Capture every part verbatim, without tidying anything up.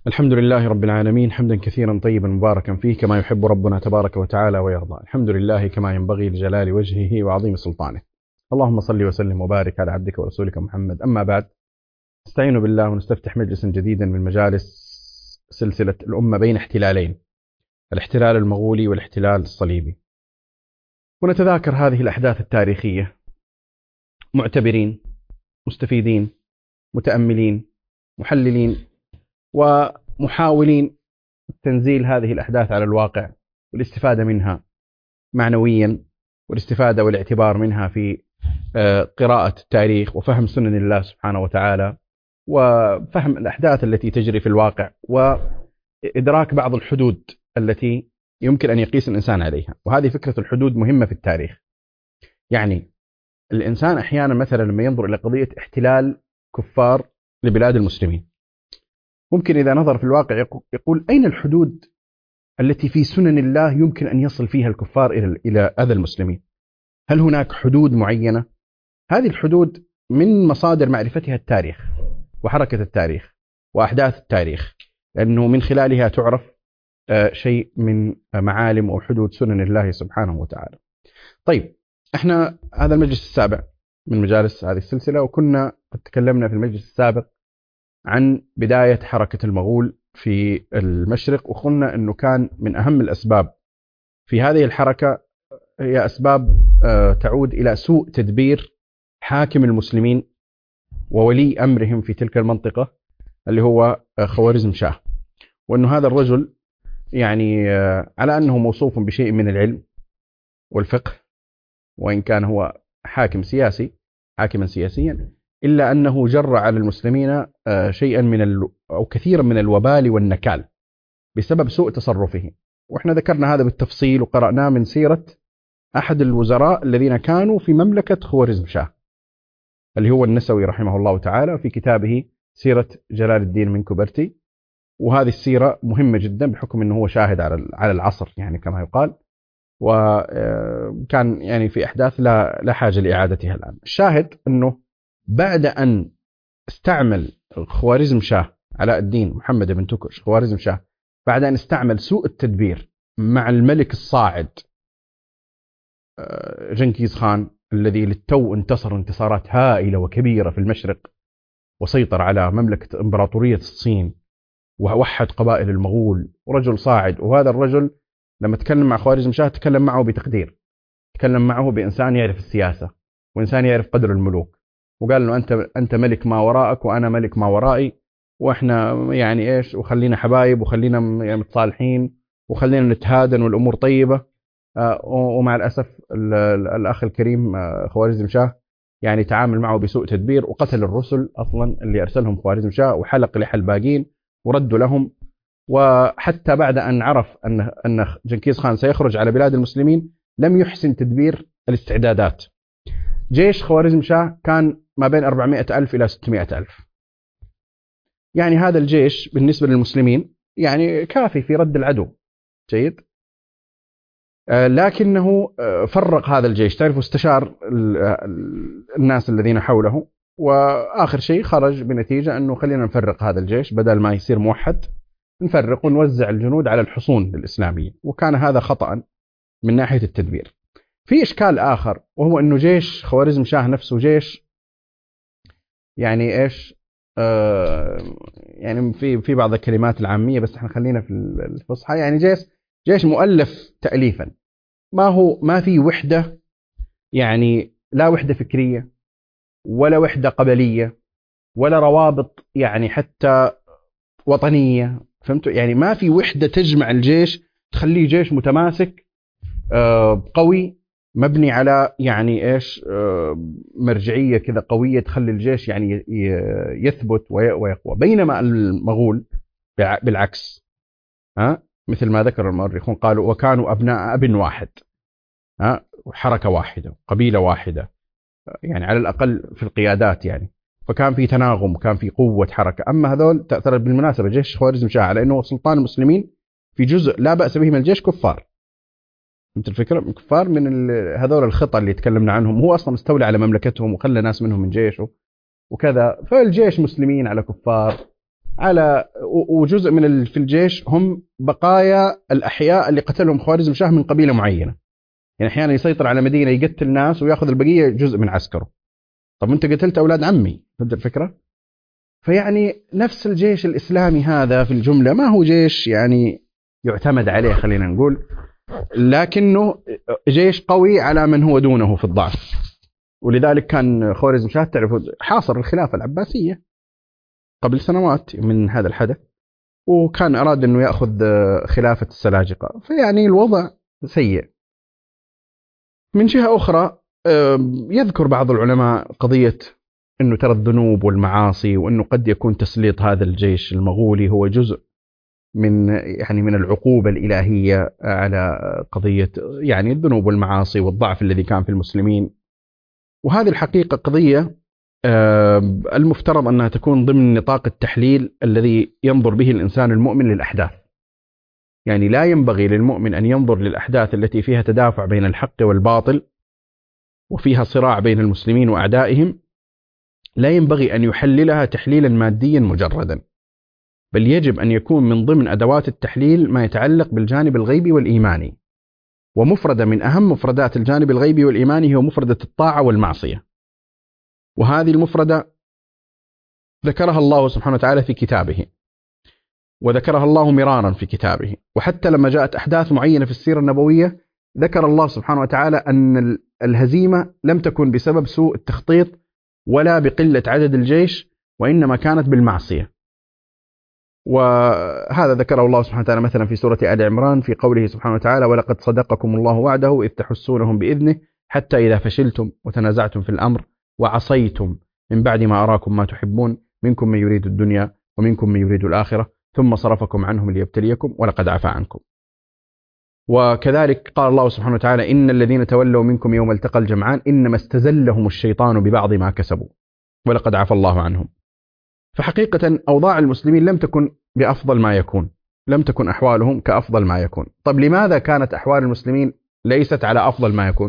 الحمد لله رب العالمين، حمدا كثيرا طيبا مباركا فيه كما يحب ربنا تبارك وتعالى ويرضى. الحمد لله كما ينبغي لجلال وجهه وعظيم سلطانه. اللهم صل وسلم وبارك على عبدك ورسولك محمد. أما بعد، نستعين بالله ونستفتح مجلسا جديدا من مجالس سلسلة الأمة بين احتلالين، الاحتلال المغولي والاحتلال الصليبي، ونتذاكر هذه الأحداث التاريخية معتبرين، مستفيدين، متأملين، محللين، ومحاولين تنزيل هذه الأحداث على الواقع والاستفادة منها معنويا، والاستفادة والاعتبار منها في قراءة التاريخ وفهم سنن الله سبحانه وتعالى، وفهم الأحداث التي تجري في الواقع، وإدراك بعض الحدود التي يمكن أن يقيس الإنسان عليها. وهذه فكرة الحدود مهمة في التاريخ. يعني الإنسان أحيانا مثلا لما ينظر إلى قضية احتلال كفار لبلاد المسلمين، ممكن إذا نظر في الواقع يقول أين الحدود التي في سنن الله يمكن أن يصل فيها الكفار إلى إلى أذى المسلمين؟ هل هناك حدود معينة؟ هذه الحدود من مصادر معرفتها التاريخ وحركة التاريخ وأحداث التاريخ، لأنه من خلالها تعرف شيء من معالم وحدود سنن الله سبحانه وتعالى. طيب، احنا هذا المجلس السابع من مجالس هذه السلسلة، وكنا قد تكلمنا في المجلس السابق عن بداية حركة المغول في المشرق، وقلنا أنه كان من أهم الأسباب في هذه الحركة هي أسباب تعود إلى سوء تدبير حاكم المسلمين وولي أمرهم في تلك المنطقة اللي هو خوارزم شاه. وأنه هذا الرجل يعني على أنه موصوف بشيء من العلم والفقه، وإن كان هو حاكم سياسي حاكما سياسيا، إلا أنه جر على المسلمين شيئا من ال... أو كثيرا من الوبال والنكال بسبب سوء تصرفه. وإحنا ذكرنا هذا بالتفصيل وقرأناه من سيرة أحد الوزراء الذين كانوا في مملكة خوارزم شاه، اللي هو النسوي رحمه الله تعالى في كتابه سيرة جلال الدين من كبرتي. وهذه السيرة مهمة جدا بحكم أنه هو شاهد على على العصر، يعني كما يقال، وكان يعني في أحداث لا لا حاجة لإعادتها الآن. الشاهد أنه بعد أن استعمل خوارزم شاه علاء الدين محمد بن تكش خوارزم شاه، بعد أن استعمل سوء التدبير مع الملك الصاعد جنكيز خان، الذي للتو انتصر انتصارات هائلة وكبيرة في المشرق، وسيطر على مملكة إمبراطورية الصين، ووحد قبائل المغول، ورجل صاعد. وهذا الرجل لما تكلم مع خوارزم شاه تكلم معه بتقدير، تكلم معه بإنسان يعرف السياسة وإنسان يعرف قدر الملوك، وقال له أنت أنت ملك ما وراءك وأنا ملك ما ورائي، وإحنا يعني إيش، وخلينا حبايب، وخلينا متصالحين، وخلينا نتهادن والأمور طيبة. ومع الأسف الأخ الكريم خوارزم شاه يعني تعامل معه بسوء تدبير، وقتل الرسل أصلا اللي أرسلهم خوارزم شاه، وحلق لحى الباقين وردوا لهم. وحتى بعد أن عرف أن أن جنكيز خان سيخرج على بلاد المسلمين لم يحسن تدبير الاستعدادات. جيش خوارزم شاه كان ما بين أربعمائة ألف إلى ستمائة ألف، يعني هذا الجيش بالنسبة للمسلمين يعني كافي في رد العدو، جيد. لكنه فرق هذا الجيش، تعرف، استشار الناس الذين حوله، وآخر شيء خرج بنتيجة أنه خلينا نفرق هذا الجيش بدل ما يصير موحد، نفرق ونوزع الجنود على الحصون الإسلامية. وكان هذا خطأ من ناحية التدبير. في إشكال آخر، وهو أنه جيش خوارزم شاه نفسه جيش يعني إيش، آه يعني في في بعض الكلمات العامية، بس احنا خلينا في الفصحى، يعني جيش جيش مؤلف تأليفا، ما هو ما في وحدة، يعني لا وحدة فكرية ولا وحدة قبلية ولا روابط يعني حتى وطنية، فهمتوا؟ يعني ما في وحدة تجمع الجيش تخليه جيش متماسك آه قوي، مبني على يعني إيش آه مرجعية كذا قوية تخلي الجيش يعني يثبت ويقوى. بينما المغول بالعكس، ها، مثل ما ذكر المؤرخون قالوا وكانوا أبناء أب واحد، ها، حركة واحدة، قبيلة واحدة، يعني على الأقل في القيادات يعني، فكان في تناغم وكان في قوة حركة. أما هذول ترى بالمناسبة جيش خوارزم شاه على أنه سلطان المسلمين في جزء لا بأس به من الجيش كفار، فهمت الفكرة؟ كفار من هذول الخطة اللي تكلمنا عنهم، هو أصلا استولى على مملكتهم وخلى ناس منهم من جيشه وكذا، فالجيش مسلمين على كفار، على وجزء من في الجيش هم بقايا الأحياء اللي قتلهم خوارزم شاه من قبيلة معينة. يعني أحيانا يسيطر على مدينة يقتل ناس ويأخذ البقية جزء من عسكره. طب أنت قتلت أولاد عمي، فهمت الفكرة؟ فيعني نفس الجيش الإسلامي هذا في الجملة ما هو جيش يعني يعتمد عليه خلينا نقول، لكنه جيش قوي على من هو دونه في الضعف. ولذلك كان خوارزم شاه تعرف حاصر الخلافة العباسية قبل سنوات من هذا الحدث، وكان أراد أنه يأخذ خلافة السلاجقة، فيعني الوضع سيء. من جهة أخرى يذكر بعض العلماء قضية أنه ترى الذنوب والمعاصي، وأنه قد يكون تسليط هذا الجيش المغولي هو جزء من يعني من العقوبة الإلهية على قضية يعني الذنوب والمعاصي والضعف الذي كان في المسلمين. وهذه الحقيقة قضية المفترض أنها تكون ضمن نطاق التحليل الذي ينظر به الإنسان المؤمن للأحداث. يعني لا ينبغي للمؤمن أن ينظر للأحداث التي فيها تدافع بين الحق والباطل وفيها صراع بين المسلمين وأعدائهم، لا ينبغي أن يحللها تحليلا ماديا مجردا، بل يجب أن يكون من ضمن أدوات التحليل ما يتعلق بالجانب الغيبي والإيماني. ومفردة من أهم مفردات الجانب الغيبي والإيماني هو مفردة الطاعة والمعصية، وهذه المفردة ذكرها الله سبحانه وتعالى في كتابه، وذكرها الله مرارا في كتابه. وحتى لما جاءت أحداث معينة في السيرة النبوية ذكر الله سبحانه وتعالى أن الهزيمة لم تكن بسبب سوء التخطيط ولا بقلة عدد الجيش، وإنما كانت بالمعصية. وهذا ذكره الله سبحانه وتعالى مثلا في سورة آل عمران في قوله سبحانه وتعالى: ولقد صدقكم الله وعده إذ تحسونهم بإذنه حتى إذا فشلتم وتنازعتم في الأمر وعصيتم من بعد ما أراكم ما تحبون منكم من يريد الدنيا ومنكم من يريد الآخرة ثم صرفكم عنهم ليبتليكم ولقد عفا عنكم. وكذلك قال الله سبحانه وتعالى: إن الذين تولوا منكم يوم التقى الجمعان إنما استزلهم الشيطان ببعض ما كسبوا ولقد عفا الله عنهم. فحقيقة أوضاع المسلمين لم تكن بأفضل ما يكون، لم تكن أحوالهم كأفضل ما يكون. طب لماذا كانت أحوال المسلمين ليست على أفضل ما يكون؟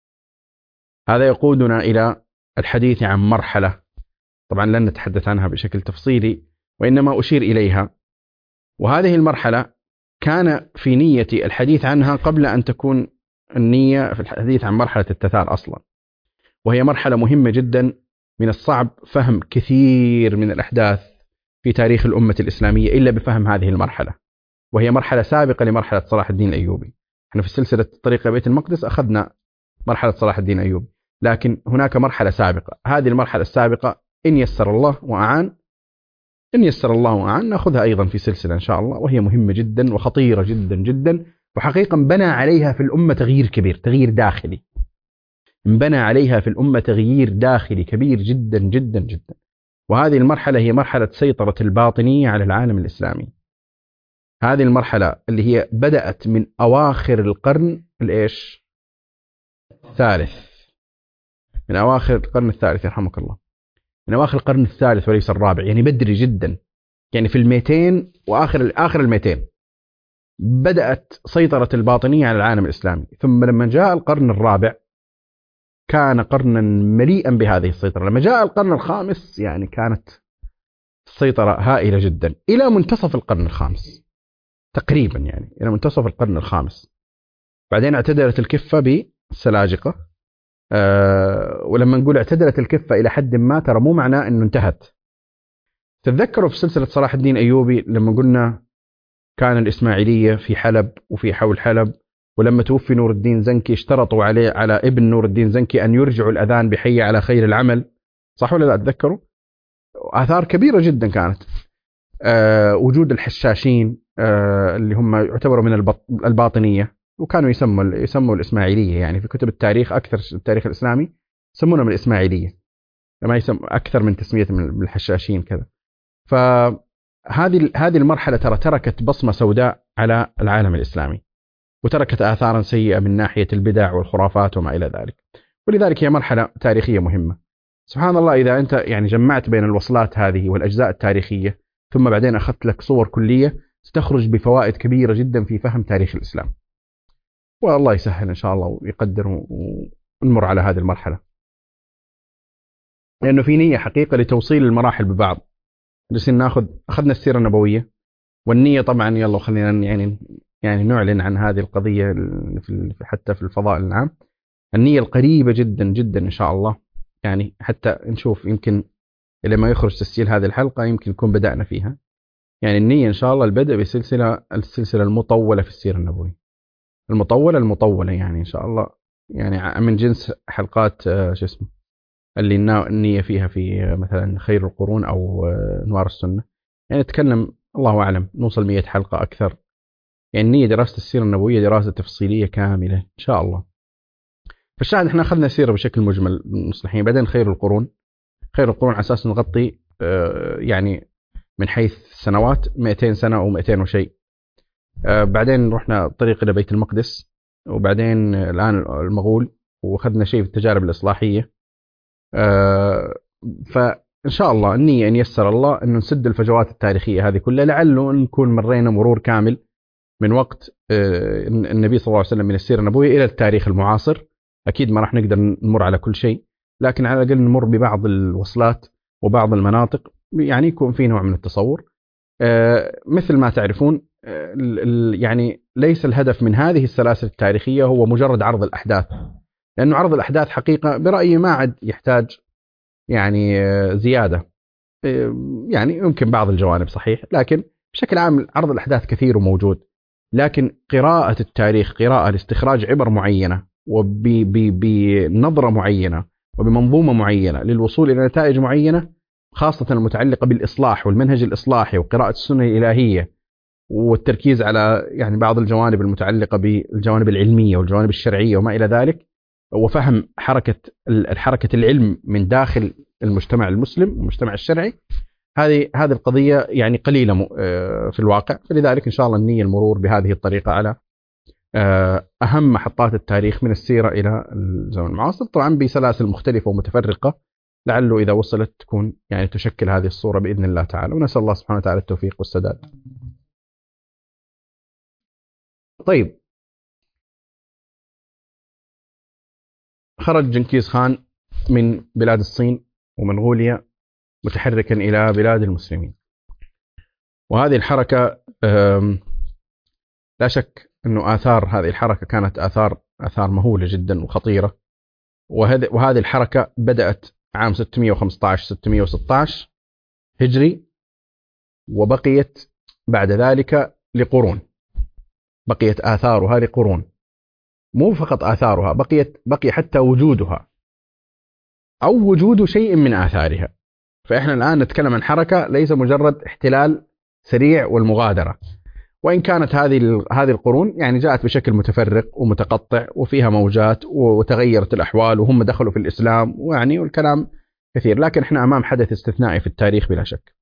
هذا يقودنا إلى الحديث عن مرحلة، طبعا لن نتحدث عنها بشكل تفصيلي وإنما أشير إليها. وهذه المرحلة كان في نيتي الحديث عنها قبل أن تكون النية في الحديث عن مرحلة التتار أصلا، وهي مرحلة مهمة جدا. من الصعب فهم كثير من الأحداث في تاريخ الأمة الإسلامية إلا بفهم هذه المرحلة، وهي مرحلة سابقة لمرحلة صلاح الدين الأيوبي. احنا في سلسلة الطريق إلى بيت المقدس أخذنا مرحلة صلاح الدين الأيوبي، لكن هناك مرحلة سابقة. هذه المرحلة السابقة إن يسر الله وأعان إن يسر الله وأعان نأخذها أيضا في سلسلة إن شاء الله، وهي مهمة جدا وخطيرة جدا جدا، وحقيقة بنى عليها في الأمة تغيير كبير، تغيير داخلي، بنى عليها في الأمة تغيير داخلي كبير جدا جدا جدا. وهذه المرحلة هي مرحلة سيطرة الباطنية على العالم الإسلامي. هذه المرحلة اللي هي بدأت من أواخر القرن الإيش الثالث، من أواخر القرن الثالث يرحمك الله، من أواخر القرن الثالث وليس الرابع، يعني بدري جدا، يعني في المئتين وآخر آخر المئتين بدأت سيطرة الباطنية على العالم الإسلامي. ثم لما جاء القرن الرابع كان قرنا مليئا بهذه السيطرة. لما جاء القرن الخامس يعني كانت السيطرة هائلة جدا إلى منتصف القرن الخامس تقريبا، يعني إلى منتصف القرن الخامس. بعدين اعتدلت الكفة بالسلاجقة. أه ولما نقول اعتدلت الكفة إلى حد ما ترى مو معناه أنه انتهت. تتذكروا في سلسلة صلاح الدين أيوبي لما قلنا كان الإسماعيلية في حلب وفي حول حلب، ولما توفي نور الدين زنكي اشترطوا عليه على ابن نور الدين زنكي أن يرجعوا الأذان بحي على خير العمل، صح ولا لا تذكروا؟ آثار كبيرة جدا كانت. أه وجود الحشاشين أه اللي هم يعتبروا من الباطنية، وكانوا يسموا يسموا الإسماعيلية، يعني في كتب التاريخ أكثر التاريخ الإسلامي يسمونها من الإسماعيلية، لما يسمى أكثر من تسمية من الحشاشين كذا. فهذه هذه المرحلة ترى تركت بصمة سوداء على العالم الإسلامي، وتركت آثارا سيئة من ناحية البدع والخرافات وما إلى ذلك. ولذلك هي مرحلة تاريخية مهمة. سبحان الله، إذا أنت يعني جمعت بين الوصلات هذه والأجزاء التاريخية ثم بعدين أخذت لك صور كلية ستخرج بفوائد كبيرة جدا في فهم تاريخ الإسلام. والله يسهل إن شاء الله ويقدر ونمر على هذه المرحلة، لأنه في نية حقيقة لتوصيل المراحل ببعض جالسين ناخذ أخذنا السيرة النبوية والنية طبعا. يلا خلينا يعني يعني نعلن عن هذه القضية في حتى في الفضاء العام. النية القريبة جدا جدا إن شاء الله، يعني حتى نشوف يمكن لما يخرج تسجيل هذه الحلقة يمكن نكون بدأنا فيها. يعني النية إن شاء الله البدء بسلسلة السلسلة المطولة في السيرة النبوية، المطولة المطولة يعني إن شاء الله، يعني من جنس حلقات شو اسمه اللي النية فيها في مثلا خير القرون أو أنوار السنة. يعني نتكلم الله أعلم نوصل مئة حلقة أكثر. يعني النية دراسة السيرة النبوية دراسة تفصيلية كاملة إن شاء الله. فالشاهد إحنا أخذنا السيرة بشكل مجمل مصلحين، بعدين خير القرون. خير القرون على أساس نغطي يعني من حيث السنوات مئتين سنة أو مئتين وشيء. بعدين رحنا طريق إلى بيت المقدس، وبعدين الآن المغول، وأخذنا شيء في التجارب الإصلاحية. فإن شاء الله النية أن يسر الله أن نسد الفجوات التاريخية هذه كلها، لعله نكون مرينا مرور كامل من وقت النبي صلى الله عليه وسلم من السيرة النبوية إلى التاريخ المعاصر. أكيد ما راح نقدر نمر على كل شيء، لكن على الأقل نمر ببعض الوصلات وبعض المناطق، يعني يكون في نوع من التصور. مثل ما تعرفون يعني ليس الهدف من هذه السلاسل التاريخية هو مجرد عرض الأحداث، لأنه عرض الأحداث حقيقة برأيي ما عاد يحتاج يعني زيادة. يعني يمكن بعض الجوانب صحيح، لكن بشكل عام عرض الأحداث كثير وموجود. لكن قراءة التاريخ قراءة لاستخراج عبر معينة وبنظرة معينة وبمنظومة معينة للوصول إلى نتائج معينة، خاصة المتعلقة بالإصلاح والمنهج الإصلاحي وقراءة السنة الإلهية، والتركيز على يعني بعض الجوانب المتعلقة بالجوانب العلمية والجوانب الشرعية وما إلى ذلك، وفهم حركة الحركة العلم من داخل المجتمع المسلم والمجتمع الشرعي. هذه هذه القضية يعني قليلة في الواقع. فلذلك إن شاء الله النية المرور بهذه الطريقة على أهم محطات التاريخ من السيرة إلى الزمن المعاصر، طبعا بسلاسل مختلفة ومتفرقة، لعله إذا وصلت تكون يعني تشكل هذه الصورة بإذن الله تعالى. ونسأل الله سبحانه وتعالى التوفيق والسداد. طيب، خرج جنكيز خان من بلاد الصين ومنغوليا متحركا إلى بلاد المسلمين، وهذه الحركة لا شك أنه آثار هذه الحركة كانت آثار آثار مهولة جدا وخطيرة. وهذه الحركة بدأت عام ستمئة وخمسة عشر ستمئة وستة عشر هجري، وبقيت بعد ذلك لقرون، بقيت آثارها لقرون، مو فقط آثارها، بقيت بقي حتى وجودها أو وجود شيء من آثارها. فإحنا الآن نتكلم عن حركة ليس مجرد احتلال سريع والمغادرة، وإن كانت هذه هذه القرون يعني جاءت بشكل متفرق ومتقطع وفيها موجات وتغيرت الأحوال وهم دخلوا في الإسلام ويعني والكلام كثير، لكن إحنا أمام حدث استثنائي في التاريخ بلا شك.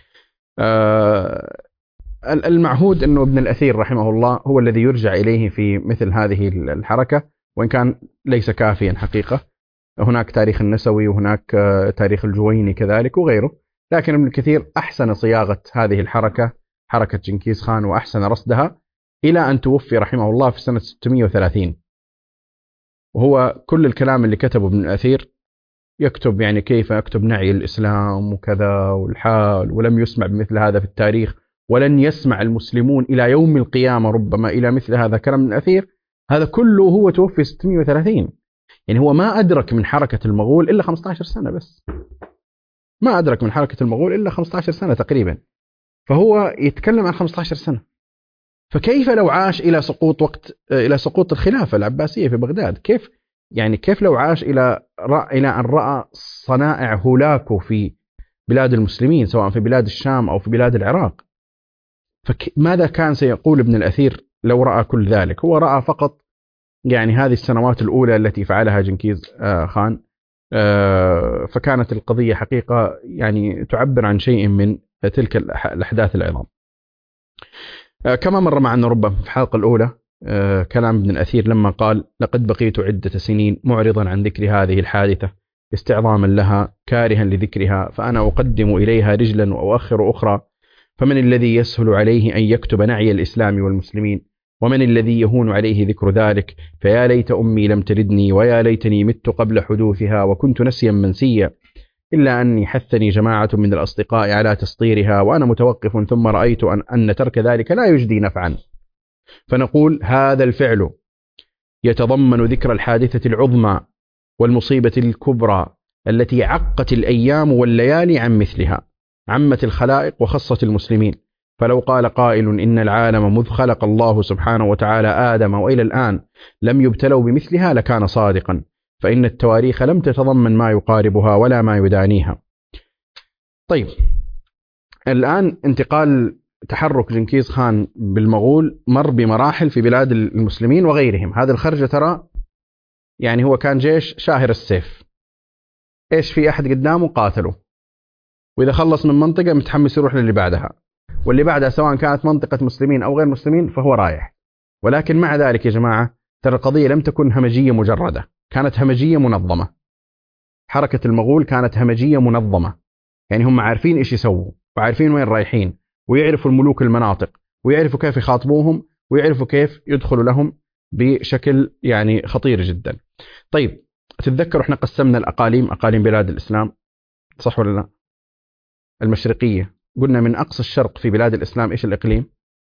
آه المعهود أنه ابن الأثير رحمه الله هو الذي يرجع إليه في مثل هذه الحركة، وإن كان ليس كافيا حقيقة. هناك تاريخ النسوي وهناك تاريخ الجويني كذلك وغيره، لكن ابن كثير أحسن صياغة هذه الحركة، حركة جنكيز خان، وأحسن رصدها إلى أن توفي رحمه الله في سنة ستمئة وثلاثين. وهو كل الكلام اللي كتبه ابن الأثير يكتب يعني كيف يكتب نعي الإسلام وكذا والحال، ولم يسمع بمثل هذا في التاريخ، ولن يسمع المسلمون إلى يوم القيامة ربما إلى مثل هذا كلام ابن الأثير. هذا كله هو توفي ستمئة وثلاثين، يعني هو ما أدرك من حركة المغول إلا خمسة عشر سنة بس، ما أدرك من حركة المغول إلا خمسة عشر سنة تقريبا، فهو يتكلم عن خمسة عشر سنة. فكيف لو عاش إلى سقوط وقت إلى سقوط الخلافة العباسية في بغداد؟ كيف يعني كيف لو عاش إلى رأى إلى أن رأى صنائع هولاكو في بلاد المسلمين سواء في بلاد الشام أو في بلاد العراق؟ فماذا كان سيقول ابن الأثير لو رأى كل ذلك؟ هو رأى فقط يعني هذه السنوات الأولى التي فعلها جنكيز خان. فكانت القضية حقيقة يعني تعبر عن شيء من تلك الأحداث العظام. كما مر معنا ربما في الحلقة الأولى كلام ابن الأثير لما قال: لقد بقيت عدة سنين معرضا عن ذكر هذه الحادثة استعظاما لها كارها لذكرها، فأنا أقدم إليها رجلا وأؤخر أخرى، فمن الذي يسهل عليه أن يكتب نعي الإسلام والمسلمين، ومن الذي يهون عليه ذكر ذلك؟ فيا ليت أمي لم تلدني، ويا ليتني مت قبل حدوثها وكنت نسيا منسيا. إلا أني حثني جماعة من الأصدقاء على تسطيرها وأنا متوقف، ثم رأيت أن, أن ترك ذلك لا يجدي نفعا. فنقول هذا الفعل يتضمن ذكر الحادثة العظمى والمصيبة الكبرى التي عقت الأيام والليالي عن مثلها، عمت الخلائق وخصت المسلمين. فلو قال قائل إن العالم مذ خلق الله سبحانه وتعالى آدم وإلى الآن لم يبتلوا بمثلها لكان صادقا، فإن التواريخ لم تتضمن ما يقاربها ولا ما يدانيها. طيب، الآن انتقال تحرك جنكيز خان بالمغول مر بمراحل في بلاد المسلمين وغيرهم. هذا الخرجة ترى يعني هو كان جيش شاهر السيف، إيش في أحد قدامه قاتله، وإذا خلص من منطقة متحمس يروح للي بعدها، واللي بعدها سواء كانت منطقة مسلمين أو غير مسلمين فهو رايح. ولكن مع ذلك يا جماعة ترى القضية لم تكن همجية مجردة، كانت همجية منظمة. حركة المغول كانت همجية منظمة، يعني هم عارفين إيش يسووا وعارفين وين رايحين، ويعرفوا الملوك المناطق، ويعرفوا كيف يخاطبوهم، ويعرفوا كيف يدخلوا لهم بشكل يعني خطير جدا. طيب، تتذكروا احنا قسمنا الأقاليم، أقاليم بلاد الإسلام، صح ولا لا؟ المشرقية قلنا من أقصى الشرق في بلاد الإسلام إيش الإقليم؟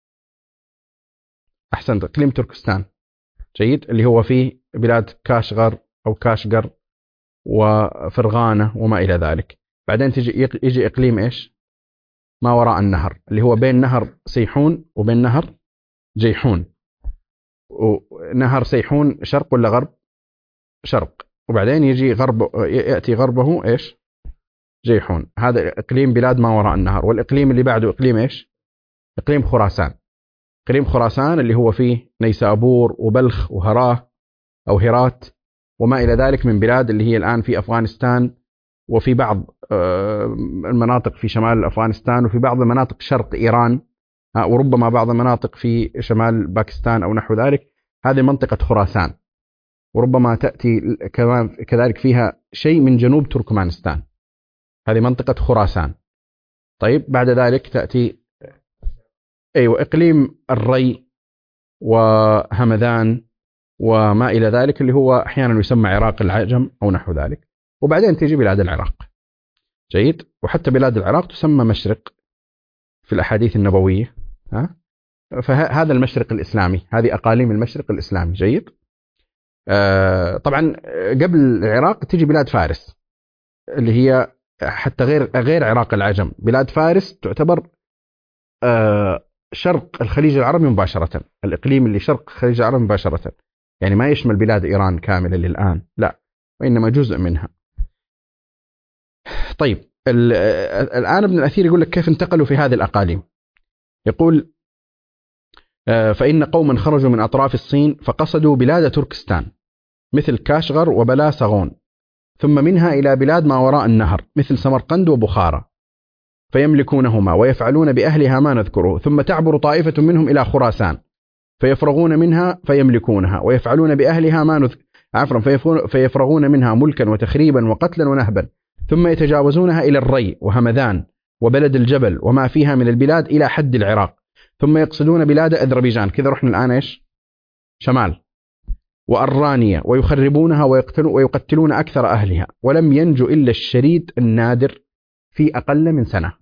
أحسنت، إقليم تركستان. جيد، اللي هو فيه بلاد كاشغر أو كاشغر وفرغانة وما إلى ذلك. بعدين تجي يجي إقليم إيش؟ ما وراء النهر، اللي هو بين نهر سيحون وبين نهر جيحون. ونهر سيحون شرق ولا غرب؟ شرق. وبعدين يجي غرب، يأتي غربه إيش؟ جيحون. هذا إقليم بلاد ما وراء النهر. والإقليم اللي بعده إقليم إيش؟ إقليم خراسان. إقليم خراسان اللي هو فيه نيسابور وبلخ وهراه أو هرات وما إلى ذلك من بلاد اللي هي الآن في أفغانستان، وفي بعض المناطق في شمال أفغانستان، وفي بعض المناطق شرق إيران، وربما بعض المناطق في شمال باكستان أو نحو ذلك. هذه منطقة خراسان. وربما تأتي كمان كذلك فيها شيء من جنوب تركمانستان، هذه منطقة خراسان. طيب، بعد ذلك تأتي أيوة إقليم الري وهمذان وما إلى ذلك، اللي هو أحيانا يسمى عراق العجم أو نحو ذلك. وبعدين تيجي بلاد العراق. جيد، وحتى بلاد العراق تسمى مشرق في الأحاديث النبوية. ها؟ فهذا المشرق الإسلامي، هذه أقاليم المشرق الإسلامي. جيد. آه طبعا قبل العراق تيجي بلاد فارس، اللي هي حتى غير غير عراق العجم. بلاد فارس تعتبر آه شرق الخليج العربي مباشرة، الإقليم اللي شرق الخليج العربي مباشرة، يعني ما يشمل بلاد إيران كاملة للآن، لا، وإنما جزء منها. طيب، الآن ابن الأثير يقول لك كيف انتقلوا في هذه الأقاليم. يقول فإن قوما خرجوا من أطراف الصين فقصدوا بلاد تركستان مثل كاشغر وبلاسغون، ثم منها إلى بلاد ما وراء النهر مثل سمرقند وبخارى، فيملكونهما ويفعلون بأهلها ما نذكره، ثم تعبر طائفة منهم إلى خراسان فيفرغون منها فيملكونها ويفعلون بأهلها ما نذ... عفوا فيفرغون منها ملكا وتخريبا وقتلا ونهبا، ثم يتجاوزونها إلى الري وهمذان وبلد الجبل وما فيها من البلاد إلى حد العراق، ثم يقصدون بلاد أذربيجان. كذا رحنا الآن إيش؟ شمال. وأرانية، ويخربونها ويقتلون, ويقتلون أكثر أهلها، ولم ينجو إلا الشريد النادر في أقل من سنة.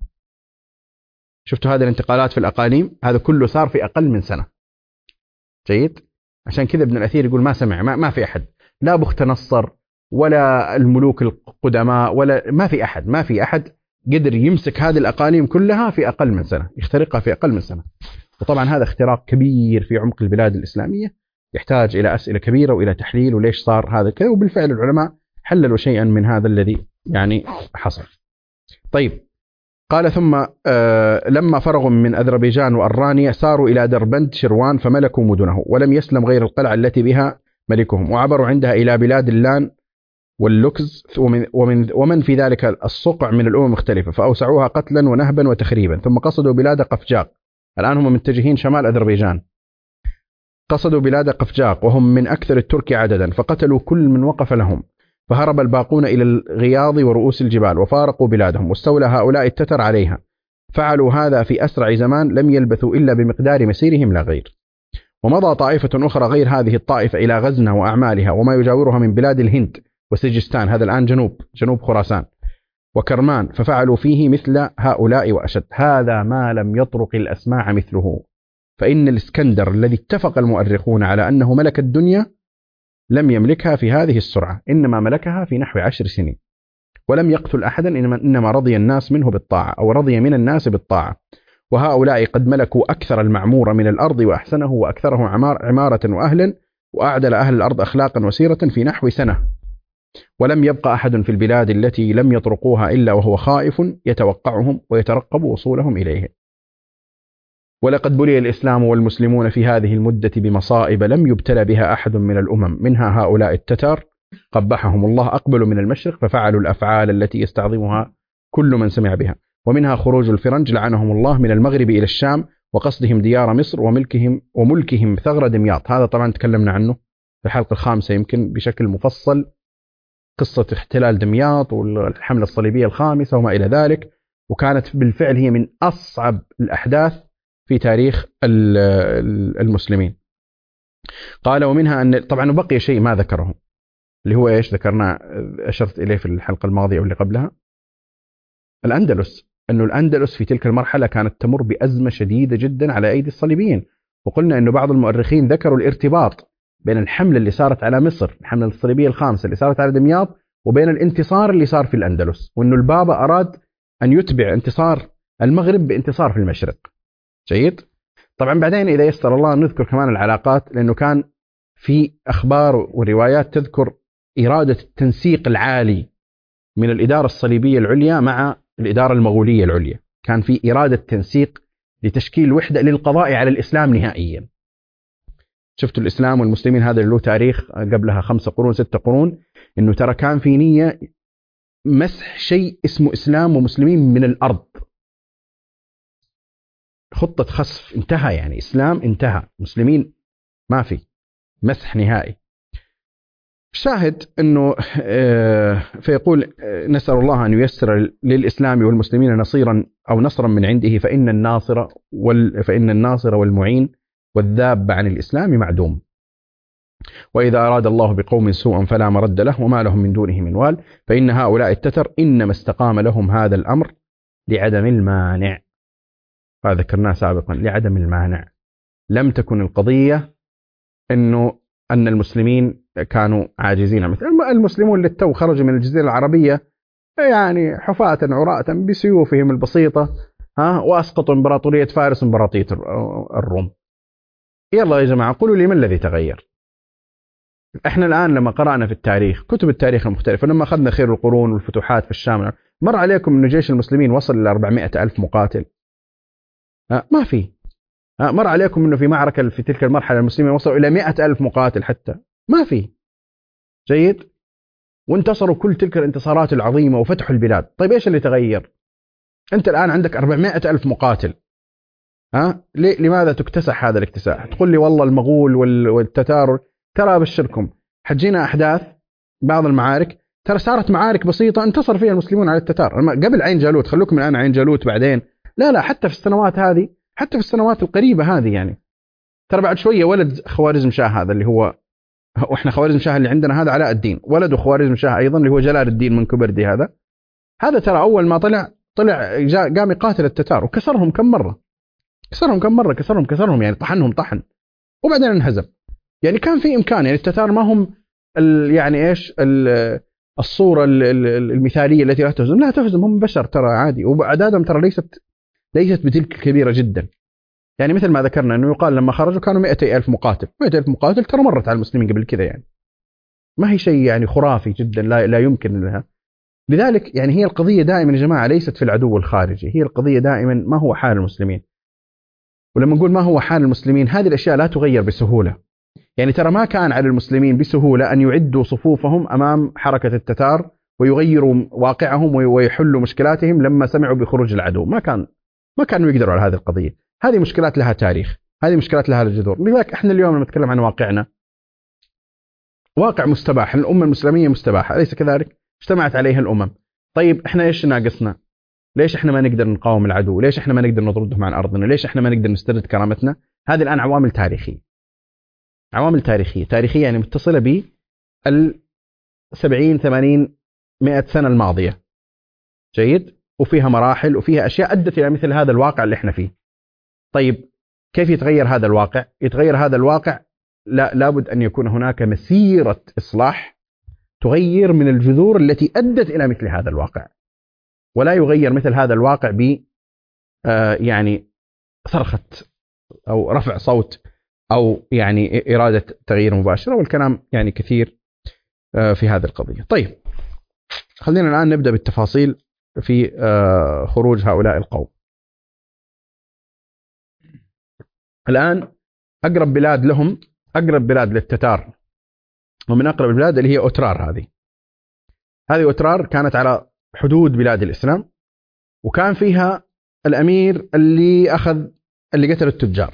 شفتوا هذه الانتقالات في الأقاليم، هذا كله صار في أقل من سنة. جيد. عشان كذا ابن الأثير يقول ما سمع، ما, ما في أحد، لا بخت نصر ولا الملوك القدماء ولا ما في أحد ما في أحد قدر يمسك هذه الأقاليم كلها في أقل من سنة، يخترقها في أقل من سنة. وطبعا هذا اختراق كبير في عمق البلاد الإسلامية، يحتاج إلى أسئلة كبيرة وإلى تحليل وليش صار هذا كذا، وبالفعل العلماء حللوا شيئا من هذا الذي يعني حصل. طيب، قال ثم آه لما فرغوا من أذربيجان وأرانيا ساروا إلى دربند شروان فملكوا مدنه، ولم يسلم غير القلعة التي بها ملكهم، وعبروا عندها إلى بلاد اللان واللوكز ومن, ومن, ومن في ذلك الصقع من الأمم المختلفة، فأوسعوها قتلا ونهبا وتخريبا، ثم قصدوا بلاد قفجاق. الآن هم متجهين شمال أذربيجان. قصدوا بلاد قفجاق وهم من أكثر الترك عددا، فقتلوا كل من وقف لهم، فهرب الباقون إلى الغياض ورؤوس الجبال وفارقوا بلادهم، واستولى هؤلاء التتر عليها. فعلوا هذا في أسرع زمان لم يلبثوا إلا بمقدار مسيرهم لا غير. ومضى طائفة أخرى غير هذه الطائفة إلى غزنة وأعمالها وما يجاورها من بلاد الهند وسجستان، هذا الآن جنوب جنوب خراسان، وكرمان ففعلوا فيه مثل هؤلاء وأشد. هذا ما لم يطرق الأسماع مثله. فإن الإسكندر الذي اتفق المؤرخون على أنه ملك الدنيا لم يملكها في هذه السرعة، إنما ملكها في نحو عشر سنين، ولم يقتل أحدا، إنما رضي الناس منه بالطاعة أو رضي من الناس بالطاعة. وهؤلاء قد ملكوا أكثر المعمور من الأرض وأحسنه وأكثره عمارة وأهلا، وأعدل أهل الأرض أخلاقا وسيرة في نحو سنة، ولم يبقى أحد في البلاد التي لم يطرقوها إلا وهو خائف يتوقعهم ويترقب وصولهم إليه. ولقد بلي الإسلام والمسلمون في هذه المدة بمصائب لم يبتلى بها أحد من الأمم، منها هؤلاء التتار قبحهم الله أقبلوا من المشرق ففعلوا الأفعال التي يستعظمها كل من سمع بها، ومنها خروج الفرنج لعنهم الله من المغرب إلى الشام وقصدهم ديار مصر وملكهم وملكهم ثغر دمياط. هذا طبعا تكلمنا عنه في الحلقة الخامسة يمكن بشكل مفصل، قصة احتلال دمياط والحملة الصليبية الخامسة وما إلى ذلك، وكانت بالفعل هي من أصعب الأحداث في تاريخ المسلمين. قال ومنها أن طبعا بقي شيء ما ذكره اللي هو إيش ذكرنا أشرت إليه في الحلقة الماضية واللي قبلها، الأندلس. أنه الأندلس في تلك المرحلة كانت تمر بأزمة شديدة جدا على أيدي الصليبيين، وقلنا أنه بعض المؤرخين ذكروا الارتباط بين الحملة اللي صارت على مصر، الحملة الصليبية الخامسة اللي صارت على دمياط، وبين الانتصار اللي صار في الأندلس، وأنه البابا أراد أن يتبع انتصار المغرب بانتصار في المشرق. جيد. طبعا بعدين إذا يسر الله نذكر كمان العلاقات، لأنه كان في أخبار وروايات تذكر إرادة التنسيق العالي من الإدارة الصليبية العليا مع الإدارة المغولية العليا، كان في إرادة تنسيق لتشكيل وحدة للقضاء على الإسلام نهائيا. شفتوا الإسلام والمسلمين هذا له تاريخ قبلها خمسة قرون ستة قرون، إنه ترى كان في نية مسح شيء اسمه إسلام ومسلمين من الأرض، خطة خسف انتهى، يعني إسلام انتهى، مسلمين ما في، مسح نهائي. شاهد أنه فيقول نسأل الله أن ييسر للإسلام والمسلمين نصيرا أو نصرا من عنده، فإن الناصر وال فإن الناصر والمعين والذاب عن الإسلام معدوم، وإذا أراد الله بقوم سوءا فلا مرد له وما لهم من دونه من وال، فإن هؤلاء التتر إنما استقام لهم هذا الأمر لعدم المانع. هذا ذكرناه سابقا، لعدم المانع. لم تكن القضية أنه أن المسلمين كانوا عاجزين، مثل المسلمون اللي تو خرجوا من الجزيرة العربية يعني حفاة عراة بسيوفهم البسيطة، ها، وأسقطوا إمبراطورية فارس وإمبراطورية الروم. يلا يا جماعة قولوا لي ما الذي تغير؟ احنا الآن لما قرأنا في التاريخ كتب التاريخ المختلفة، لما أخذنا خير القرون والفتوحات في الشام، مر عليكم أن جيش المسلمين وصل إلى أربعمائة ألف مقاتل؟ ما في. مر عليكم أنه في معركة في تلك المرحلة المسلمين وصلوا إلى مائة ألف مقاتل؟ حتى ما في. جيد. وانتصروا كل تلك الانتصارات العظيمة وفتحوا البلاد. طيب إيش اللي تغير؟ أنت الآن عندك أربعمائة ألف مقاتل، ها؟ لماذا تكتسح هذا الاكتساح؟ تقول لي والله المغول والتتار، ترى أبشركم حجينا أحداث بعض المعارك، ترى صارت معارك بسيطة انتصر فيها المسلمون على التتار قبل عين جالوت. خلوكم الآن عين جالوت بعدين، لا لا، حتى في السنوات هذه، حتى في السنوات القريبة هذه، يعني ترى بعد شوية ولد خوارزم شاه هذا اللي هو، وإحنا خوارزم شاه اللي عندنا هذا علاء الدين، ولده خوارزم شاه أيضا اللي هو جلال الدين من كبردي، هذا هذا ترى أول ما طلع طلع جاء قام يقاتل التتار وكسرهم كم مرة، كسرهم كم مرة كسرهم كسرهم يعني طحنهم طحن، وبعدين انهزم. يعني كان في إمكان، يعني التتار ما هم يعني إيش الصورة المثالية التي لا تهزم، لا تهزم، هم بشر ترى عادي، وأعدادهم ترى ليست ليست بتلك كبيرة جدا. يعني مثل ما ذكرنا أنه يقال لما خرجوا كانوا مئتي ألف مقاتل، مئتي ألف مقاتل ترى مرت على المسلمين قبل كذا، يعني ما هي شيء يعني خرافي جدا لا لا يمكن لها. لذلك يعني هي القضية دائما يا جماعة ليست في العدو الخارجي، هي القضية دائما ما هو حال المسلمين. ولما نقول ما هو حال المسلمين، هذه الأشياء لا تغير بسهولة. يعني ترى ما كان على المسلمين بسهولة أن يعدوا صفوفهم أمام حركة التتار ويغيروا واقعهم ويحلوا مشكلاتهم لما سمعوا بخروج العدو، ما كان ما كانوا يقدروا على هذه القضية. هذه مشكلات لها تاريخ، هذه مشكلات لها جذور. لذلك احنا اليوم لما نتكلم عن واقعنا، واقع مستباح، الأمة المسلمية مستباحة، أليس كذلك؟ اجتمعت عليها الأمم. طيب احنا ايش ناقصنا؟ ليش احنا ما نقدر نقاوم العدو؟ ليش احنا ما نقدر نطردهم عن أرضنا؟ ليش احنا ما نقدر نسترد كرامتنا؟ هذه الآن عوامل تاريخية، عوامل تاريخية تاريخية يعني متصلة ب السبعين ثمانين مئة سنة الماضية. جيد، وفيها مراحل وفيها أشياء أدت إلى مثل هذا الواقع اللي احنا فيه. طيب كيف يتغير هذا الواقع؟ يتغير هذا الواقع لا لابد أن يكون هناك مسيرة إصلاح تغير من الجذور التي أدت إلى مثل هذا الواقع، ولا يغير مثل هذا الواقع ب آه يعني صرخة أو رفع صوت أو يعني إرادة تغيير مباشرة، والكلام يعني كثير آه في هذه القضية. طيب خلينا الآن نبدأ بالتفاصيل في آه خروج هؤلاء القوم. الآن أقرب بلاد لهم، أقرب بلاد للتتار ومن أقرب البلاد اللي هي أوترار. هذه هذه أوترار كانت على حدود بلاد الإسلام، وكان فيها الأمير اللي أخذ اللي قتل التجار.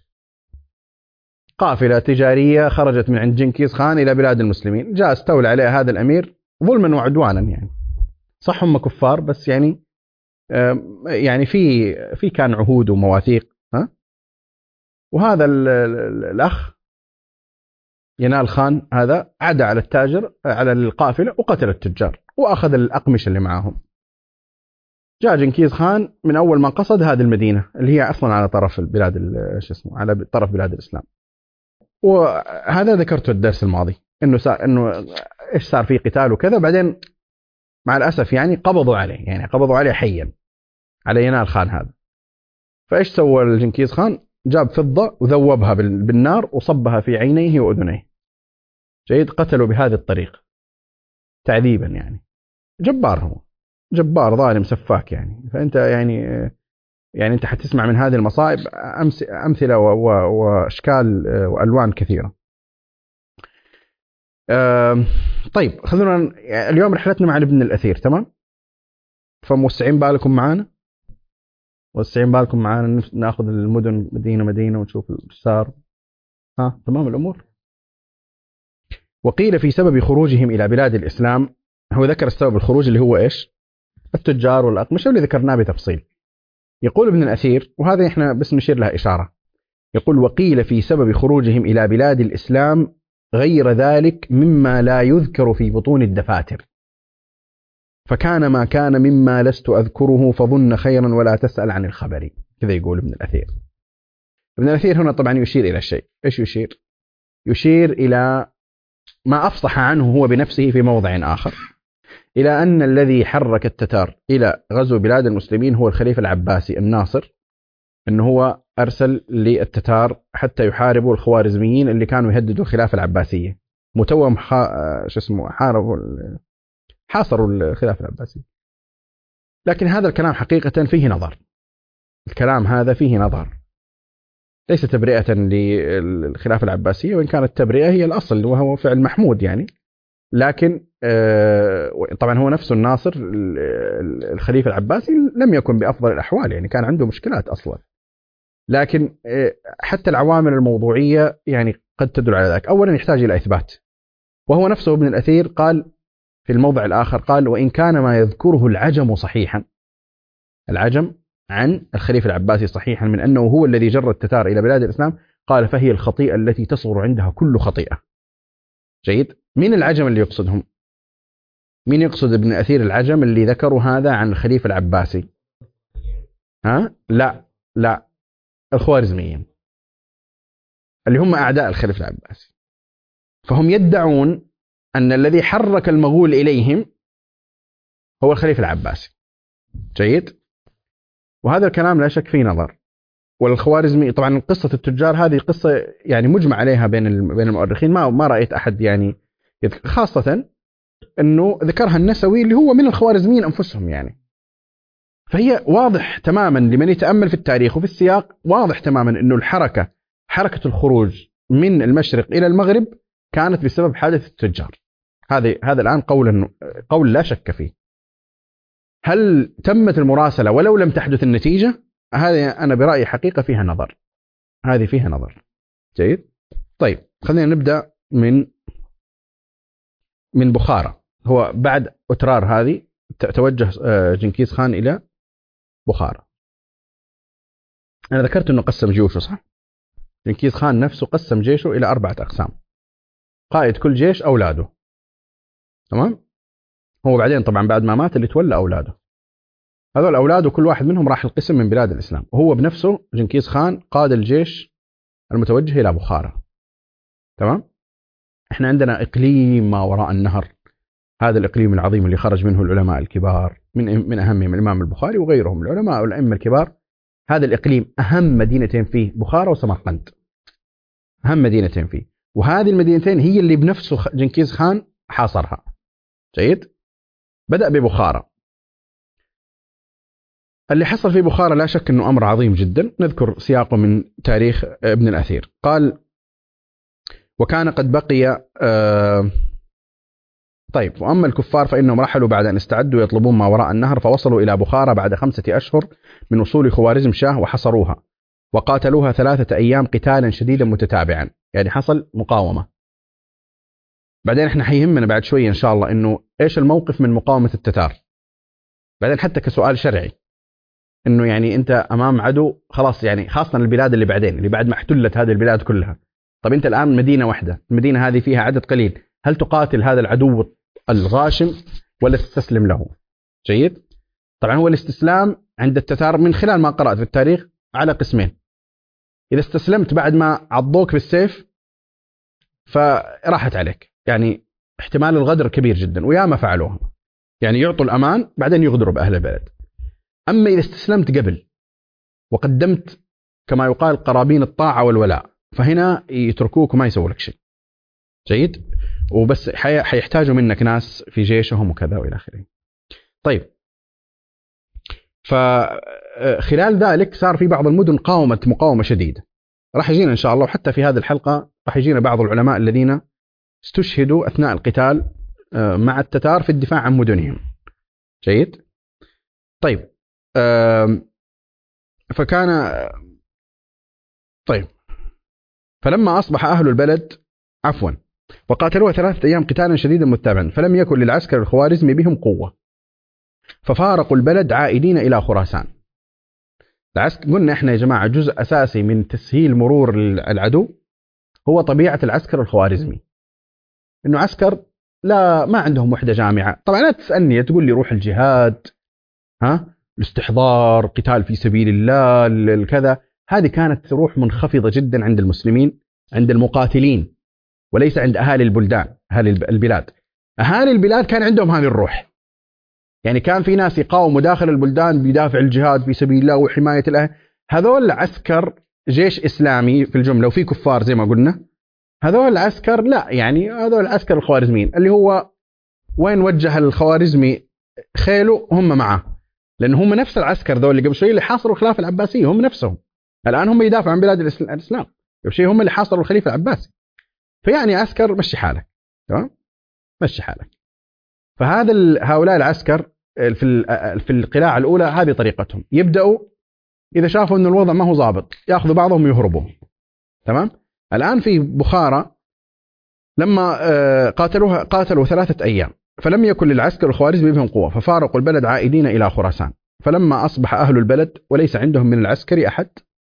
قافلة تجارية خرجت من عند جنكيز خان إلى بلاد المسلمين، جاء استولى عليها هذا الأمير ظلما وعدوانا. يعني صح هم كفار، بس يعني يعني في في كان عهود ومواثيق. ها وهذا الأخ ينال خان هذا عدا على التاجر على القافلة وقتل التجار وأخذ الأقمشة اللي معاهم. جاء جنكيز خان من أول ما قصد هذه المدينة اللي هي أصلا على طرف البلاد شو اسمه على طرف بلاد الإسلام. وهذا ذكرته الدرس الماضي إنه صار إنه إيش صار في قتال وكذا، بعدين مع الأسف يعني قبضوا عليه، يعني قبضوا عليه حيا على ينال خان هذا. فإيش سوى الجنكيز خان؟ جاب فضة وذوبها بالنار وصبها في عينيه وأذنيه. جيد، قتلوا بهذه الطريقة تعذيبا. يعني جبار، هو جبار ظالم سفاك. يعني فأنت يعني يعني أنت حتسمع من هذه المصائب أمثلة وأشكال وألوان كثيرة. طيب خلونا اليوم رحلتنا مع ابن الأثير، تمام؟ فموسعين بالكم معانا، موسعين بالكم معانا ناخذ المدن مدينة مدينة ونشوف الصار. ها تمام الأمور. وقيل في سبب خروجهم إلى بلاد الإسلام، هو ذكر السبب الخروج اللي هو إيش؟ التجار والأقمشة اللي ذكرناه بتفصيل. يقول ابن الأثير، وهذا إحنا بس نشير لها إشارة، يقول وقيل في سبب خروجهم إلى بلاد الإسلام غير ذلك مما لا يذكر في بطون الدفاتر، فكان ما كان مما لست أذكره فظن خيرا ولا تسأل عن الخبر. كذا يقول ابن الأثير. ابن الأثير هنا طبعا يشير إلى الشيء. إيش يشير؟ يشير إلى ما أفصح عنه هو بنفسه في موضع آخر، إلى أن الذي حرك التتار إلى غزو بلاد المسلمين هو الخليفة العباسي الناصر، أنه هو أرسل للتتار حتى يحاربوا الخوارزميين اللي كانوا يهددوا الخلافة العباسية. متوهم حا... شو اسمه حاربوا حاصروا الخلافة العباسية. لكن هذا الكلام حقيقة فيه نظر، الكلام هذا فيه نظر، ليس تبرئة للخلافة العباسية، وإن كانت تبرئة هي الأصل وهو فعل محمود يعني. لكن طبعا هو نفسه الناصر الخليفة العباسي لم يكن بأفضل الأحوال، يعني كان عنده مشكلات أصلا. لكن حتى العوامل الموضوعية يعني قد تدل على ذلك. أولا يحتاج إلى إثبات، وهو نفسه ابن الأثير قال في الموضع الآخر، قال وإن كان ما يذكره العجم صحيحا، العجم عن الخليفة العباسي صحيحا من أنه هو الذي جر التتار إلى بلاد الإسلام، قال فهي الخطيئة التي تصغر عندها كل خطيئة. جيد. مين العجم اللي يقصدهم؟ مين يقصد ابن أثير العجم اللي ذكروا هذا عن الخليفة العباسي؟ ها؟ لا لا، الخوارزميين اللي هم أعداء الخليفة العباسي. فهم يدعون أن الذي حرك المغول إليهم هو الخليفة العباسي. جيد. وهذا الكلام لا شك فيه نظر. والخوارزمي طبعا قصة التجار هذه قصة يعني مجمع عليها بين بين المؤرخين، ما ما رأيت أحد يعني خاصة أنه ذكرها النسوي اللي هو من الخوارزميين أنفسهم يعني. فهي واضح تماما لمن يتأمل في التاريخ وفي السياق، واضح تماما أنه الحركة حركة الخروج من المشرق إلى المغرب كانت بسبب حادث التجار. هذا هذا الآن قول قول لا شك فيه. هل تمت المراسلة ولو لم تحدث النتيجة؟ هذه أنا برأيي حقيقة فيها نظر، هذه فيها نظر. جيد. طيب خلينا نبدأ من من بخارى. هو بعد أترار هذه توجه جنكيز خان إلى بخارى. أنا ذكرت أنه قسم جيوشه صح؟ جنكيز خان نفسه قسم جيشه إلى أربعة أقسام، قائد كل جيش أولاده. تمام. هو بعدين طبعا بعد ما مات اللي تولى أولاده، هذول أولاده كل واحد منهم راح القسم من بلاد الإسلام، وهو بنفسه جنكيز خان قاد الجيش المتوجه إلى بخارى. تمام. إحنا عندنا إقليم ما وراء النهر، هذا الإقليم العظيم اللي خرج منه العلماء الكبار، من من أهمهم الإمام البخاري وغيرهم العلماء والأئمة الكبار. هذا الإقليم أهم مدينتين فيه بخارى وسمرقند، أهم مدينتين فيه، وهذه المدينتين هي اللي بنفسه جنكيز خان حاصرها. جيد. بدأ ببخارى. اللي حصل في بخارى لا شك أنه أمر عظيم جدا. نذكر سياقه من تاريخ ابن الأثير. قال: وكان قد بقي آه طيب وأما الكفار فإنهم رحلوا بعد أن استعدوا يطلبون ما وراء النهر، فوصلوا إلى بخارى بعد خمسة أشهر من وصول خوارزم شاه، وحصروها وقاتلوها ثلاثة أيام قتالا شديدا متتابعا. يعني حصل مقاومة. بعدين احنا حيهمنا بعد شوية إن شاء الله إنه إيش الموقف من مقاومة التتار، بعدين حتى كسؤال شرعي، إنه يعني أنت أمام عدو خلاص، يعني خاصة البلاد اللي بعدين اللي بعد ما احتلت هذه البلاد كلها. طب أنت الآن مدينة واحدة، المدينة هذه فيها عدد قليل، هل تقاتل هذا العدو الغاشم ولا تستسلم له؟ جيد. طبعا هو الاستسلام عند التتار من خلال ما قرأت في التاريخ على قسمين. إذا استسلمت بعد ما عضوك بالسيف فراحت عليك، يعني احتمال الغدر كبير جدا، وياما فعلوها، يعني يعطوا الأمان بعدين يغدروا بأهل البلد. أما إذا استسلمت قبل وقدمت كما يقال قرابين الطاعة والولاء، فهنا يتركوك وما يسووا لك شيء. جيد. وبس حيحتاجوا منك ناس في جيشهم وكذا وإلى آخره. طيب، فخلال ذلك صار في بعض المدن قاومت مقاومة شديدة. راح يجينا إن شاء الله، وحتى في هذه الحلقة راح يجينا بعض العلماء الذين استشهدوا أثناء القتال مع التتار في الدفاع عن مدنهم. جيد. طيب، فكان طيب فلما أصبح أهل البلد عفوا وقاتلوها ثلاثة أيام قتالا شديدا متابعا، فلم يكن للعسكر الخوارزمي بهم قوة، ففارقوا البلد عائدين إلى خراسان. العسكر قلنا إحنا يا جماعة جزء أساسي من تسهيل مرور العدو هو طبيعة العسكر الخوارزمي، إنه عسكر لا ما عندهم وحدة جامعة. طبعا لا تسألني تقول لي روح الجهاد، ها الاستحضار، قتال في سبيل الله، الكذا، هذه كانت روح منخفضة جدا عند المسلمين، عند المقاتلين، وليس عند أهالي البلدان، أهالي البلاد. أهالي البلاد كان عندهم هذه الروح، يعني كان في ناس يقاوموا داخل البلدان بيدافع الجهاد في سبيل الله وحماية الأهل. هذول عسكر جيش إسلامي في الجملة، وفي كفار زي ما قلنا. هذول العسكر لا، يعني هذول العسكر الخوارزميين اللي هو وين وجه الخوارزمي خيله هم معه، لأن هم نفس العسكر ذول اللي قبل شوي اللي حاصروا الخلافة العباسية، هم نفسهم الآن هم يدافعوا عن بلاد الإسلام. قبل شوي هم اللي حاصروا الخليفة العباسي. فيعني عسكر مشي حالك، تمام، مشي حالك. فهذا هؤلاء العسكر في في القلاع الأولى هذه طريقتهم، يبدأوا إذا شافوا أن الوضع ما هو ضابط يأخذوا بعضهم ويهربوا. تمام. الآن في بخارى لما قاتلوها قاتلوا ثلاثة أيام، فلم يكن للعسكر الخوارزمي بهم قوة، ففارقوا البلد عائدين إلى خراسان. فلما أصبح أهل البلد وليس عندهم من العسكر أحد،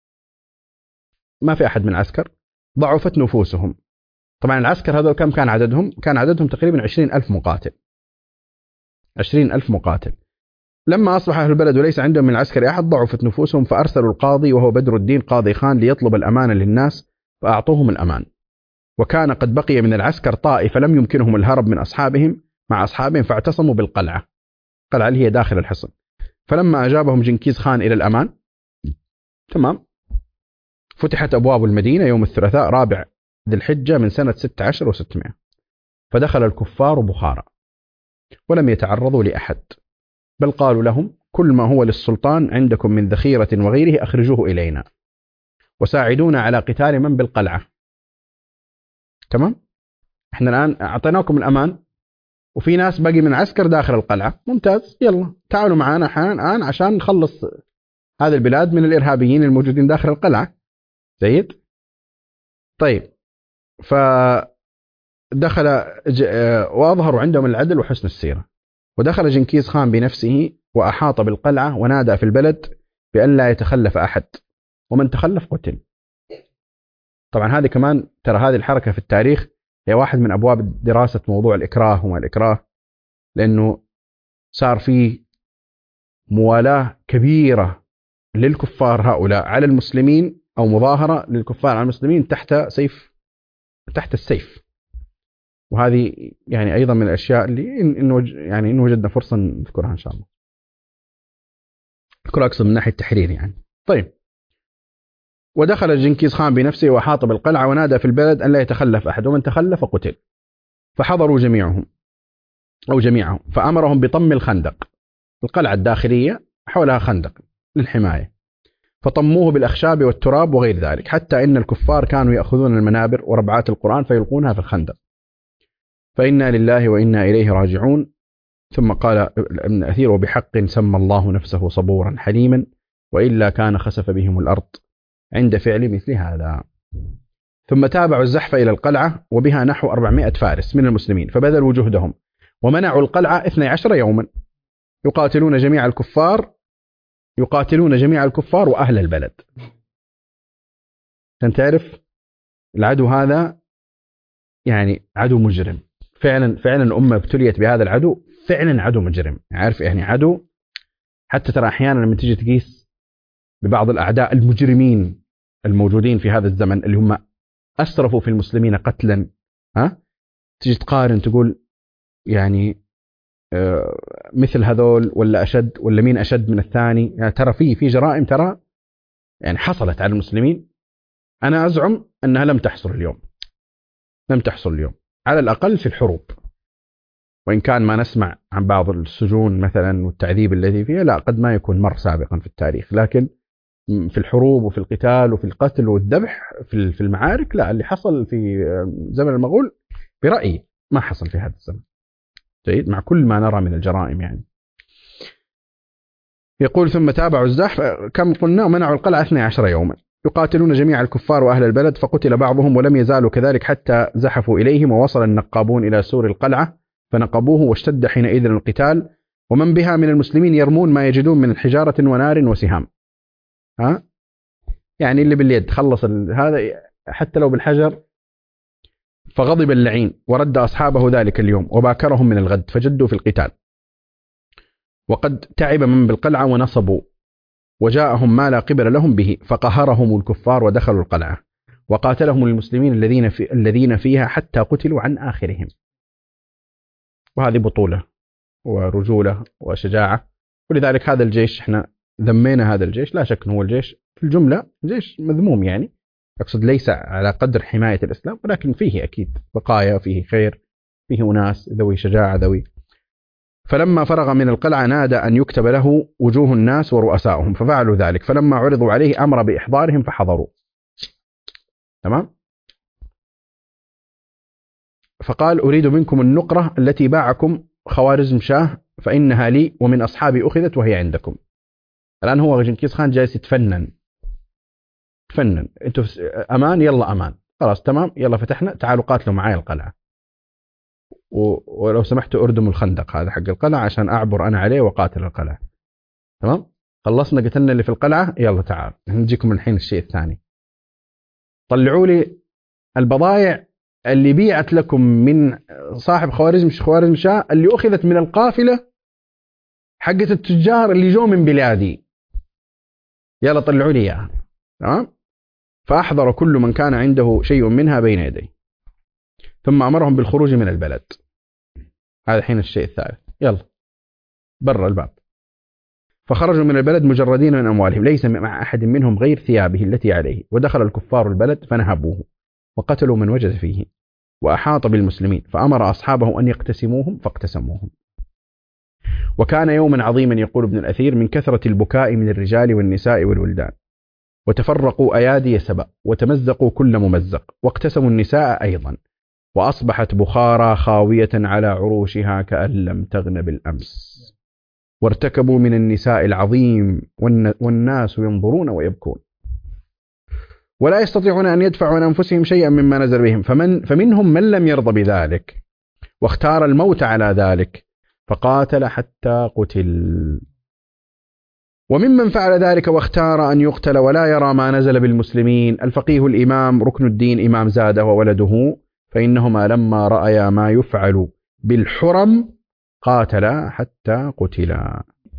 ما في أحد من العسكر، ضعفت نفوسهم. طبعا العسكر هذول كم كان عددهم؟ كان عددهم تقريبا عشرين ألف مقاتل، عشرين ألف مقاتل. لما أصبح أهل البلد وليس عندهم من العسكر أحد، ضعفت نفوسهم، فأرسلوا القاضي وهو بدر الدين قاضي خان ليطلب الأمان للناس، فأعطوهم الأمان. وكان قد بقي من العسكر طائفة لم يمكنهم الهرب من أصحابهم مع أصحابهم، فاعتصموا بالقلعة، القلعة اللي هي داخل الحصن. فلما أجابهم جنكيز خان إلى الأمان، تمام، فتحت أبواب المدينة يوم الثلاثاء رابع ذي الحجة من سنة ستة عشر وستمائة، فدخل الكفار بخارى ولم يتعرضوا لأحد، بل قالوا لهم: كل ما هو للسلطان عندكم من ذخيرة وغيره أخرجوه إلينا، وساعدونا على قتال من بالقلعة. تمام، احنا الآن أعطيناكم الأمان، وفي ناس باقي من عسكر داخل القلعة، ممتاز، يلا تعالوا معنا الآن عشان نخلص هذه البلاد من الإرهابيين الموجودين داخل القلعة. جيد. طيب، فدخل وأظهروا عندهم العدل وحسن السيرة، ودخل جنكيز خان بنفسه وأحاط بالقلعة ونادى في البلد بأن لا يتخلف أحد، ومن تخلف قتل. طبعا هذه كمان ترى هذه الحركة في التاريخ هي واحد من أبواب دراسة موضوع الإكراه وما الإكراه، لأنه صار فيه موالاة كبيرة للكفار هؤلاء على المسلمين، أو مظاهرة للكفار على المسلمين تحت سيف تحت السيف. وهذه يعني أيضا من الأشياء اللي إن إن وج يعني إن وجدنا فرصة نذكرها إن شاء الله. أذكر أقصد من ناحية التحرير يعني. طيب. ودخل جنكيز خان بنفسه وحاط بالقلعة ونادى في البلد أن لا يتخلف أحد، ومن تخلف قتل. فحضروا جميعهم أو جميعهم، فأمرهم بطم الخندق. القلعة الداخلية حولها خندق للحماية، فطموه بالأخشاب والتراب وغير ذلك، حتى إن الكفار كانوا يأخذون المنابر وربعات القرآن فيلقونها في الخندق. فإنا لله وإنا إليه راجعون. ثم قال ابن أثير: وبحق سمى الله نفسه صبورا حليما، وإلا كان خسف بهم الأرض عند فعل مثل هذا. ثم تابعوا الزحف إلى القلعة وبها نحو أربعمائة فارس من المسلمين، فبذلوا جهدهم ومنعوا القلعة اثني عشر يوما يقاتلون جميع الكفار يقاتلون جميع الكفار وأهل البلد. عشان تعرف العدو هذا يعني عدو مجرم فعلا. فعلا الأمة ابتليت بهذا العدو، فعلا عدو مجرم. عارف يعني عدو، حتى ترى أحيانا لما تيجي تقيس ببعض الأعداء المجرمين الموجودين في هذا الزمن اللي هم أسرفوا في المسلمين قتلا، ها تيجي تقارن تقول يعني آه مثل هذول ولا أشد، ولا مين أشد من الثاني. يعني ترى في في جرائم ترى يعني حصلت على المسلمين، أنا أزعم أنها لم تحصل اليوم لم تحصل اليوم على الأقل في الحروب. وإن كان ما نسمع عن بعض السجون مثلا والتعذيب الذي فيها، لا قد ما يكون مر سابقا في التاريخ، لكن في الحروب وفي القتال وفي القتل والذبح في المعارك، لا اللي حصل في زمن المغول برأيي ما حصل في هذا الزمن. جيد، مع كل ما نرى من الجرائم يعني. يقول: ثم تابعوا الزحف كم قلنا ومنعوا القلعة اثني عشر يوما يقاتلون جميع الكفار وأهل البلد، فقتل بعضهم ولم يزالوا كذلك حتى زحفوا إليهم، ووصل النقابون إلى سور القلعة فنقبوه، واشتد حينئذ القتال، ومن بها من المسلمين يرمون ما يجدون من حجارة ونار وسهام. ها يعني اللي باليد خلص هذا حتى لو بالحجر. فغضب اللعين ورد أصحابه ذلك اليوم وباكرهم من الغد، فجدوا في القتال، وقد تعب من بالقلعة ونصبوا، وجاءهم ما لا قبل لهم به، فقهرهم الكفار ودخلوا القلعة، وقاتلهم المسلمين الذين في الذين فيها حتى قتلوا عن آخرهم. وهذه بطولة ورجولة وشجاعة. ولذلك هذا الجيش احنا ذمينا هذا الجيش، لا شك هو الجيش في الجملة جيش مذموم، يعني أقصد ليس على قدر حماية الإسلام، ولكن فيه أكيد بقايا، فيه خير، فيه أناس ذوي شجاعة ذوي. فلما فرغ من القلعة نادى أن يكتب له وجوه الناس ورؤسائهم، ففعلوا ذلك. فلما عرضوا عليه أمر بإحضارهم فحضروا. تمام. فقال: أريد منكم النقرة التي باعكم خوارزم شاه، فإنها لي ومن أصحابي أخذت وهي عندكم. الآن هو جنكيز خان جالس يتفنن تفنن انتوا أمان، يلا أمان، خلاص تمام، يلا فتحنا، تعالوا قاتلوا معي القلعة، ولو سمحتوا اردموا الخندق هذا حق القلعة عشان أعبر أنا عليه وقاتل القلعة. تمام، خلصنا قتلنا اللي في القلعة، يلا تعال نجيكم الحين الشيء الثاني، طلعوا لي البضائع اللي بيعت لكم من صاحب خوارزم خوارزم شاه، اللي أخذت من القافلة حقة التجار اللي جو من بلادي، يلا طلعوا لي إياها. تمام. فأحضر كل من كان عنده شيء منها بين يديه، ثم أمرهم بالخروج من البلد. هذا حين الشيء الثالث، يلا برا الباب. فخرجوا من البلد مجردين من أموالهم، ليس مع أحد منهم غير ثيابه التي عليه، ودخل الكفار البلد فنهبوه وقتلوا من وجد فيه، وأحاط بالمسلمين، فأمر أصحابه أن يقتسموهم فاقتسموهم. وكان يوما عظيما، يقول ابن الأثير، من كثرة البكاء من الرجال والنساء والولدان، وتفرقوا أيادي سبأ، وتمزقوا كل ممزق، واقتسموا النساء أيضا، وأصبحت بخارى خاوية على عروشها كأن لم تغن بالأمس، وارتكبوا من النساء العظيم، والناس ينظرون ويبكون، ولا يستطيعون أن يدفعوا عن أنفسهم شيئا مما نزل بهم، فمن فمنهم من لم يرضى بذلك واختار الموت على ذلك، فقاتل حتى قتل. وممن فعل ذلك واختار أن يقتل ولا يرى ما نزل بالمسلمين الفقيه الإمام ركن الدين إمام زادة وولده، فإنهما لما رأيا ما يفعل بالحرم قاتلا حتى قتلا.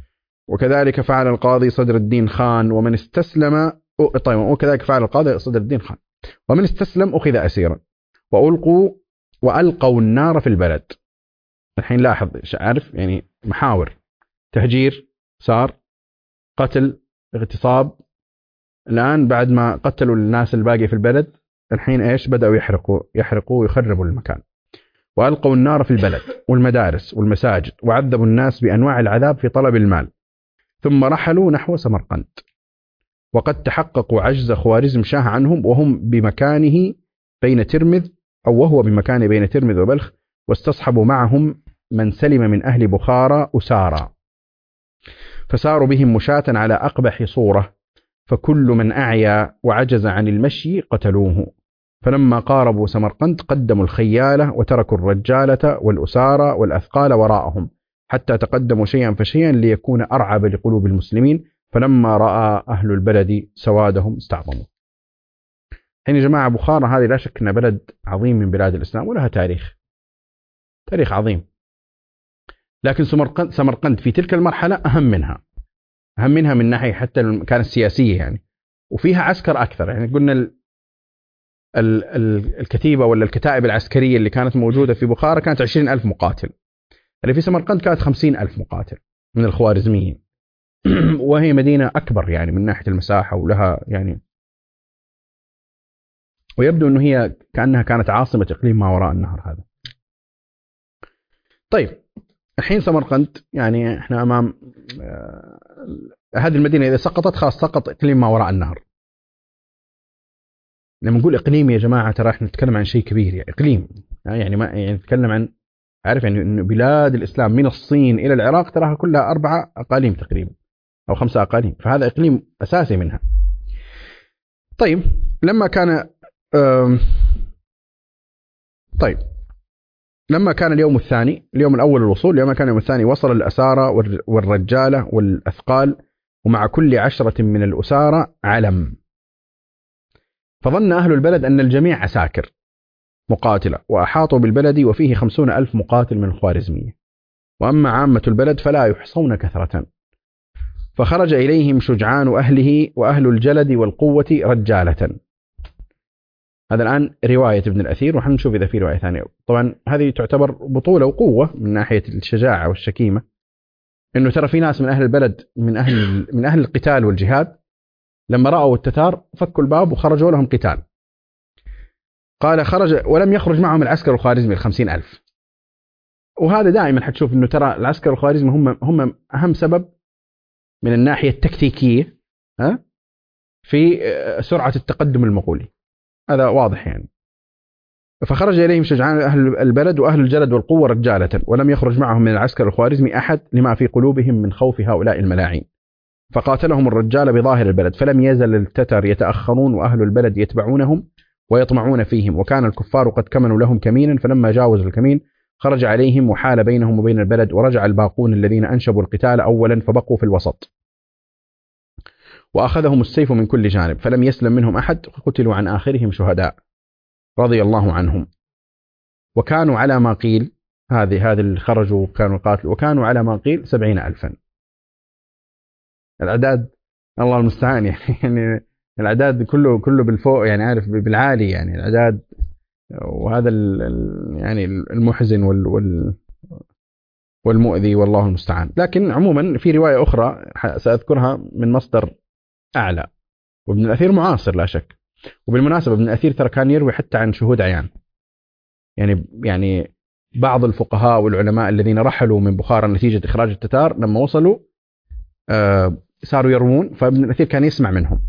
وكذلك فعل القاضي صدر الدين خان ومن استسلم. طيب وكذلك فعل القاضي صدر الدين خان ومن استسلم أخذ أسيرا وألقوا وألقوا النار في البلد. الحين لاحظ، عارف يعني محاور: تهجير صار، قتل، اغتصاب. الآن بعد ما قتلوا الناس الباقي في البلد الحين إيش؟ بدأوا يحرقوا يحرقوا ويخربوا المكان. وألقوا النار في البلد والمدارس والمساجد وعذبوا الناس بأنواع العذاب في طلب المال، ثم رحلوا نحو سمرقند. وقد تحققوا عجز خوارزم شاه عنهم وهم بمكانه بين ترمذ أو وهو بمكانه بين ترمذ وبلخ، واستصحبوا معهم من سلم من أهل بخارى أسارى، فساروا بهم مشاة على أقبح صورة، فكل من أعيا وعجز عن المشي قتلوه. فلما قاربوا سمرقند قدموا الخيالة وتركوا الرجالة والأسارى والأثقال وراءهم، حتى تقدموا شيئا فشيئا ليكون أرعب لقلوب المسلمين. فلما رأى أهل البلد سوادهم استعظموا. حين يا جماعة بخارى هذه لا شك أنها بلد عظيم من بلاد الإسلام ولها تاريخ تاريخ عظيم، لكن سمرقند سمرقند في تلك المرحلة أهم منها أهم منها من ناحية حتى كانت السياسية يعني، وفيها عسكر أكثر. يعني قلنا ال ال ال الكتيبة ولا الكتائب العسكرية اللي كانت موجودة في بخارى كانت عشرين ألف مقاتل، اللي في سمرقند كانت خمسين ألف مقاتل من الخوارزميين. وهي مدينة أكبر يعني من ناحية المساحة ولها يعني، ويبدو أنه هي كأنها كانت عاصمة إقليم ما وراء النهر هذا. طيب الحين سمرقند يعني احنا أمام آه هذه المدينة إذا سقطت خلاص سقط إقليم ما وراء النهر. لما نقول إقليم يا جماعة ترى احنا نتكلم عن شيء كبير، يعني إقليم يعني ما يعني نتكلم عن، عارف يعني إنه بلاد الإسلام من الصين إلى العراق تراها كلها أربعة أقاليم تقريبا أو خمسة أقاليم، فهذا إقليم أساسي منها. طيب لما كان طيب لما كان اليوم الثاني، اليوم الأول الوصول، لما كان اليوم الثاني وصل الأسارى والرجالة والأثقال ومع كل عشرة من الأسارى علم، فظن أهل البلد أن الجميع عساكر مقاتلة، وأحاطوا بالبلد وفيه خمسون ألف مقاتل من الخوارزمية، وأما عامة البلد فلا يحصون كثرة. فخرج إليهم شجعان أهله وأهل الجلد والقوة رجالة. هذا الآن رواية ابن الأثير، وحنشوف إذا في رواية ثانية. طبعا هذه تعتبر بطولة وقوة من ناحية الشجاعة والشكيمة، إنه ترى في ناس من أهل البلد من أهل من أهل القتال والجهاد لما رأوا التتار فكوا الباب وخرجوا لهم قتال. قال خرج ولم يخرج معهم العسكر الخوارزمي الخمسين ألف. وهذا دائما حتشوف إنه ترى العسكر الخوارزمي هم هم أهم سبب من الناحية التكتيكية ها في سرعة التقدم المغولي، هذا واضح يعني. فخرج إليهم شجعان أهل البلد وأهل الجلد والقوة رجالة، ولم يخرج معهم من العسكر الخوارزمي أحد لما في قلوبهم من خوف هؤلاء الملاعين. فقاتلهم الرجال بظاهر البلد، فلم يزل التتر يتأخرون وأهل البلد يتبعونهم ويطمعون فيهم، وكان الكفار قد كمنوا لهم كمينا. فلما جاوز الكمين خرج عليهم وحال بينهم وبين البلد، ورجع الباقون الذين أنشبوا القتال أولا فبقوا في الوسط، وأخذهم السيف من كل جانب، فلم يسلم منهم أحد، قتلوا عن آخرهم شهداء رضي الله عنهم. وكانوا على ما قيل هذه هذه اللي خرجوا كانوا قاتلوا، وكانوا على ما قيل سبعين ألفا. الأعداد الله المستعان يعني الأعداد كله كله بالفوق يعني، عارف بالعالي يعني الأعداد، وهذا يعني المحزن وال وال والمؤذي والله المستعان. لكن عموما في رواية أخرى سأذكرها من مصدر أعلى، وابن الأثير معاصر لا شك. وبالمناسبة ابن الأثير ترى كان يروي حتى عن شهود عيان، يعني يعني بعض الفقهاء والعلماء الذين رحلوا من بخارى نتيجة إخراج التتار لما وصلوا آه صاروا يروون، فابن الأثير كان يسمع منهم.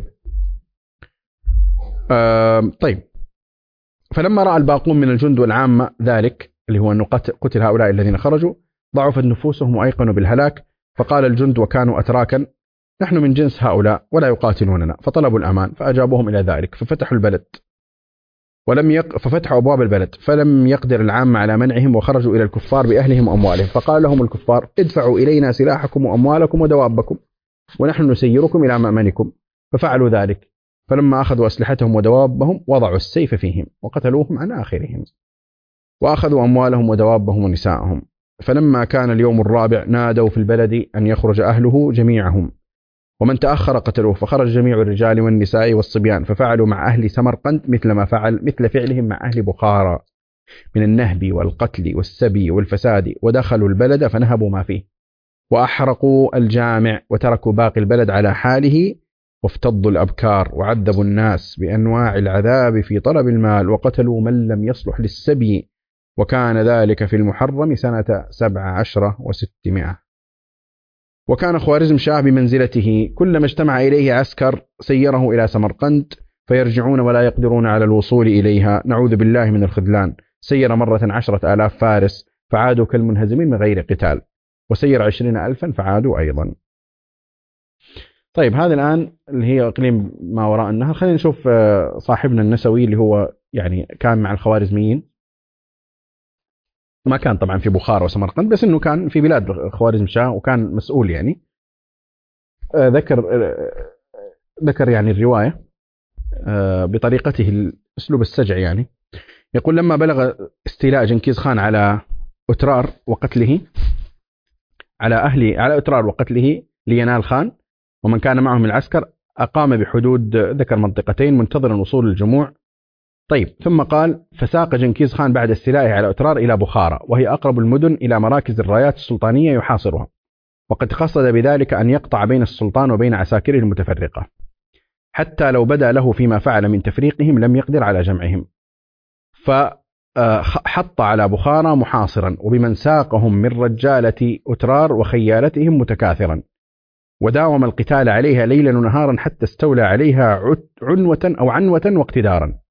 آه طيب فلما رأى الباقون من الجند والعامة ذلك اللي هو أنه قتل هؤلاء الذين خرجوا ضعفت نفوسهم وأيقنوا بالهلاك. فقال الجند وكانوا أتراكا نحن من جنس هؤلاء ولا يقاتلوننا، فطلبوا الأمان فأجابوهم إلى ذلك، ففتحوا البلد ولم يق... ففتحوا أبواب البلد فلم يقدر العامة على منعهم، وخرجوا إلى الكفار بأهلهم وأموالهم. فقال لهم الكفار ادفعوا إلينا سلاحكم وأموالكم ودوابكم ونحن نسيركم إلى مأمنكم. ففعلوا ذلك، فلما أخذوا أسلحتهم ودوابهم وضعوا السيف فيهم وقتلوهم عن آخرهم، وأخذوا أموالهم ودوابهم ونساءهم. فلما كان اليوم الرابع نادوا في البلد أن يخرج أهله جميعهم، ومن تأخر قتلوه، فخرج جميع الرجال والنساء والصبيان، ففعلوا مع أهل سمرقند مثل ما فعل مثل فعلهم مع أهل بخارى من النهب والقتل والسبي والفساد، ودخلوا البلد فنهبوا ما فيه، وأحرقوا الجامع، وتركوا باقي البلد على حاله، وافتضوا الأبكار، وعذبوا الناس بأنواع العذاب في طلب المال، وقتلوا من لم يصلح للسبي، وكان ذلك في المحرم سنة سبع عشرة وستمائة. وكان خوارزم شاه بمنزلته، كلما اجتمع إليه عسكر سيره إلى سمرقند، فيرجعون ولا يقدرون على الوصول إليها، نعوذ بالله من الخذلان. سير مرة عشرة آلاف فارس فعادوا كالمنهزمين من غير قتال، وسير عشرين ألفا فعادوا أيضا. طيب هذا الآن اللي هي إقليم ما وراء النهر. خلينا نشوف صاحبنا النسوي اللي هو يعني كان مع الخوارزميين، ما كان طبعا في بخارى وسمرقند، بس انه كان في بلاد خوارزم شاه وكان مسؤول يعني. ذكر ذكر يعني الرواية بطريقته الأسلوب السجع يعني. يقول لما بلغ استيلاء جنكيز خان على أترار وقتله على أهل على أترار وقتله لينال خان ومن كان معهم العسكر، أقام بحدود ذكر منطقتين منتظرا وصول الجموع. طيب ثم قال فساق جنكيز خان بعد استيلائه على أترار إلى بخارى، وهي أقرب المدن إلى مراكز الرايات السلطانية يحاصرها، وقد قصد بذلك أن يقطع بين السلطان وبين عساكره المتفرقة، حتى لو بدا له فيما فعل من تفريقهم لم يقدر على جمعهم، فحط على بخارى محاصرا، وبمن ساقهم من رجالة أترار وخيالتهم متكاثرا، وداوم القتال عليها ليلا ونهارا حتى استولى عليها عنوة أو عنوة واقتدارا.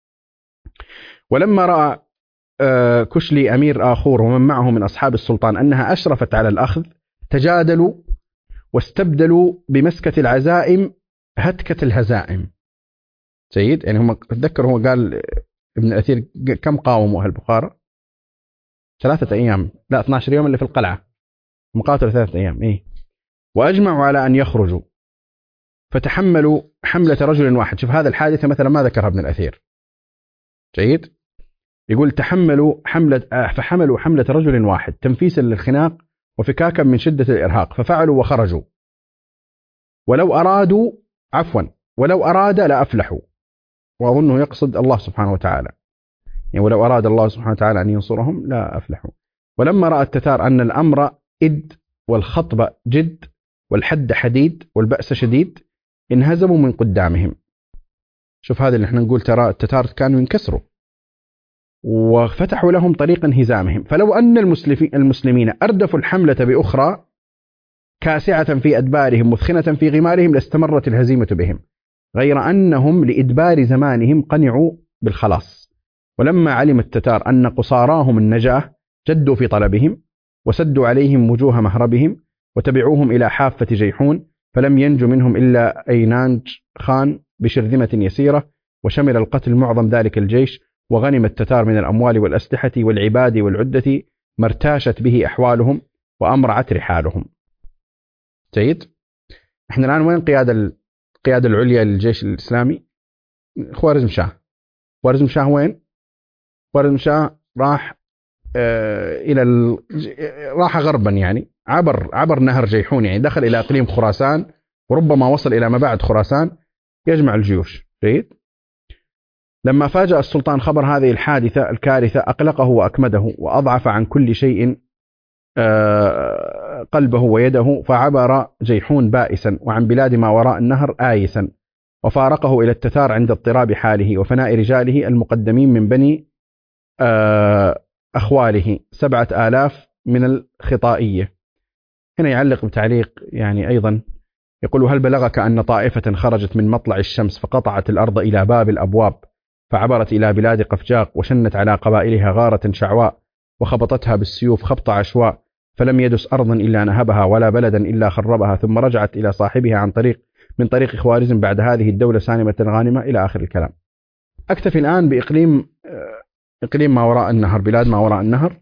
ولما رأى كشلي أمير آخور ومن معه من أصحاب السلطان أنها أشرفت على الأخذ، تجادلوا واستبدلوا بمسكة العزائم هتكة الهزائم. سيد يعني هم تذكر هو قال ابن الأثير كم قاوموا أهل بخارى؟ ثلاثة أيام، لا اثني عشر يوم اللي في القلعة، مقاتل ثلاثة أيام. إيه وأجمعوا على أن يخرجوا، فتحملوا حملة رجل واحد. شوف هذا الحادثة مثلا ما ذكرها ابن الأثير. جيد. يقول تحملوا حملة فحملوا حملة رجل واحد تنفيسا للخناق وفكاكا من شدة الإرهاق، ففعلوا وخرجوا، ولو أرادوا عفوا ولو أراد لأفلحوا، وأظنه يقصد الله سبحانه وتعالى، يعني ولو أراد الله سبحانه وتعالى أن ينصرهم لا أفلحوا. ولما رأى التتار أن الأمر إد والخطب جد والحد حديد والبأس شديد، انهزموا من قدامهم. شوف هذا اللي احنا نقول ترى التتار كانوا ينكسروا، وفتحوا لهم طريق انهزامهم. فلو أن المسلمين أردفوا الحملة بأخرى كاسعة في أدبارهم مثخنة في غمارهم لاستمرت الهزيمة بهم، غير أنهم لإدبار زمانهم قنعوا بالخلاص. ولما علم التتار أن قصاراهم النجاة جدوا في طلبهم وسدوا عليهم وجوه مهربهم وتبعوهم إلى حافة جيحون، فلم ينج منهم إلا أينانج خان بشرذمة يسيرة، وشمل القتل معظم ذلك الجيش، وغنم التتار من الأموال والأسلحة والعباد والعدة ما ارتاشت به أحوالهم وأمرعت رحالهم. جيد. احنا الآن وين قيادة القيادة العليا للجيش الإسلامي؟ خوارزم شاه. خوارزم شاه وين؟ خوارزم شاه راح اه إلى ال... راح غربا، يعني عبر عبر نهر جيحون، يعني دخل إلى إقليم خراسان، وربما وصل إلى ما بعد خراسان يجمع الجيوش. جيد. لما فاجأ السلطان خبر هذه الحادثة الكارثة أقلقه وأكمده، وأضعف عن كل شيء قلبه ويده، فعبر جيحون بائسا وعن بلاد ما وراء النهر آيسا، وفارقه إلى التتار عند اضطراب حاله وفناء رجاله المقدمين من بني أخواله سبعة آلاف من الخطائية. هنا يعلق بتعليق يعني أيضا يقول هل بلغك أن طائفة خرجت من مطلع الشمس فقطعت الأرض إلى باب الأبواب، فعبرت إلى بلاد قفجاق وشنت على قبائلها غارة شعواء، وخبطتها بالسيوف خبط عشواء، فلم يدس أرضا إلا نهبها ولا بلدا إلا خربها، ثم رجعت إلى صاحبها عن طريق من طريق خوارزم بعد هذه الدولة سالمة غانمة، إلى آخر الكلام. أكتفي الآن بإقليم إقليم ما وراء النهر، بلاد ما وراء النهر.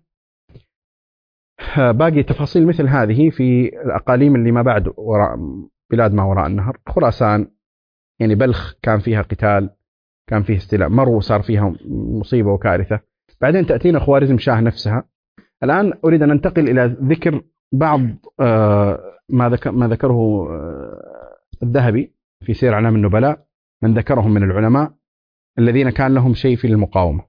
باقي تفاصيل مثل هذه في الأقاليم اللي ما بعد وراء بلاد ما وراء النهر. خراسان يعني بلخ كان فيها قتال، كان فيه استيلاء، مرو صار فيها مصيبة وكارثة. بعدين تأتينا خوارزم شاه نفسها الآن أريد أن أنتقل إلى ذكر بعض ما ذكر ما ذكره الذهبي في سير أعلام النبلاء، من ذكرهم من العلماء الذين كان لهم شيء في المقاومة.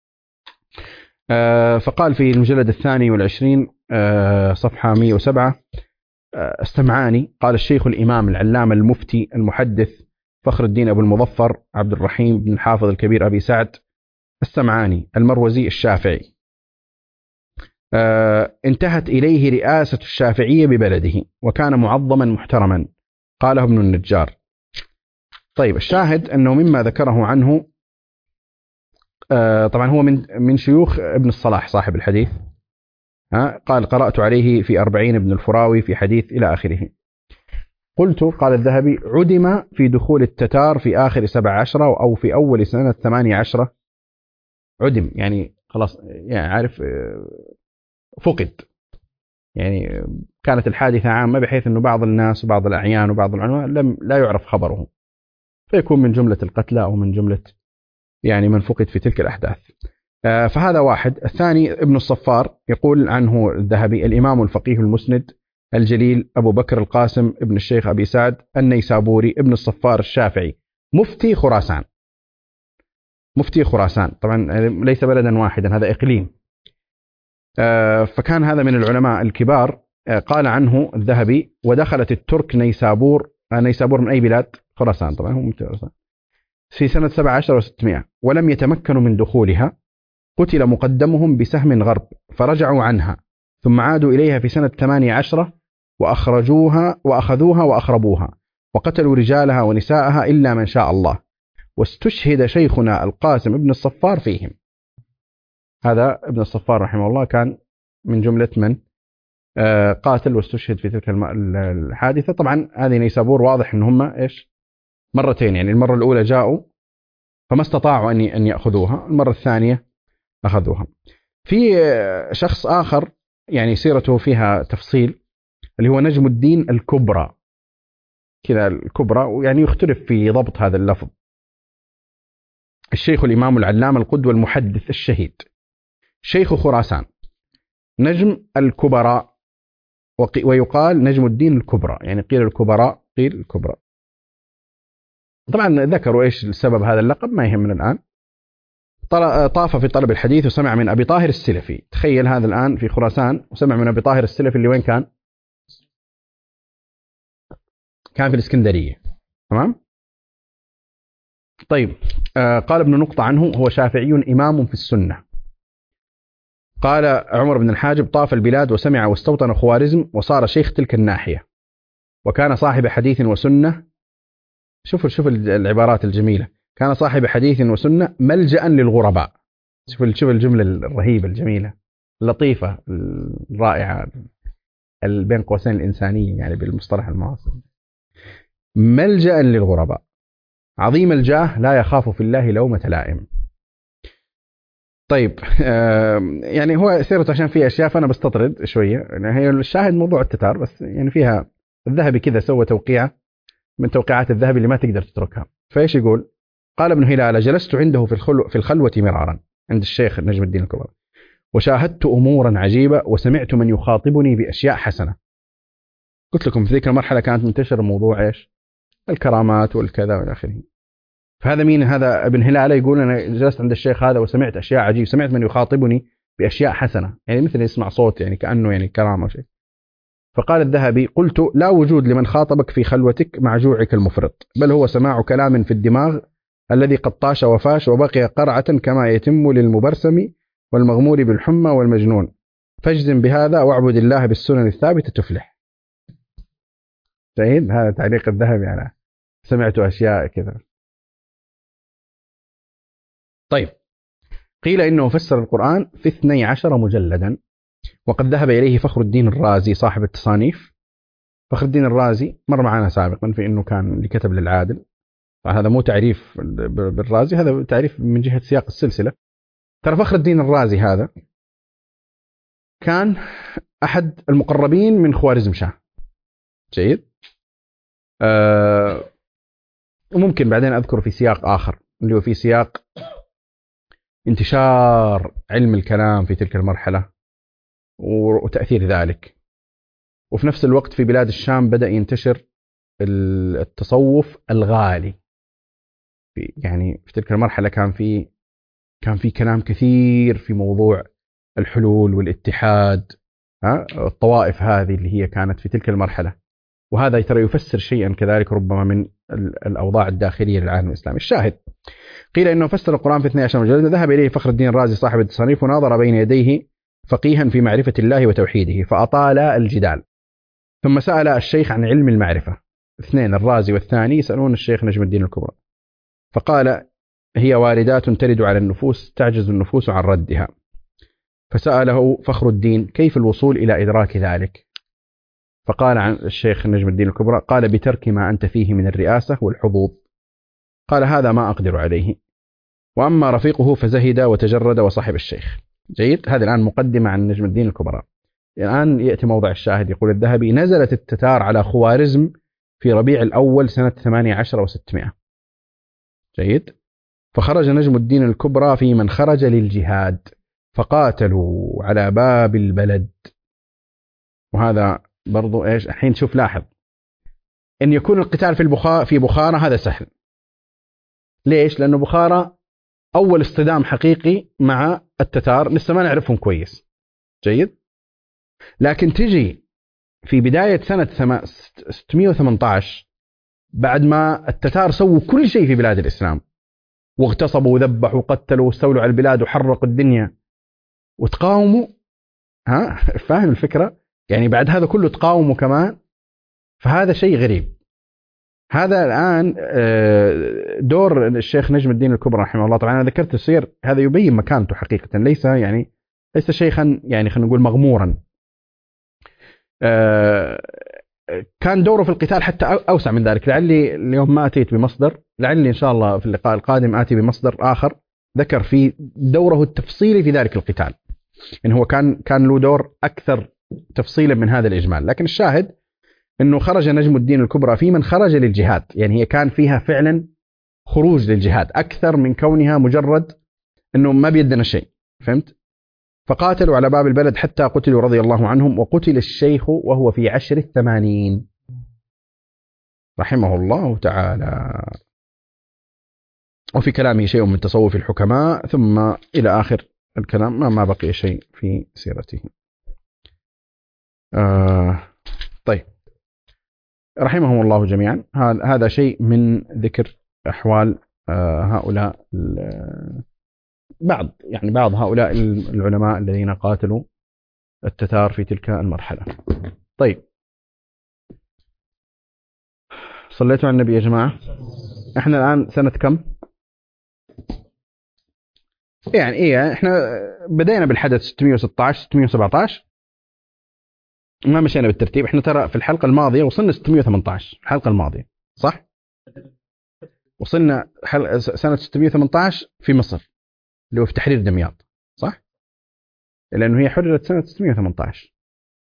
فقال في المجلد الثاني والعشرين صفحة مئة وسبعة: السمعاني قال: الشيخ الإمام العلامة المفتي المحدث فخر الدين أبو المظفر عبد الرحيم بن الحافظ الكبير أبي سعد السمعاني المروزي الشافعي انتهت إليه رئاسة الشافعية ببلده، وكان معظما محترما، قاله ابن النجار. طيب، الشاهد أنه مما ذكره عنه، طبعا هو من من شيوخ ابن الصلاح صاحب الحديث. قال: قرأت عليه في أربعين ابن الفراوي في حديث إلى آخره. قلت، قال الذهبي: عدم في دخول التتار في آخر سبع عشرة أو في أول سنة ثمانية عشرة. عدم يعني خلاص، يعني عارف، فقد، يعني كانت الحادثة عامة بحيث أنه بعض الناس وبعض الأعيان وبعض العلماء لم لا يعرف خبره، فيكون من جملة القتلى أو من جملة يعني من فقد في تلك الأحداث. فهذا واحد. الثاني ابن الصفار يقول عنه الذهبي: الإمام الفقيه المسند الجليل أبو بكر القاسم ابن الشيخ أبي سعد النيسابوري ابن الصفار الشافعي مفتي خراسان. مفتي خراسان طبعا ليس بلدا واحدا، هذا إقليم. فكان هذا من العلماء الكبار. قال عنه الذهبي: ودخلت الترك نيسابور. نيسابور من أي بلاد؟ خراسان طبعا، هم في سنة سبع عشر وستمائة، ولم يتمكنوا من دخولها. قتل مقدمهم بسهم غرب، فرجعوا عنها، ثم عادوا إليها في سنة ثمانية عشرة وأخرجوها وأخذوها وأخربوها، وقتلوا رجالها ونساءها إلا من شاء الله، واستشهد شيخنا القاسم ابن الصفار فيهم. هذا ابن الصفار رحمه الله كان من جملة من قاتل واستشهد في تلك الحادثة. طبعا هذه نيسابور واضح أن هم إيش مرتين، يعني المرة الأولى جاءوا فما استطاعوا أن أن يأخذوها، المرة الثانية أخذوها. في شخص آخر يعني سيرته فيها تفصيل، اللي هو نجم الدين الكبرى، كذا الكبرى، ويعني يختلف في ضبط هذا اللفظ. الشيخ الإمام العلامة القدوة المحدث الشهيد، شيخ خراسان، نجم الكبراء، ويقال نجم الدين الكبرى، يعني قيل الكبراء قيل الكبرى. طبعا ذكروا إيش السبب هذا اللقب، ما يهمنا الآن. طاف في طلب الحديث وسمع من أبي طاهر السلفي. تخيل هذا الآن في خراسان وسمع من أبي طاهر السلفي، اللي وين كان؟ كان في الإسكندرية. تمام. طيب، آه قال ابن نقطة عنه: هو شافعي إمام في السنة. قال عمر بن الحاجب: طاف البلاد وسمع واستوطن خوارزم وصار شيخ تلك الناحية، وكان صاحب حديث وسنة. شوفوا شوف العبارات الجميلة: كان صاحب حديث وسنة ملجأ للغرباء. شوف شوف الجملة الرهيبة الجميلة اللطيفة الرائعة، بين قوسين الإنسانية يعني بالمصطلح المعاصر. ملجأ للغرباء، عظيم الجاه، لا يخاف في الله لومة لائم. طيب، يعني هو سيرته عشان فيها أشياء فأنا بستطرد شوية، يعني هي الشاهد موضوع التتار بس، يعني فيها الذهبي كذا سوى توقيعة من توقيعات الذهبي اللي ما تقدر تتركها. فايش يقول؟ قال ابن هلال: جلست عنده في الخلو في الخلوة مرارا، عند الشيخ نجم الدين الكبرى، وشاهدت أمورا عجيبة، وسمعت من يخاطبني بأشياء حسنة. قلت لكم في ذيك المرحلة كانت منتشر موضوع إيش؟ الكرامات والكذا والى آخره. فهذا مين؟ هذا ابن هلال يقول: أنا جلست عند الشيخ هذا وسمعت أشياء عجيبة، سمعت من يخاطبني بأشياء حسنة، يعني مثل يسمع صوت، يعني كأنه يعني كرامة شيء. فقال الذهبي: قلت: لا وجود لمن خاطبك في خلوتك مع جوعك المفرط، بل هو سماع كلام في الدماغ الذي قد طاش وفاش وبقي قرعة، كما يتم للمبرسم والمغمور بالحمى والمجنون، فاجزم بهذا واعبد الله بالسنن الثابتة تفلح. جيد، هذا تعليق الذهبي على سمعت أشياء كذا. طيب، قيل إنه فسر القرآن في اثني عشر مجلدا، وقد ذهب إليه فخر الدين الرازي صاحب التصانيف. فخر الدين الرازي مر معنا سابقا في إنه كان اللي كتب للعادل. هذا مو تعريف بالرازي، هذا تعريف من جهة سياق السلسلة. ترى فخر الدين الرازي هذا كان أحد المقربين من خوارزم شاه. جيد. أه وممكن بعدين أذكر في سياق آخر، اللي هو في سياق انتشار علم الكلام في تلك المرحلة، وتأثير ذلك. وفي نفس الوقت في بلاد الشام بدأ ينتشر التصوف الغالي. يعني في تلك المرحلة كان في كان في كلام كثير في موضوع الحلول والاتحاد، ها الطوائف هذه اللي هي كانت في تلك المرحلة. وهذا ترى يفسر شيئا كذلك ربما من الأوضاع الداخلية للعالم الإسلامي. الشاهد قيل إنه فسر القرآن في اثني عشر مجلد. ذهب إليه فخر الدين الرازي صاحب التصانيف وناظر بين يديه فقيها في معرفة الله وتوحيده فأطال الجدال، ثم سأل الشيخ عن علم المعرفة. اثنين، الرازي والثاني، يسألون الشيخ نجم الدين الكبرى، فقال هي واردات ترد على النفوس تعجز النفوس عن ردها. فسأله فخر الدين كيف الوصول إلى إدراك ذلك؟ فقال عن الشيخ نجم الدين الكبرى قال بترك ما أنت فيه من الرئاسة والحظوظ. قال هذا ما أقدر عليه. وأما رفيقه فزهد وتجرد وصاحب الشيخ. جيد. هذا الآن مقدمة عن نجم الدين الكبرى. الآن يأتي موضع الشاهد. يقول الذهبي نزلت التتار على خوارزم في ربيع الأول سنة ثمانية عشر وستمائة. جيد. فخرج نجم الدين الكبرى في من خرج للجهاد فقاتلوا على باب البلد. وهذا برضو إيش الحين شوف لاحظ إن يكون القتال في البخارى في بخارى هذا سهل. ليش؟ لأنه بخارى أول اصطدام حقيقي مع التتار لسه ما نعرفهم كويس. جيد. لكن تجي في بداية سنة ستمائة وثمانية عشر بعد ما التتار سووا كل شيء في بلاد الإسلام واغتصبوا وذبحوا وقتلوا واستولوا على البلاد وحرقوا الدنيا وتقاوموا. ها فاهم الفكرة؟ يعني بعد هذا كله تقاوموا كمان. فهذا شيء غريب. هذا الآن دور الشيخ نجم الدين الكبرى رحمه الله. طبعا أنا ذكرت السير هذا يبين مكانته حقيقة، ليس يعني ليس شيخا يعني خلينا نقول مغمورا. كان دوره في القتال حتى أوسع من ذلك. لعلي اليوم ما أتيت بمصدر، لعلي إن شاء الله في اللقاء القادم آتي بمصدر آخر ذكر في دوره التفصيلي في ذلك القتال. إن هو كان كان له دور أكثر تفصيلا من هذا الإجمال. لكن الشاهد إنه خرج نجم الدين الكبرى في من خرج للجهاد. يعني هي كان فيها فعلا خروج للجهاد أكثر من كونها مجرد إنه ما بيدنا شيء. فهمت؟ فقاتلوا على باب البلد حتى قتلوا رضي الله عنهم. وقتل الشيخ وهو في عشر الثمانين رحمه الله تعالى. وفي كلامه شيء من تصوف الحكماء ثم إلى آخر الكلام ما, ما بقي شيء في سيرته. آه طيب رحمهم الله جميعا. هذا شيء من ذكر أحوال آه هؤلاء بعض يعني بعض هؤلاء العلماء الذين قاتلوا التتار في تلك المرحلة. طيب صليتوا على النبي يا جماعة. احنا الآن سنة كم؟ يعني ايه احنا بدينا بالحدث ستمائة وستة عشر ستمائة وسبعة عشر ما مشينا بالترتيب. احنا ترى في الحلقة الماضية وصلنا ستمائة وثمانية عشر الحلقة الماضية صح؟ وصلنا سنة ستمائة وثمانية عشر في مصر اللي هو في تحرير دمياط صح؟ لأنه هي حررت سنة ستمائة وثمانية عشر.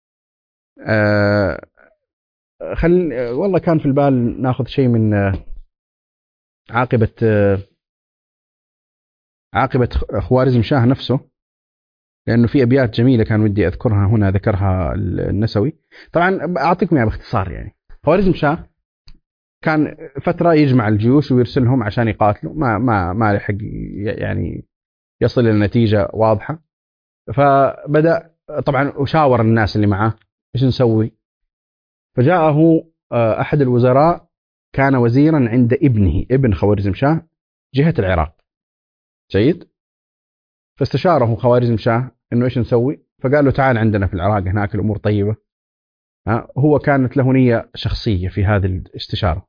آه خل والله كان في البال ناخذ شيء من آه عاقبة آه عاقبة خوارزم شاه نفسه، لأنه في أبيات جميلة كان ودي أذكرها هنا ذكرها النسوي. طبعا أعطيكم يعني باختصار. يعني خوارزم شاه كان فترة يجمع الجيوش ويرسلهم عشان يقاتلوا، ما ما ما لحق يعني يصل إلى نتيجة واضحة. فبدأ طبعا وشاور الناس اللي معه إيش نسوي. فجاءه أحد الوزراء كان وزيرا عند ابنه ابن خوارزم شاه جهة العراق. جيد. فاستشاره خوارزم شاه إنه إيش نسوي. فقال له تعال عندنا في العراق هناك الأمور طيبة. هو كانت له نية شخصية في هذه الاستشارة.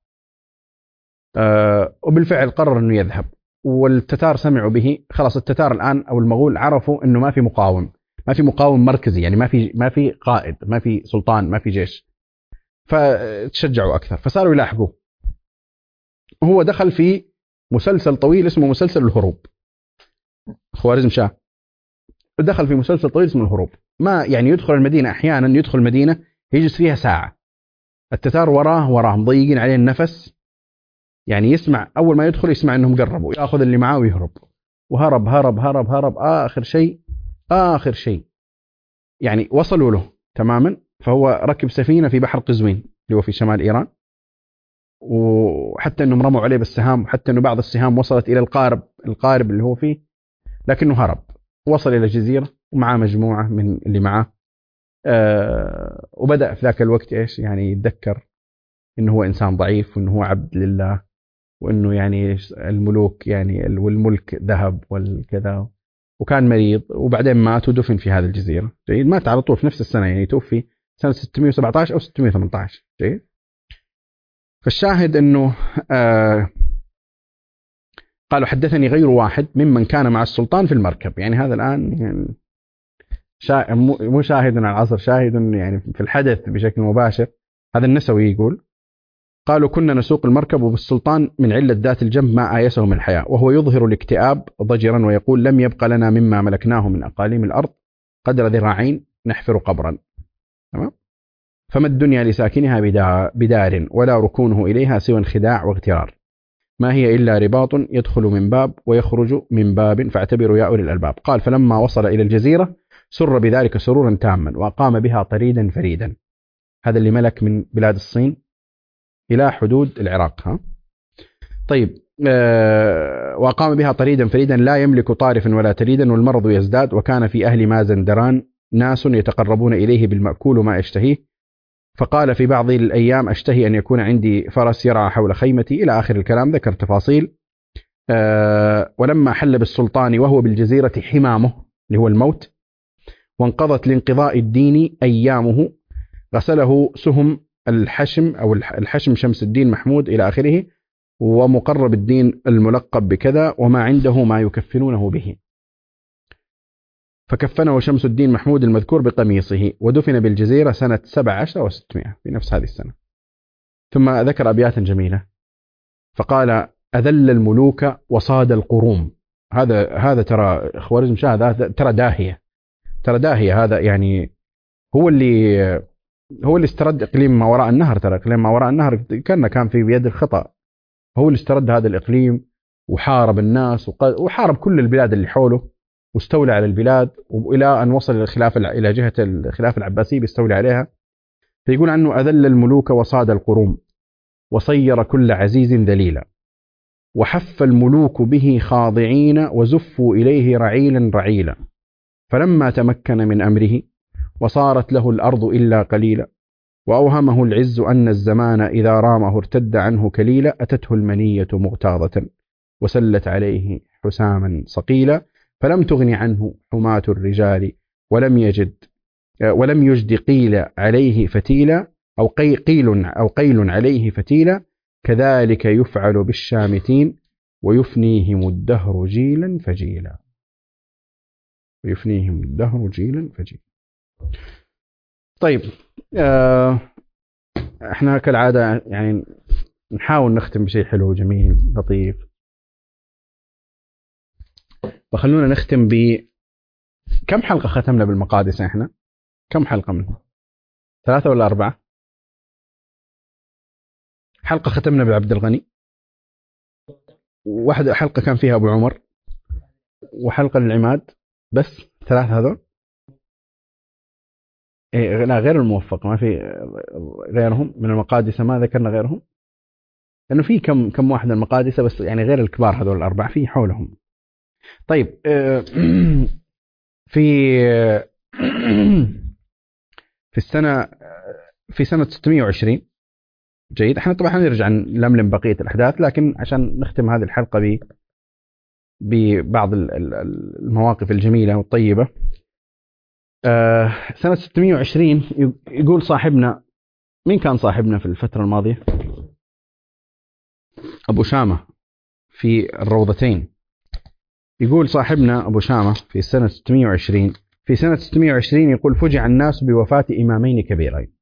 أه وبالفعل قرر إنه يذهب. والتتار سمعوا به. خلاص التتار الآن أو المغول عرفوا إنه ما في مقاوم، ما في مقاوم مركزي، يعني ما في ما في قائد، ما في سلطان، ما في جيش. فتشجعوا أكثر فصاروا يلاحقوه. وهو دخل في مسلسل طويل اسمه مسلسل الهروب. خوارزم شاه دخل في مسلسل طويل اسمه الهروب. ما يعني يدخل المدينة أحيانا يدخل المدينة يجلس فيها ساعة. التتار وراه وراه مضيقين عليه النفس. يعني يسمع أول ما يدخل يسمع أنهم قربوا يأخذ اللي معاه ويهرب. وهرب هرب هرب هرب آخر شيء آخر شيء يعني وصلوا له تماما، فهو ركب سفينة في بحر قزوين اللي هو في شمال إيران، وحتى أنهم رموا عليه بالسهام، وحتى أنه بعض السهام وصلت إلى القارب القارب اللي هو فيه، لكنه هرب، وصل إلى جزيرة ومعه مجموعة من اللي معه. أه وبدأ في ذاك الوقت إيش يعني يتذكر إنه هو إنسان ضعيف، وإنه هو عبد لله، وإنه يعني الملوك يعني والملك ذهب والكذا، وكان مريض، وبعدين مات ودفن في هذه الجزيرة. جيد. مات على طول في نفس السنة، يعني توفي سنة ستمائة وسبعة عشر أو ستمائة وثمانية عشر. جيد. فالشاهد أنه آه قالوا حدثني غير واحد ممن كان مع السلطان في المركب. يعني هذا الآن يعني شا... مو شاهد على العصر، شاهد يعني في الحدث بشكل مباشر. هذا النسوي يقول: قالوا كنا نسوق المركب وبالسلطان من علة ذات الجنب ما آيسه من الحياة، وهو يظهر الاكتئاب ضجرا ويقول: لم يبق لنا مما ملكناه من أقاليم الأرض قدر ذراعين نحفر قبرا. تمام. فما الدنيا لساكنها بدار ولا ركونه إليها سوى انخداع واغترار، ما هي إلا رباط يدخل من باب ويخرج من باب، فاعتبروا يا أولي الألباب. قال: فلما وصل إلى الجزيرة سر بذلك سرورا تاما، وأقام بها طريدا فريدا. هذا اللي ملك من بلاد الصين إلى حدود العراق. ها؟ طيب. أه وأقام بها طريدا فريدا لا يملك طارفا ولا تريدا، والمرض يزداد. وكان في أهل مازندران ناس يتقربون إليه بالمأكول وما يشتهيه، فقال في بعض الأيام: أشتهي أن يكون عندي فرس يرعى حول خيمتي، إلى آخر الكلام. ذكر تفاصيل. أه ولما حل بالسلطان وهو بالجزيرة حمامه اللي هو الموت، وانقضت لانقضاء الدين أيامه، غسله سهم الحشم أو الحشم شمس الدين محمود إلى آخره، ومقرب الدين الملقب بكذا، وما عنده ما يكفنونه به، فكفنه شمس الدين محمود المذكور بقميصه، ودفن بالجزيرة سنة سبع عشر وستمائة في نفس هذه السنة. ثم ذكر أبيات جميلة فقال: أذل الملوك وصاد القروم. هذا هذا ترى خوارزم شاه، هذا ترى داهية، ترى داهية. هذا يعني هو اللي هو اللي استرد إقليم ما وراء النهر. ترى إقليم ما وراء النهر كان كان في بيد الخطأ، هو اللي استرد هذا الإقليم وحارب الناس وحارب كل البلاد اللي حوله، واستولى على البلاد، وإلى أن وصل الخلافة إلى جهة الخلافة العباسية بيستولي عليها. فيقول عنه: أذل الملوك وصاد القروم، وصير كل عزيز ذليلا، وحف الملوك به خاضعين، وزفوا إليه رعيلا رعيلا، فلما تمكن من أمره وصارت له الأرض إلا قليلا، وأوهمه العز أن الزمان إذا رامه ارتد عنه كليلا، أتته المنية مغتاظة وسلت عليه حساما صقيلا، فلم تغن عنه حماة الرجال ولم يجد ولم يجد قيل عليه فتيلا، أو قيل أو قيل عليه فتيلا، كذلك يفعل بالشامتين ويفنيهم الدهر جيلا فجيلا. ويفنيهم الدهر جيلا فجيلا. طيب. آه احنا كالعادة يعني نحاول نختم بشيء حلو جميل لطيف، فخلونا نختم ب كم حلقة ختمنا بالمقادس احنا؟ كم حلقة منها؟ ثلاثة ولا أربعة؟ حلقة ختمنا بعبد الغني، واحدة حلقة كان فيها أبو عمر، وحلقة للعماد، بس ثلاث هذول. إيه لا غير الموفق، ما في غيرهم من المقادسة، ما ذكرنا غيرهم، لأنه في كم كم واحد من المقادسة بس، يعني غير الكبار هذول الأربعة في حولهم. طيب. في في السنة في سنة ستمائة وعشرين. جيد. احنا طبعا نرجع نلملم بقية الأحداث، لكن عشان نختم هذه الحلقة ب ببعض المواقف الجميلة والطيبة. سنة ستمائة وعشرين يقول صاحبنا، مين كان صاحبنا في الفترة الماضية؟ أبو شامة في الروضتين. يقول صاحبنا أبو شامة في سنة ستمائة وعشرين في سنة ستمائة وعشرين يقول: فجع الناس بوفاة إمامين كبيرين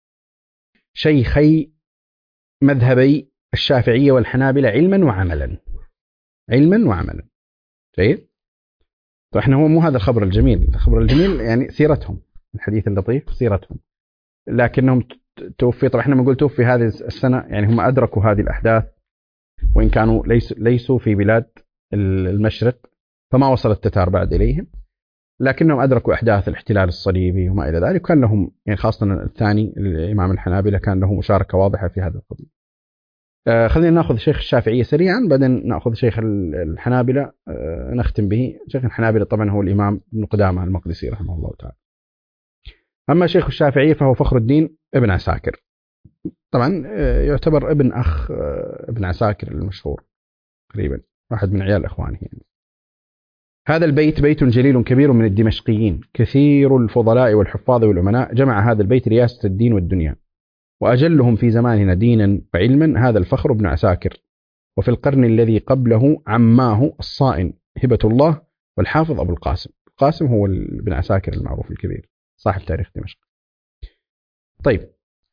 شيخي مذهبي الشافعية والحنابلة علما وعملا. علما وعملا. جيد. فإحنا هو مو هذا الخبر الجميل، الخبر الجميل يعني سيرتهم، الحديث اللطيف سيرتهم، لكنهم توفي. طبعا احنا بنقول توفي هذه السنة، يعني هم أدركوا هذه الأحداث وإن كانوا ليس ليسوا في بلاد المشرق، فما وصل التتار بعد إليهم. لكنهم أدركوا أحداث الاحتلال الصليبي وما إلى ذلك، كان لهم يعني خاصة الثاني الإمام الحنابلة كان له مشاركة واضحة في هذا القضية. آه خلينا ناخذ شيخ الشافعية سريعا، بعدين ناخذ شيخ الحنابلة آه نختم به. شيخ الحنابلة طبعا هو الإمام ابن قدامة المقدسي رحمه الله تعالى. أما شيخ الشافعية فهو فخر الدين ابن عساكر، طبعا آه يعتبر ابن أخ آه ابن عساكر المشهور تقريبا، واحد من عيال إخوانه يعني. هذا البيت بيت جليل كبير من الدمشقيين، كثير الفضلاء والحفاظ والأمناء، جمع هذا البيت رياسة الدين والدنيا، وأجلهم في زماننا دينا وعلما هذا الفخر بن عساكر، وفي القرن الذي قبله عماه الصائن هبة الله والحافظ أبو القاسم. القاسم هو ابن عساكر المعروف الكبير صاحب تاريخ دمشق. طيب،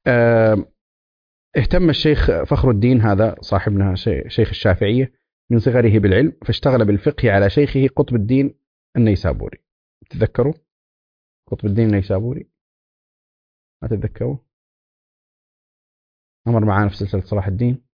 اهتم الشيخ فخر الدين هذا صاحبنا شيخ الشافعية من صغره بالعلم، فاشتغل بالفقه على شيخه قطب الدين النيسابوري. تذكروا قطب الدين النيسابوري؟ ما تتذكروا؟ أمر معانا في سلسلة صلاح الدين،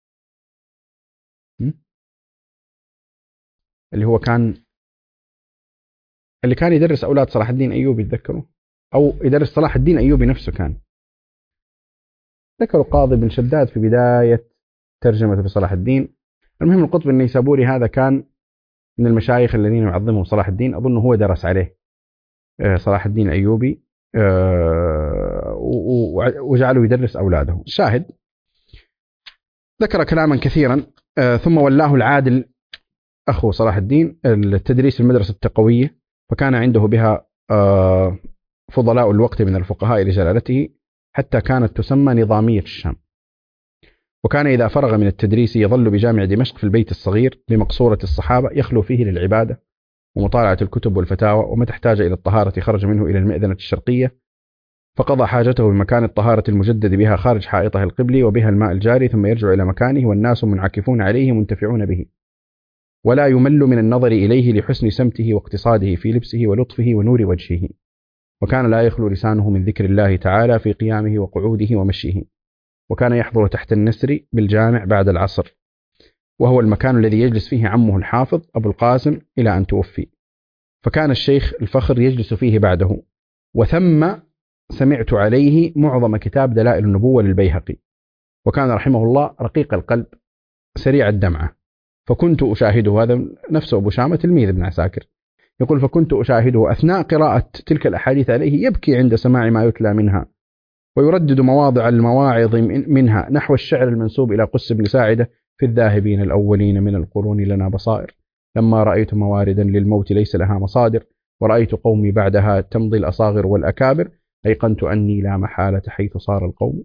اللي هو كان اللي كان يدرس أولاد صلاح الدين أيوبي، تذكروا؟ أو يدرس صلاح الدين أيوبي نفسه كان. ذكروا قاضي بن شداد في بداية ترجمة في صلاح الدين. المهم القطب النيسابوري هذا كان من المشايخ الذين يعظمهم صلاح الدين، أظن هو درس عليه صلاح الدين الأيوبي وجعله يدرس أولاده. شاهد ذكر كلاما كثيرا، ثم ولاه العادل أخو صلاح الدين التدريس في المدرسة التقوية، فكان عنده بها فضلاء الوقت من الفقهاء لجلالته، حتى كانت تسمى نظامية الشام. وكان إذا فرغ من التدريس يظل بجامع دمشق في البيت الصغير بمقصورة الصحابة، يخلو فيه للعبادة ومطالعة الكتب والفتاوى، ومتى احتاج إلى الطهارة خرج منه إلى المئذنة الشرقية، فقضى حاجته بمكان الطهارة المجدد بها خارج حائطه القبلي وبها الماء الجاري، ثم يرجع إلى مكانه والناس منعكفون عليه منتفعون به، ولا يمل من النظر إليه لحسن سمته واقتصاده في لبسه ولطفه ونور وجهه. وكان لا يخلو لسانه من ذكر الله تعالى في قيامه وقعوده ومشيه. وكان يحضر تحت النسر بالجامع بعد العصر، وهو المكان الذي يجلس فيه عمه الحافظ أبو القاسم إلى أن توفي، فكان الشيخ الفخر يجلس فيه بعده. وثم سمعت عليه معظم كتاب دلائل النبوة للبيهقي. وكان رحمه الله رقيق القلب سريع الدمعة، فكنت أشاهده، هذا نفسه أبو شامة تلميذ ابن عساكر، يقول فكنت أشاهده أثناء قراءة تلك الأحاديث عليه يبكي عند سماع ما يتلى منها، ويردد مواضع المواعظ منها نحو الشعر المنسوب إلى قس بن ساعدة في الذاهبين الأولين من القرون لنا بصائر، لما رأيت مواردا للموت ليس لها مصادر، ورأيت قومي بعدها تمضي الأصاغر والأكابر، أيقنت أني لا محالة حيث صار القوم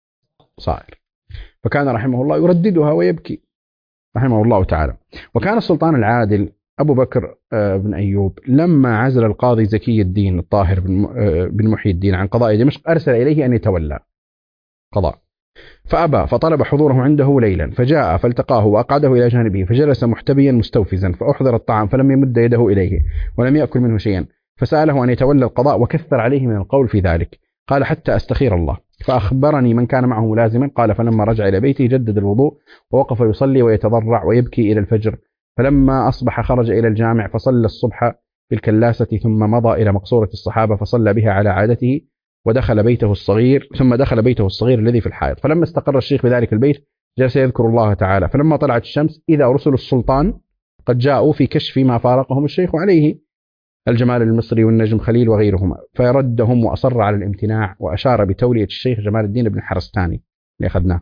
صائر. فكان رحمه الله يرددها ويبكي رحمه الله تعالى. وكان السلطان العادل أبو بكر بن أيوب لما عزل القاضي زكي الدين الطاهر بن محي الدين عن قضاء دمشق أرسل إليه أن يتولى قضاء، فأبى، فطلب حضوره عنده ليلا، فجاء فالتقاه وأقعده إلى جانبه، فجلس محتبيا مستوفزا، فأحضر الطعام فلم يمد يده إليه ولم يأكل منه شيئا، فسأله أن يتولى القضاء وكثر عليه من القول في ذلك، قال حتى أستخير الله، فأخبرني من كان معه ملازما، قال فلما رجع إلى بيته جدد الوضوء ووقف يصلي ويتضرع ويبكي إلى الفجر، فلما أصبح خرج إلى الجامع فصلى الصبح بالكلاسة، ثم مضى إلى مقصورة الصحابة فصلى بها على عادته، ودخل بيته الصغير ثم دخل بيته الصغير الذي في الحائط. فلما استقر الشيخ بذلك البيت جلس يذكر الله تعالى، فلما طلعت الشمس إذا رسل السلطان قد جاءوا في كشف ما فارقهم الشيخ عليه، الجمال المصري والنجم خليل وغيرهما، فردهم وأصر على الامتناع، وأشار بتولية الشيخ جمال الدين بن حرستاني اللي أخذناه،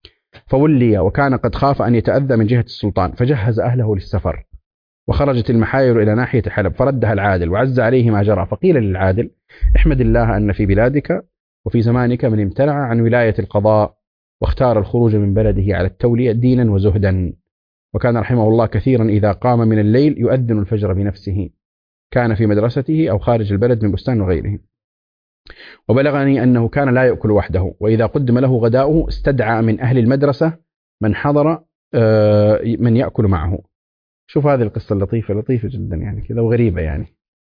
فولي، وكان قد خاف أن يتأذى من جهة السلطان، فجهز أهله للسفر، وخرجت المحاير إلى ناحية حلب، فردها العادل وعز عليه ما جرى، فقيل للعادل احمد الله أن في بلادك وفي زمانك من امتنع عن ولاية القضاء واختار الخروج من بلده على التولية دينا وزهدا. وكان رحمه الله كثيرا إذا قام من الليل يؤذن الفجر بنفسه، كان في مدرسته أو خارج البلد من بستان وغيره. وبلغني أنه كان لا يأكل وحده، وإذا قدم له غداؤه استدعى من أهل المدرسة من حضر من يأكل معه. شوف هذه القصة اللطيفة لطيفة جدا يعني كذا وغريبة يعني.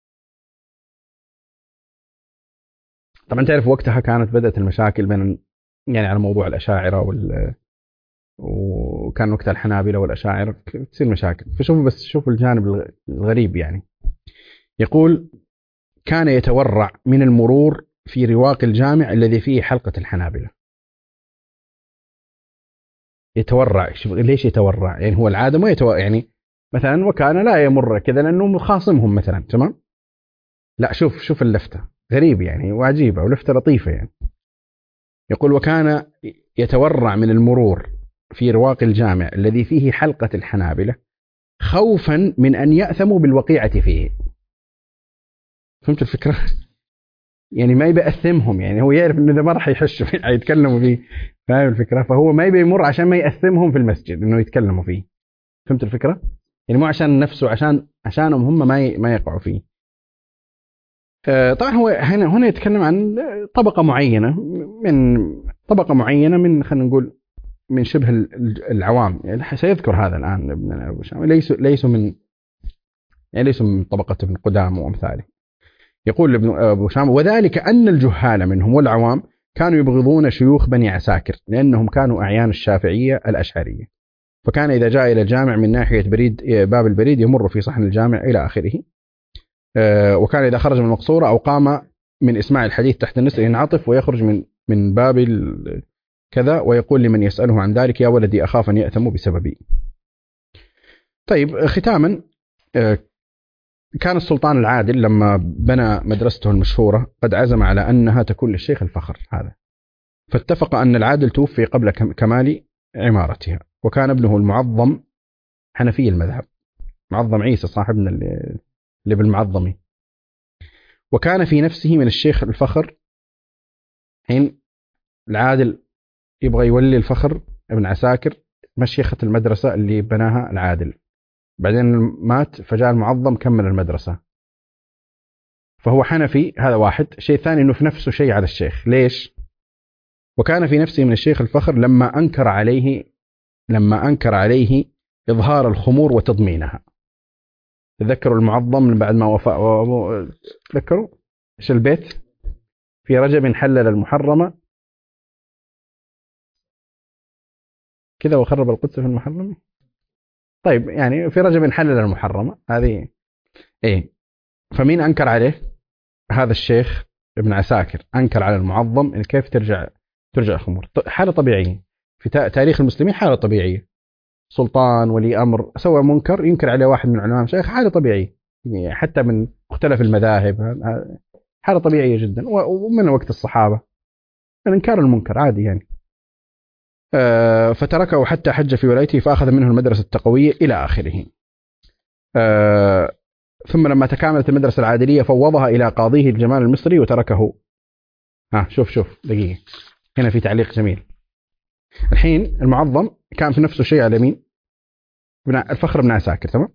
طبعا تعرف وقتها كانت بدأت المشاكل بين يعني على موضوع الأشاعرة وال وكان وقتها الحنابلة والأشاعرة تصير مشاكل. فشوفوا بس شوفوا الجانب الغريب يعني. يقول كان يتورع من المرور في رواق الجامع الذي فيه حلقة الحنابلة. يتورع، ليش يتورع؟ يعني هو العادة ما يتورع، يعني مثلا وكان لا يمر كذا لأنه مخاصمهم مثلا، تمام؟ لا، شوف شوف اللفتة غريب يعني وعجيبة ولفتة لطيفة يعني. يقول وكان يتورع من المرور في رواق الجامع الذي فيه حلقة الحنابلة خوفا من أن يأثموا بالوقيعة فيه. فهمت الفكرة؟ يعني ما يبي يأثمهم، يعني هو يعرف إنه إذا ما راح يحشوا فيه يتكلموا فيه، فاهم الفكرة؟ فهو ما يبي يمر عشان ما يأثمهم في المسجد إنه يتكلموا فيه. فهمت الفكرة؟ يعني مو عشان نفسه، عشان عشانهم هم ما ي... ما يقعوا فيه. آه طبعا هو هنا هنا يتكلم عن طبقة معينة، من طبقة معينة من خلينا نقول من شبه العوام، يعني سيذكر هذا الآن ابن أبو شامة، ليسوا ليسوا من يعني ليسوا من طبقة ابن قدامة وأمثاله. يقول ابن أبو شامة وذلك أن الجهال منهم والعوام كانوا يبغضون شيوخ بني عساكر لأنهم كانوا أعيان الشافعية الأشعرية، فكان إذا جاء إلى الجامع من ناحية بريد باب البريد يمر في صحن الجامع إلى آخره. وكان إذا خرج من المقصورة أو قام من إسماع الحديث تحت النسر ينعطف ويخرج من من باب كذا ويقول لمن يسأله عن ذلك يا ولدي أخاف أن يأثموا بسببي. طيب ختاما، كان السلطان العادل لما بنى مدرسته المشهورة قد عزم على أنها تكون للشيخ الفخر هذا، فاتفق أن العادل توفي قبل كمال عمارتها، وكان ابنه المعظم حنفي المذهب، معظم عيسى صاحبنا اللي بالمعظمي، وكان في نفسه من الشيخ الفخر. حين العادل يبغى يولي الفخر ابن عساكر مشيخة المدرسة اللي بناها العادل، بعدين مات فجاء المعظم كمل المدرسة، فهو حنفي. هذا واحد. شيء ثاني أنه في نفسه شيء على الشيخ. ليش؟ وكان في نفسه من الشيخ الفخر لما أنكر عليه لما أنكر عليه إظهار الخمور وتضمينها. تذكروا المعظم بعد ما وفاء، تذكروا إيش البيت في رجب حلل المحرمة كذا وخرب القدس في المحرم. طيب يعني في رجب حلل المحرمة هذه إيه. فمين أنكر عليه؟ هذا الشيخ ابن عساكر أنكر على المعظم إن كيف ترجع ترجع خمور. حالة طبيعية في تاريخ المسلمين، حالة طبيعية. سلطان ولي أمر سوى منكر ينكر عليه واحد من العلماء شيخ، حالة طبيعية يعني حتى من مختلف المذاهب، حالة طبيعية جدا. ومن وقت الصحابة الإنكار المنكر عادي يعني. فتركه حتى حج في ولايته فأخذ منه المدرسة التقوية إلى آخره. ثم لما تكاملت المدرسة العادلية فوضها إلى قاضيه الجمال المصري وتركه. ها شوف شوف دقيقة، هنا في تعليق جميل. الحين المعظم كان في نفسه شيء على مين؟ الفخر بن عساكر، تمام؟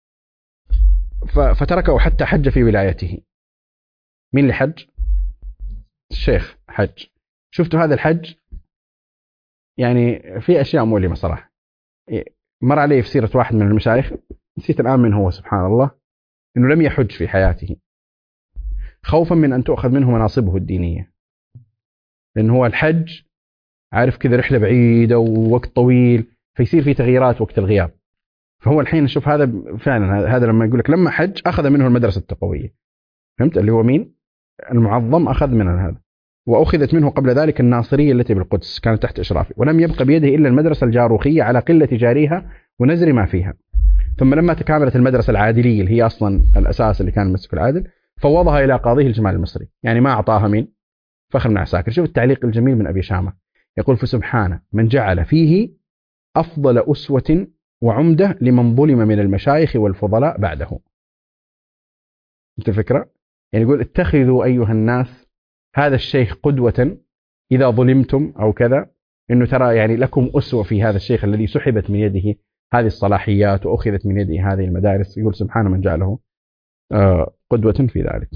فتركه حتى حج في ولايته. مين اللي حج؟ الشيخ حج. شفتوا هذا الحج يعني في أشياء مؤلمة صراحة. مر عليه في سيرة واحد من المشايخ، نسيت الآن من هو سبحان الله، إنه لم يحج في حياته خوفا من أن تؤخذ منه مناصبه الدينية، لأن هو الحج عارف كذا رحلة بعيدة ووقت طويل فيصير في تغييرات وقت الغياب. فهو الحين نشوف هذا فعلا، هذا لما يقول لك لما حج أخذ منه المدرسة التقوية، فهمت اللي هو مين؟ المعظم أخذ منه هذا، وأخذت منه قبل ذلك الناصرية التي بالقدس كانت تحت إشرافه، ولم يبق بيده إلا المدرسة الجاروخية على قلة جاريها ونزر ما فيها. ثم لما تكاملت المدرسة العادلية اللي هي أصلا الأساس اللي كان مسك العادل فوضها إلى قاضيه الجمال المصري، يعني ما أعطاها مين؟ فخر بن عساكر. شوف التعليق الجميل من أبي شامة، يقول فسبحانه من جعل فيه أفضل أسوة وعمدة لمن ظلم من المشايخ والفضلاء بعده. انت الفكرة؟ يعني يقول اتخذوا أيها الناس هذا الشيخ قدوة إذا ظلمتم أو كذا، إنه ترى يعني لكم أسوة في هذا الشيخ الذي سحبت من يده هذه الصلاحيات وأخذت من يده هذه المدارس. يقول سبحانه من جعله قدوة في ذلك.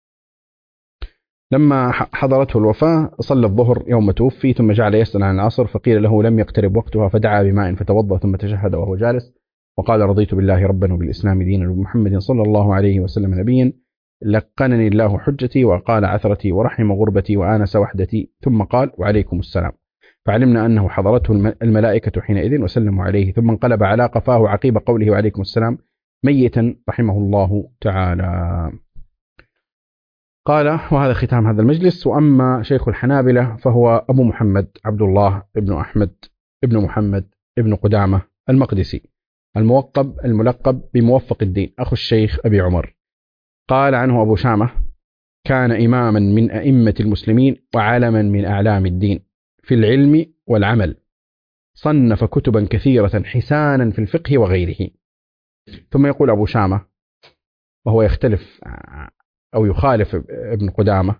لما حضرته الوفاة صلى الظهر يوم توفي ثم جعل يسأل عن العصر فقيل له لم يقترب وقتها فدعا بماء فتوضأ ثم تشهد وهو جالس وقال رضيت بالله ربا وبالإسلام دينا وبمحمد صلى الله عليه وسلم نبيا لقنني الله حجتي وقال عثرتي ورحم غربتي وآنس وحدتي ثم قال وعليكم السلام، فعلمنا أنه حضرته الملائكة حينئذ وسلموا عليه ثم انقلب على قفاه عقيب قوله وعليكم السلام ميتا رحمه الله تعالى. قال: وهذا ختام هذا المجلس. وأما شيخ الحنابلة فهو أبو محمد عبد الله ابن أحمد ابن محمد ابن قدامة المقدسي، الموقب الملقب بموفق الدين، أخو الشيخ أبي عمر. قال عنه أبو شامة: كان إماما من أئمة المسلمين وعالما من أعلام الدين في العلم والعمل، صنف كتبا كثيرة حسانا في الفقه وغيره. ثم يقول أبو شامة، وهو يختلف أو يخالف ابن قدامة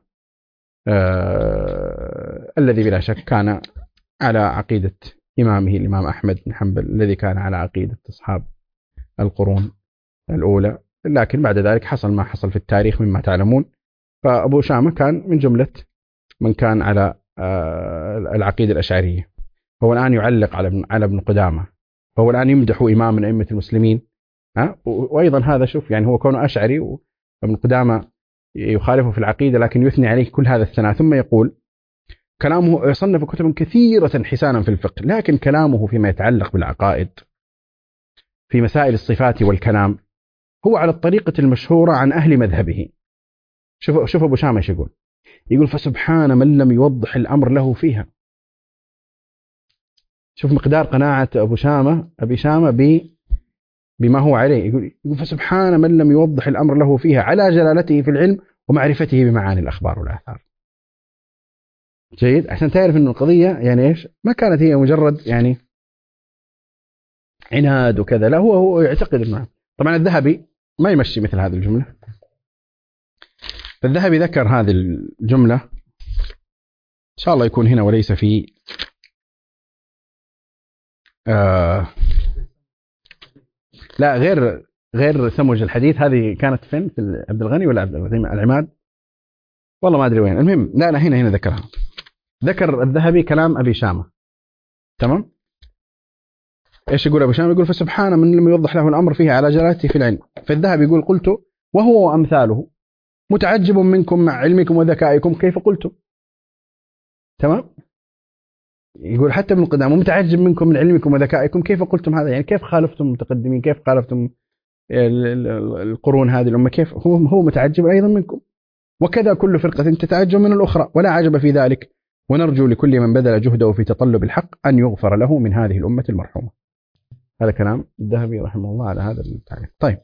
آه الذي بلا شك كان على عقيدة إمامه الإمام أحمد بن حنبل، الذي كان على عقيدة أصحاب القرون الأولى، لكن بعد ذلك حصل ما حصل في التاريخ مما تعلمون. فأبو شامة كان من جملة من كان على آه العقيدة الأشعرية. هو الآن يعلق على ابن على ابن قدامة، هو الآن يمدح إمام من أئمة المسلمين. ها؟ وأيضا هذا شوف، يعني هو كونه أشعري وابن قدامة يخالفه في العقيدة، لكن يثني عليه كل هذا الثناء. ثم يقول: كلامه يصنف كتبا كثيرة حسانا في الفقه، لكن كلامه فيما يتعلق بالعقائد في مسائل الصفات والكلام هو على الطريقة المشهورة عن أهل مذهبه. شوف شوف أبو شامة ايش يقول. يقول: فسبحان من لم يوضح الأمر له فيها. شوف مقدار قناعة أبو شامة أبي شامة ب بما هو عليه. يقول: يقول فسبحان من لم يوضح الأمر له فيها على جلالته في العلم ومعرفته بمعاني الأخبار والآثار. جيد، عشان تعرف أن القضية يعني إيش، ما كانت هي مجرد يعني عناد وكذا، لا، هو هو يعتقد أنه. طبعا الذهبي ما يمشي مثل هذه الجملة. فالذهبي ذكر هذه الجملة، إن شاء الله يكون هنا وليس في آه لا غير غير ثمج الحديث. هذه كانت فين، في عبد الغني ولا عبد العماد، والله ما أدري وين. المهم لا لا هنا هنا ذكرها. ذكر الذهبي كلام أبي شامة، تمام. إيش يقول أبو شامة؟ يقول: فسبحان من لم يوضح له الأمر فيه على جلالته في العلم. فالذهبي يقول: قلت وهو وأمثاله متعجب منكم مع علمكم وذكائكم كيف قلتم. تمام. يقول حتى ابن قدامة متعجب منكم من علمكم وذكائكم كيف قلتم هذا، يعني كيف خالفتم المتقدمين، كيف خالفتم القرون هذه الأمة، كيف هو هو متعجب أيضا منكم. وكذا كل فرقة تتعجب من الأخرى ولا عجب في ذلك، ونرجو لكل من بذل جهده في تطلب الحق أن يغفر له من هذه الأمة المرحومة. هذا كلام الذهبي رحمه الله على هذا التعريف. طيب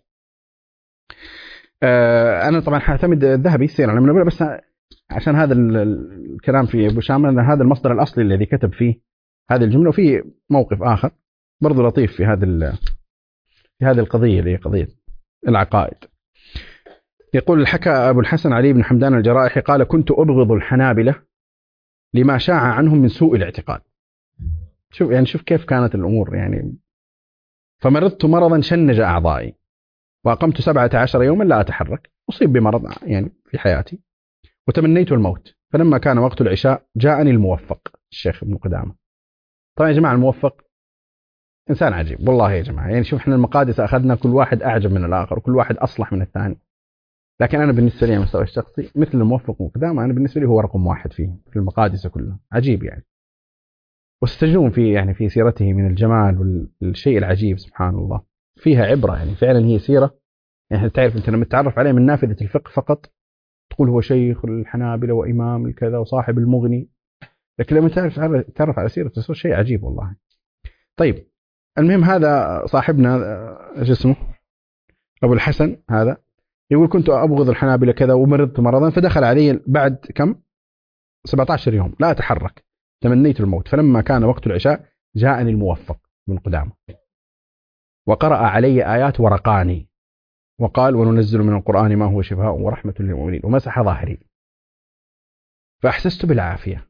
آه أنا طبعا حاعتمد الذهبي السير على من بس عشان هذا الكلام في أبو شامة، هذا المصدر الأصلي الذي كتب فيه هذه الجملة. وفي موقف آخر برضو لطيف في هذا في هذه القضية اللي هي قضية العقائد. يقول: حكى أبو الحسن علي بن حمدان الجرائحي قال: كنت أبغض الحنابلة لما شاع عنهم من سوء الاعتقاد. شوف يعني شوف كيف كانت الأمور يعني. فمرضت مرضا شنج أعضائي وأقمت سبعة عشر يوما لا أتحرك، أصيب بمرض يعني في حياتي، وتمنيت الموت. فلما كان وقت العشاء جاءني الموفق الشيخ ابن قدامة. طبعا يا جماعة الموفق إنسان عجيب والله يا جماعة. يعني شوف احنا المقادسة أخذنا كل واحد أعجب من الآخر وكل واحد أصلح من الثاني، لكن أنا بالنسبة لي على المستوى الشخصي مثل الموفق ابن قدامة، أنا بالنسبة لي هو رقم واحد فيه في المقادسة كلها. عجيب يعني، واستجون في يعني في سيرته من الجمال والشيء العجيب سبحان الله. فيها عبرة يعني، فعلا هي سيرة يعني. تعرف أنت لما تتعرف عليه من نافذة الفقه فقط تقول هو شيخ الحنابلة وإمام الكذا وصاحب المغني، لكن لما تعرف تعرف على سيرته تصير شيء عجيب والله. طيب المهم هذا صاحبنا جسمه أبو الحسن هذا يقول: كنت أبغض الحنابلة كذا ومرضت مرضا، فدخل علي بعد كم سبعة عشر يوم لا أتحرك، تمنيت الموت. فلما كان وقت العشاء جاءني الموفق من قدامه وقرأ علي آيات ورقاني وقال: وننزل من القرآن ما هو شفاء ورحمة للمؤمنين، ومسح ظاهري. فأحسست بالعافية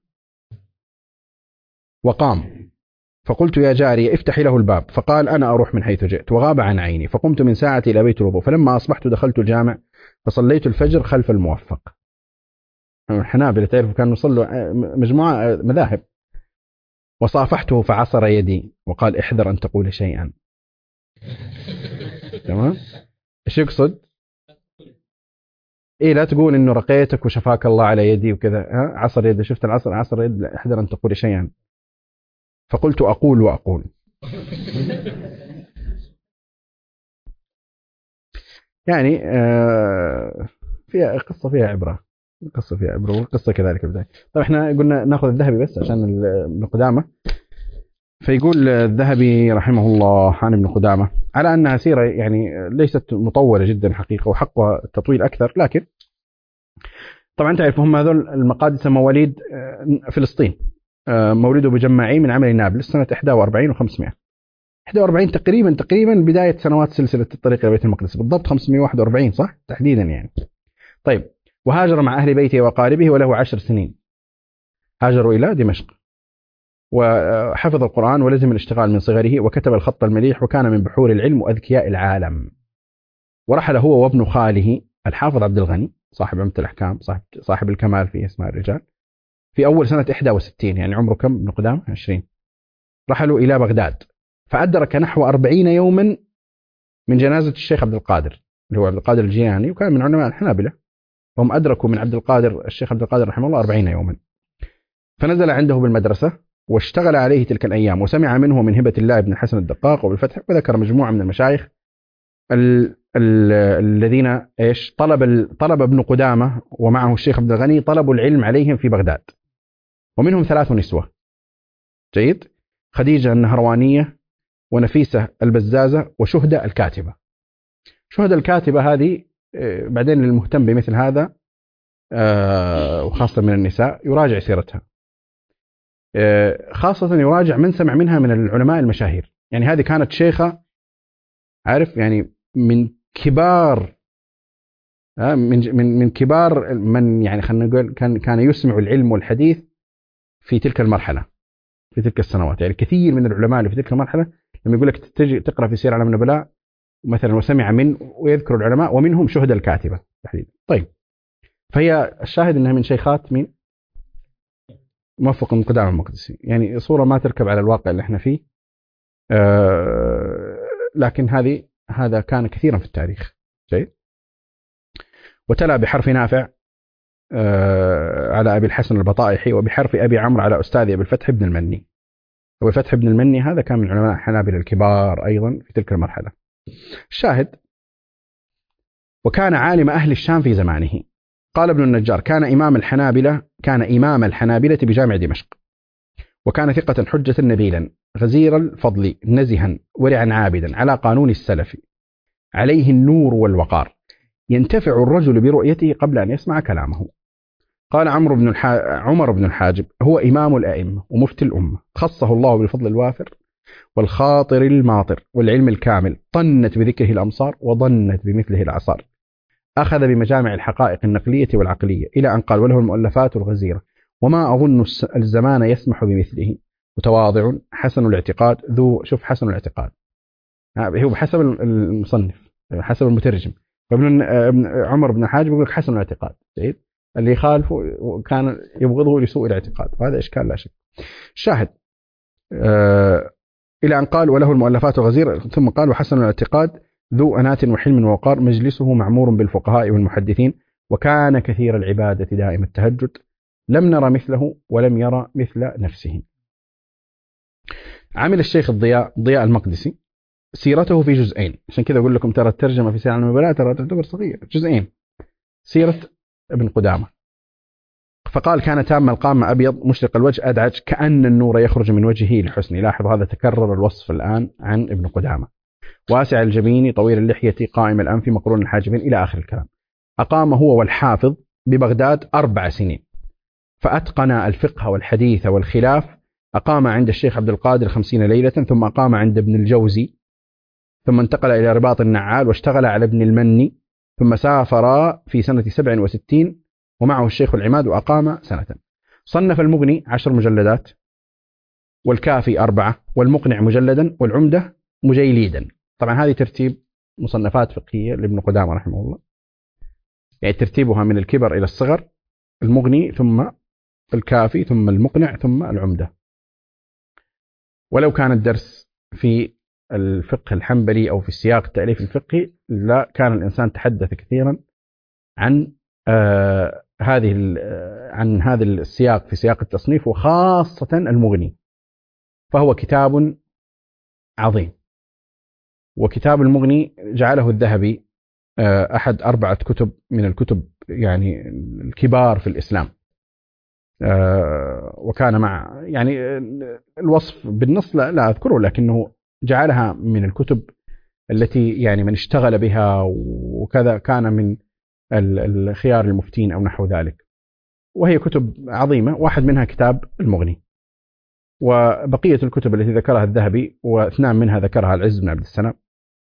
وقام، فقلت: يا جارية افتحي له الباب. فقال: أنا أروح من حيث جئت، وغاب عن عيني. فقمت من ساعتي إلى بيت الوضوء، فلما أصبحت دخلت الجامع فصليت الفجر خلف الموفق. الحنابلة تعرف كانوا يصلوا مجموعة مذاهب. وصافحته فعصر يدي وقال: احذر أن تقول شيئا. تمام. ايش يقصد؟ ايه لا تقول انه رقيتك وشفاك الله على يدي وكذا. ها عصر يدي، شفت العصر عصر يد، احذر ان تقول شيئا. فقلت: اقول واقول. يعني آه فيها قصة فيها عبرة. قصة فيها إبرة قصة كذلك البداية. طيب إحنا قلنا نأخذ الذهبي بس عشان ابن قدامة. فيقول الذهبي رحمه الله عن ابن قدامة على أنها سيرة يعني ليست مطولة جدا حقيقة وحقها التطويل أكثر، لكن طبعا تعرف هم هذول المقادسة مواليد فلسطين، مولده بجماعين من عمل نابلس سنة إحدى وأربعين وخمسمائة، إحدى وأربعين تقريبا تقريبا بداية سنوات سلسلة الطريق إلى بيت المقدس، بالضبط خمسمائة وواحد وأربعين صح تحديدا يعني. طيب وهاجر مع أهل بيته وقاربه وله عشر سنين، هاجروا إلى دمشق، وحفظ القرآن ولزم الاشتغال من صغره، وكتب الخط المليح، وكان من بحور العلم وأذكياء العالم. ورحل هو وابن خاله الحافظ عبد الغني صاحب عمدة الأحكام صاحب صاحب الكمال في اسماء الرجال في أول سنة إحدى وستين، يعني عمره كم ابن قدامة؟ عشرين. رحلوا إلى بغداد فأدرك نحو أربعين يوما من جنازة الشيخ عبد القادر اللي هو عبد القادر الجيلاني، وكان من علماء الحنابلة، هم أدركوا من عبد القادر الشيخ عبد القادر رحمه الله أربعين يوما. فنزل عنده بالمدرسة واشتغل عليه تلك الأيام، وسمع منه من هبة الله بن الحسن الدقاق وبالفتح، وذكر مجموعة من المشايخ ال ال الذين ايش طلب طلب ابن قدامة ومعه الشيخ عبد الغني طلبوا العلم عليهم في بغداد، ومنهم ثلاث نسوة. جيد. خديجة النهروانية ونفيسة البزازة وشهدة الكاتبة. شهدة الكاتبة هذه بعدين للمهتم بمثل هذا وخاصة من النساء يراجع سيرتها، خاصة يراجع من سمع منها من العلماء المشاهير. يعني هذه كانت شيخة عارف يعني من كبار من من من كبار من يعني خلينا نقول كان كان يسمع العلم والحديث في تلك المرحلة في تلك السنوات. يعني كثير من العلماء اللي في تلك المرحلة لما يقول لك تجي تقرأ في سير علم النبلاء مثلا وسمع من ويذكر العلماء ومنهم شهداء الكاتبة تحديدا. طيب فهي الشاهد انها من شيخات من موفق بن قدامة المقدسي، يعني صورة ما تركب على الواقع اللي احنا فيه، آه لكن هذه هذا كان كثيرا في التاريخ. جيد. وتلا بحرف نافع آه على أبي الحسن البطائحي، وبحرف أبي عمرو على أستاذ أبي الفتح بن المني. أبو الفتح بن المني هذا كان من علماء الحنابلة الكبار أيضا في تلك المرحلة. الشاهد وكان عالم أهل الشام في زمانه. قال ابن النجار كان إمام الحنابلة كان إمام الحنابلة بجامع دمشق، وكان ثقة حجة نبيلا غزير الفضل نزها ورعا عابدا على قانون السلف، عليه النور والوقار، ينتفع الرجل برؤيته قبل أن يسمع كلامه. قال عمرو بن الح... عمر بن الحاجب هو إمام الأئمة ومفتي الأمة، خصه الله بالفضل الوافر والخاطر الماطر والعلم الكامل، طنت بذكره الأمصار وضنت بمثله الأعصار، أخذ بمجامع الحقائق النقلية والعقلية، إلى أن قال وله المؤلفات الغزيرة وما أظن الزمان يسمح بمثله، متواضع حسن الاعتقاد ذو شوف حسن الاعتقاد هو بحسب المصنف حسب المترجم، فابن عمر بن الحاجب يقول لك حسن الاعتقاد. جيد. اللي يخالفه كان يبغضه لسوء الاعتقاد، وهذا إشكال لا شك. شاهد آه إلى أن قال وله المؤلفات الغزيرة، ثم قال وحسن الاعتقاد ذو أنات وحلم ووقار، مجلسه معمور بالفقهاء والمحدثين، وكان كثير العبادة دائم التهجد، لم نرى مثله ولم يرى مثل نفسه. عمل الشيخ الضياء ضياء المقدسي سيرته في جزئين، عشان كذا أقول لكم ترى الترجمة في سير علم النبلاء ترى تعتبر صغيرة، جزئين. سيرة ابن قدامة. فقال كان تام القامة أبيض مشرق الوجه أدعج كأن النور يخرج من وجهه لحسن. لاحظ هذا تكرر الوصف الآن عن ابن قدامة. واسع الجبين طويل اللحية قائم الأنف مقرون الحاجبين إلى آخر الكلام. أقام هو والحافظ ببغداد أربع سنين، فأتقن الفقه والحديث والخلاف. أقام عند الشيخ عبد القادر خمسين ليلة، ثم أقام عند ابن الجوزي، ثم انتقل إلى رباط النعال واشتغل على ابن المني، ثم سافر في سنة سبع وستين ومعه الشيخ العماد وأقام سنة. صنف المغني عشر مجلدات، والكافي أربعة، والمقنع مجلدا، والعمدة مجيليدا. طبعا هذه ترتيب مصنفات فقهية لابن قدامة رحمه الله، يعني ترتيبها من الكبر إلى الصغر، المغني ثم الكافي ثم المقنع ثم العمدة. ولو كان الدرس في الفقه الحنبلي أو في السياق التأليف الفقهي لا كان الإنسان تحدث كثيرا عن آه هذه عن هذا السياق في سياق التصنيف، وخاصة المغني، فهو كتاب عظيم. وكتاب المغني جعله الذهبي أحد أربعة كتب من الكتب يعني الكبار في الإسلام، وكان مع يعني الوصف بالنص لا, لا أذكره، لكنه جعلها من الكتب التي يعني من اشتغل بها وكذا كان من الخيار المفتين أو نحو ذلك، وهي كتب عظيمة. واحد منها كتاب المغني، وبقية الكتب التي ذكرها الذهبي واثنان منها ذكرها العز بن عبد السلام،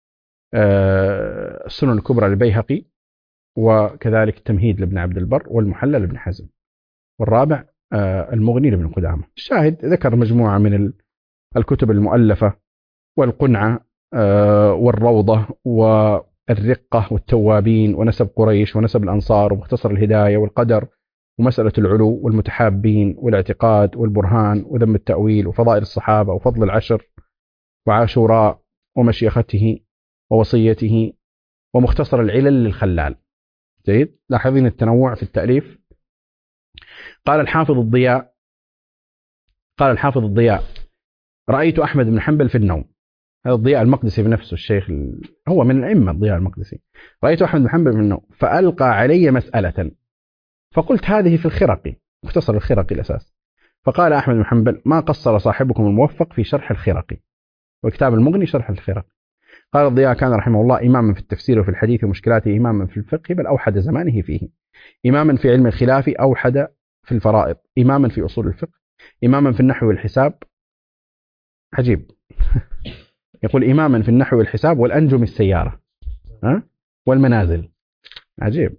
السنن الكبرى للبيهقي، وكذلك التمهيد لابن عبد البر، والمحلى لابن حزم، والرابع المغني لابن قدامة. الشاهد ذكر مجموعة من الكتب المؤلفة، والقنعة والروضة والرقة والتوابين ونسب قريش ونسب الأنصار ومختصر الهداية والقدر ومسألة العلو والمتحابين والاعتقاد والبرهان وذم التأويل وفضائل الصحابة وفضل العشر وعاشوراء ومشيخته ووصيته ومختصر العلل للخلال. جيد، لاحظين التنوع في التأليف. قال الحافظ الضياء قال الحافظ الضياء رأيت أحمد بن حنبل في النوم. هذا الضياء المقدسي بنفسه، الشيخ هو من الأئمة الضياء المقدسي. رأيت أحمد بن حنبل في النوم فألقى علي مسألة فقلت هذه في الخرقي، مختصر الخرقي الأساس. فقال أحمد بن حنبل ما قصر صاحبكم الموفق في شرح الخرقي، وكتاب المغني شرح الخرقي. قال الضياء كان رحمه الله إماما في التفسير وفي الحديث ومشكلاته، إماما في الفقه بل أوحد زمانه فيه، إماما في علم الخلاف أوحد في الفرائض، إماما في أصول الفقه، إماما في النحو والحساب. عجيب يقول إماما في النحو والحساب والأنجم السيارة ها والمنازل. عجيب.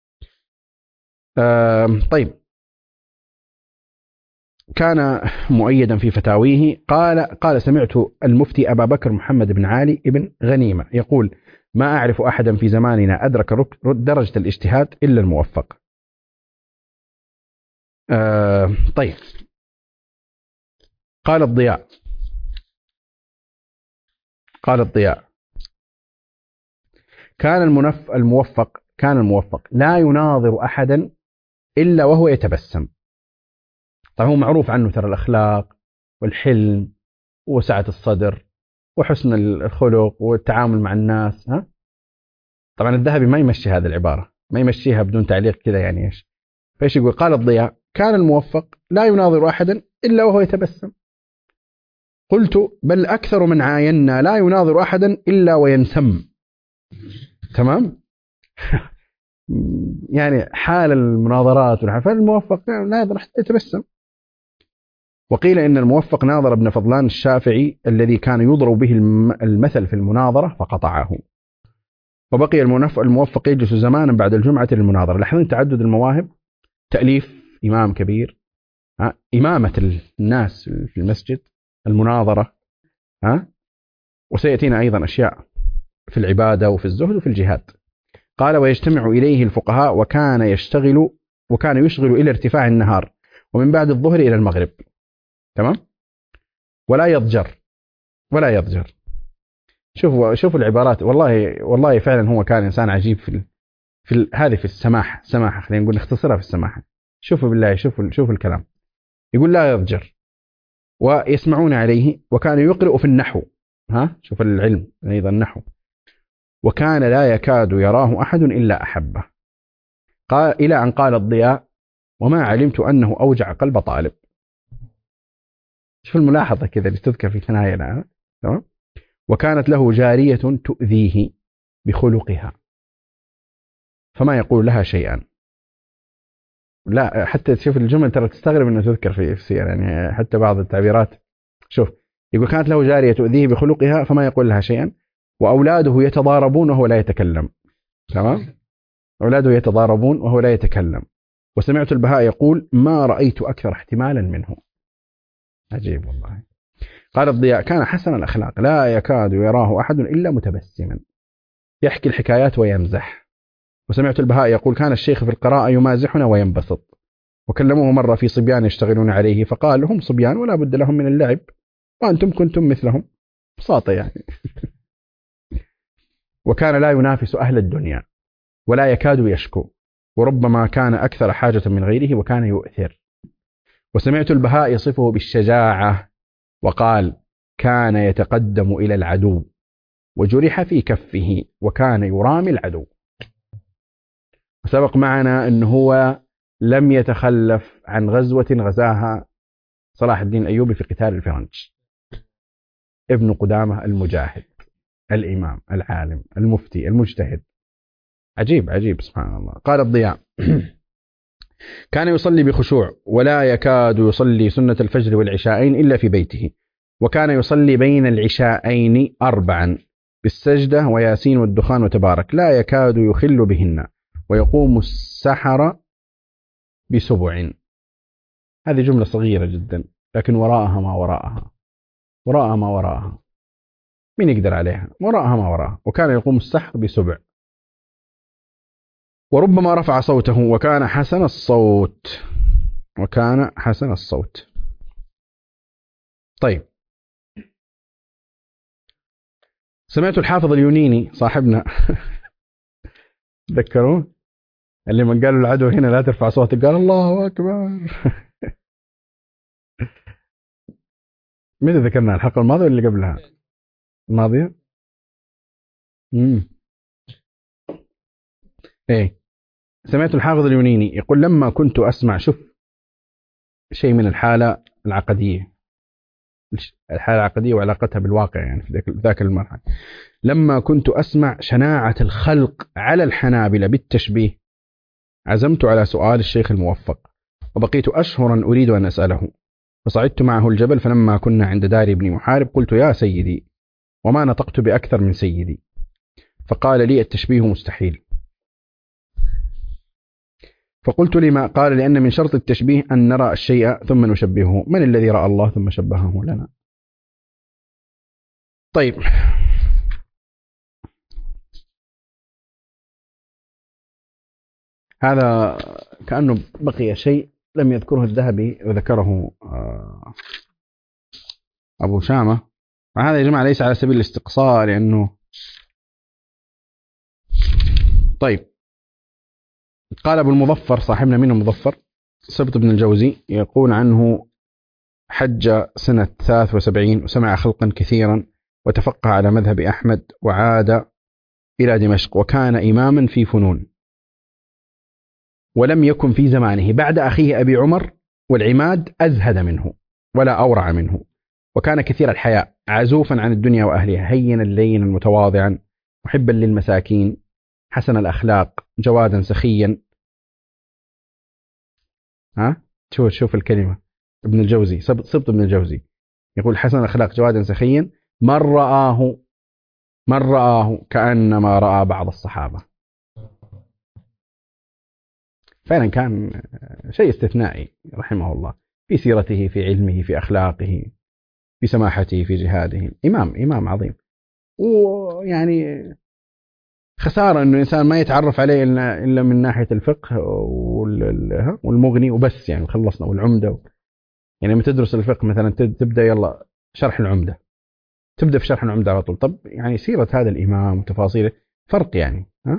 طيب، كان مؤيدا في فتاويه. قال قال سمعت المفتي أبا بكر محمد بن علي بن غنيمة يقول ما أعرف أحدا في زماننا أدرك درجة الاجتهاد إلا الموفق. طيب، قال الضياء قال الضياء كان المنف الموفق كان الموفق لا يناظر أحدا إلا وهو يتبسم. طبعا هو معروف عنه ترى الأخلاق والحلم وسعة الصدر وحسن الخلق والتعامل مع الناس. ها طبعا الذهبي ما يمشي هذه العبارة، ما يمشيها بدون تعليق كذا، يعني إيش فإيش يقول؟ قال الضياء كان الموفق لا يناظر أحدا إلا وهو يتبسم. قلت بل أكثر من عاينا لا يناظر أحدا إلا وينسم. تمام. يعني حال المناظرات والحفل الموفق لا يتبسم. وقيل إن الموفق ناظر ابن فضلان الشافعي الذي كان يضرب به المثل في المناظرة فقطعه. وبقي الموفق يجلس زمانا بعد الجمعة للمناظرة. لاحظين تعدد المواهب، تأليف إمام كبير، ها إمامة الناس في المسجد، المناظرة، ها وسيأتينا أيضا أشياء في العبادة وفي الزهد وفي الجهاد. قال ويجتمع إليه الفقهاء وكان يشتغل وكان يشغل إلى ارتفاع النهار ومن بعد الظهر إلى المغرب. تمام. ولا يضجر ولا يضجر. شوفوا شوفوا العبارات، والله والله فعلا هو كان إنسان عجيب في ال... في ال... هذه في السماحة سماحة خلينا نقول نختصرها في السماحة. شوفوا بالله، شوفوا شوفوا الكلام. يقول لا يضجر ويسمعون عليه، وكان يقرأ في النحو. ها شوف العلم أيضا النحو. وكان لا يكاد يراه أحد إلا أحبه. قال إلى أن قال الضياء وما علمت أنه أوجع قلب طالب. شوف الملاحظة كذا اللي تذكر في ثنايا الآن. تمام. وكانت له جارية تؤذيه بخلقها فما يقول لها شيئا. لا حتى تشوف الجمل ترى تستغرب أنه تذكر في السير، يعني حتى بعض التعبيرات. شوف يقول كانت له جارية تؤذيه بخلقها فما يقول لها شيئا، وأولاده يتضاربون وهو لا يتكلم. تمام. أولاده يتضاربون وهو لا يتكلم. وسمعت البهاء يقول ما رأيت أكثر احتمالا منه. عجيب والله. قال الضياء كان حسن الأخلاق لا يكاد يراه أحد إلا متبسما يحكي الحكايات ويمزح. وسمعت البهاء يقول كان الشيخ في القراءة يمازحنا وينبسط. وكلموه مرة في صبيان يشتغلون عليه فقال هم صبيان ولا بد لهم من اللعب وأنتم كنتم مثلهم. بساطة يعني. وكان لا ينافس أهل الدنيا ولا يكاد يشكو، وربما كان أكثر حاجة من غيره وكان يؤثر. وسمعت البهاء يصفه بالشجاعة وقال كان يتقدم إلى العدو وجرح في كفه وكان يرامي العدو. سبق معنا أنه هو لم يتخلف عن غزوة غزاها صلاح الدين الأيوبي في قتال الفرنج. ابن قدامة المجاهد الإمام العالم المفتي المجتهد. عجيب عجيب سبحان الله. قال الضياء كان يصلي بخشوع ولا يكاد يصلي سنة الفجر والعشاءين إلا في بيته، وكان يصلي بين العشاءين أربعا بالسجدة وياسين والدخان وتبارك لا يكاد يخل بهن، ويقوم السحر بسبع. هذه جملة صغيرة جدا لكن وراءها ما وراءها، وراءها ما وراءها، مين يقدر عليها؟ وراءها ما وراءها. وكان يقوم السحر بسبع، وربما رفع صوته وكان حسن الصوت، وكان حسن الصوت. طيب، سمعت الحافظ اليونيني صاحبنا تذكرون اللي من قالوا العدو هنا لا ترفع صوتك قال الله أكبر ماذا ذكرنا الحلقة الماضية ولا اللي قبلها؟ الماضية. امم ايه، سمعت الحافظ اليونيني يقول لما كنت أسمع، شوف شيء من الحالة العقدية، الحالة العقدية وعلاقتها بالواقع يعني في ذاك المرحلة. لما كنت أسمع شناعة الخلق على الحنابلة بالتشبيه عزمت على سؤال الشيخ الموفق، وبقيت أشهرا أريد أن أسأله، فصعدت معه الجبل، فلما كنا عند دار ابن محارب قلت يا سيدي، وما نطقت بأكثر من سيدي، فقال لي التشبيه مستحيل. فقلت لما؟ قال لأن من شرط التشبيه أن نرى الشيء ثم نشبهه، من الذي رأى الله ثم شبهه لنا؟ طيب، هذا كأنه بقي شيء لم يذكره الذهبي وذكره أبو شامة، وهذا يا جماعة ليس على سبيل الاستقصاء لأنه طيب. قال أبو المظفر صاحبنا، من المظفر سبط بن الجوزي، يقول عنه حج سنة ثلاث وسبعين وسمع خلقا كثيرا وتفقه على مذهب أحمد وعاد إلى دمشق، وكان إماما في فنون، ولم يكن في زمانه بعد أخيه أبي عمر والعماد أزهد منه ولا أورع منه، وكان كثير الحياء عزوفا عن الدنيا وأهلها، هينا لينا متواضعا محبا للمساكين، حسن الأخلاق، جوادا سخيا. ها شوف شوف الكلمة، ابن الجوزي سبط ابن الجوزي يقول حسن الأخلاق جوادا سخيا، من رآه من رآه كأنما رأى بعض الصحابة. فعلا كان شيء استثنائي رحمه الله في سيرته، في علمه، في أخلاقه، في سماحته، في جهاده. إمام إمام عظيم. ويعني خسارة أنه الإنسان ما يتعرف عليه إلا من ناحية الفقه والمغني وبس، يعني خلصنا، والعمدة. يعني لما تدرس الفقه مثلا تبدأ يلا شرح العمدة، تبدأ في شرح العمدة على طول. طب يعني سيرة هذا الإمام وتفاصيله فرق يعني. ها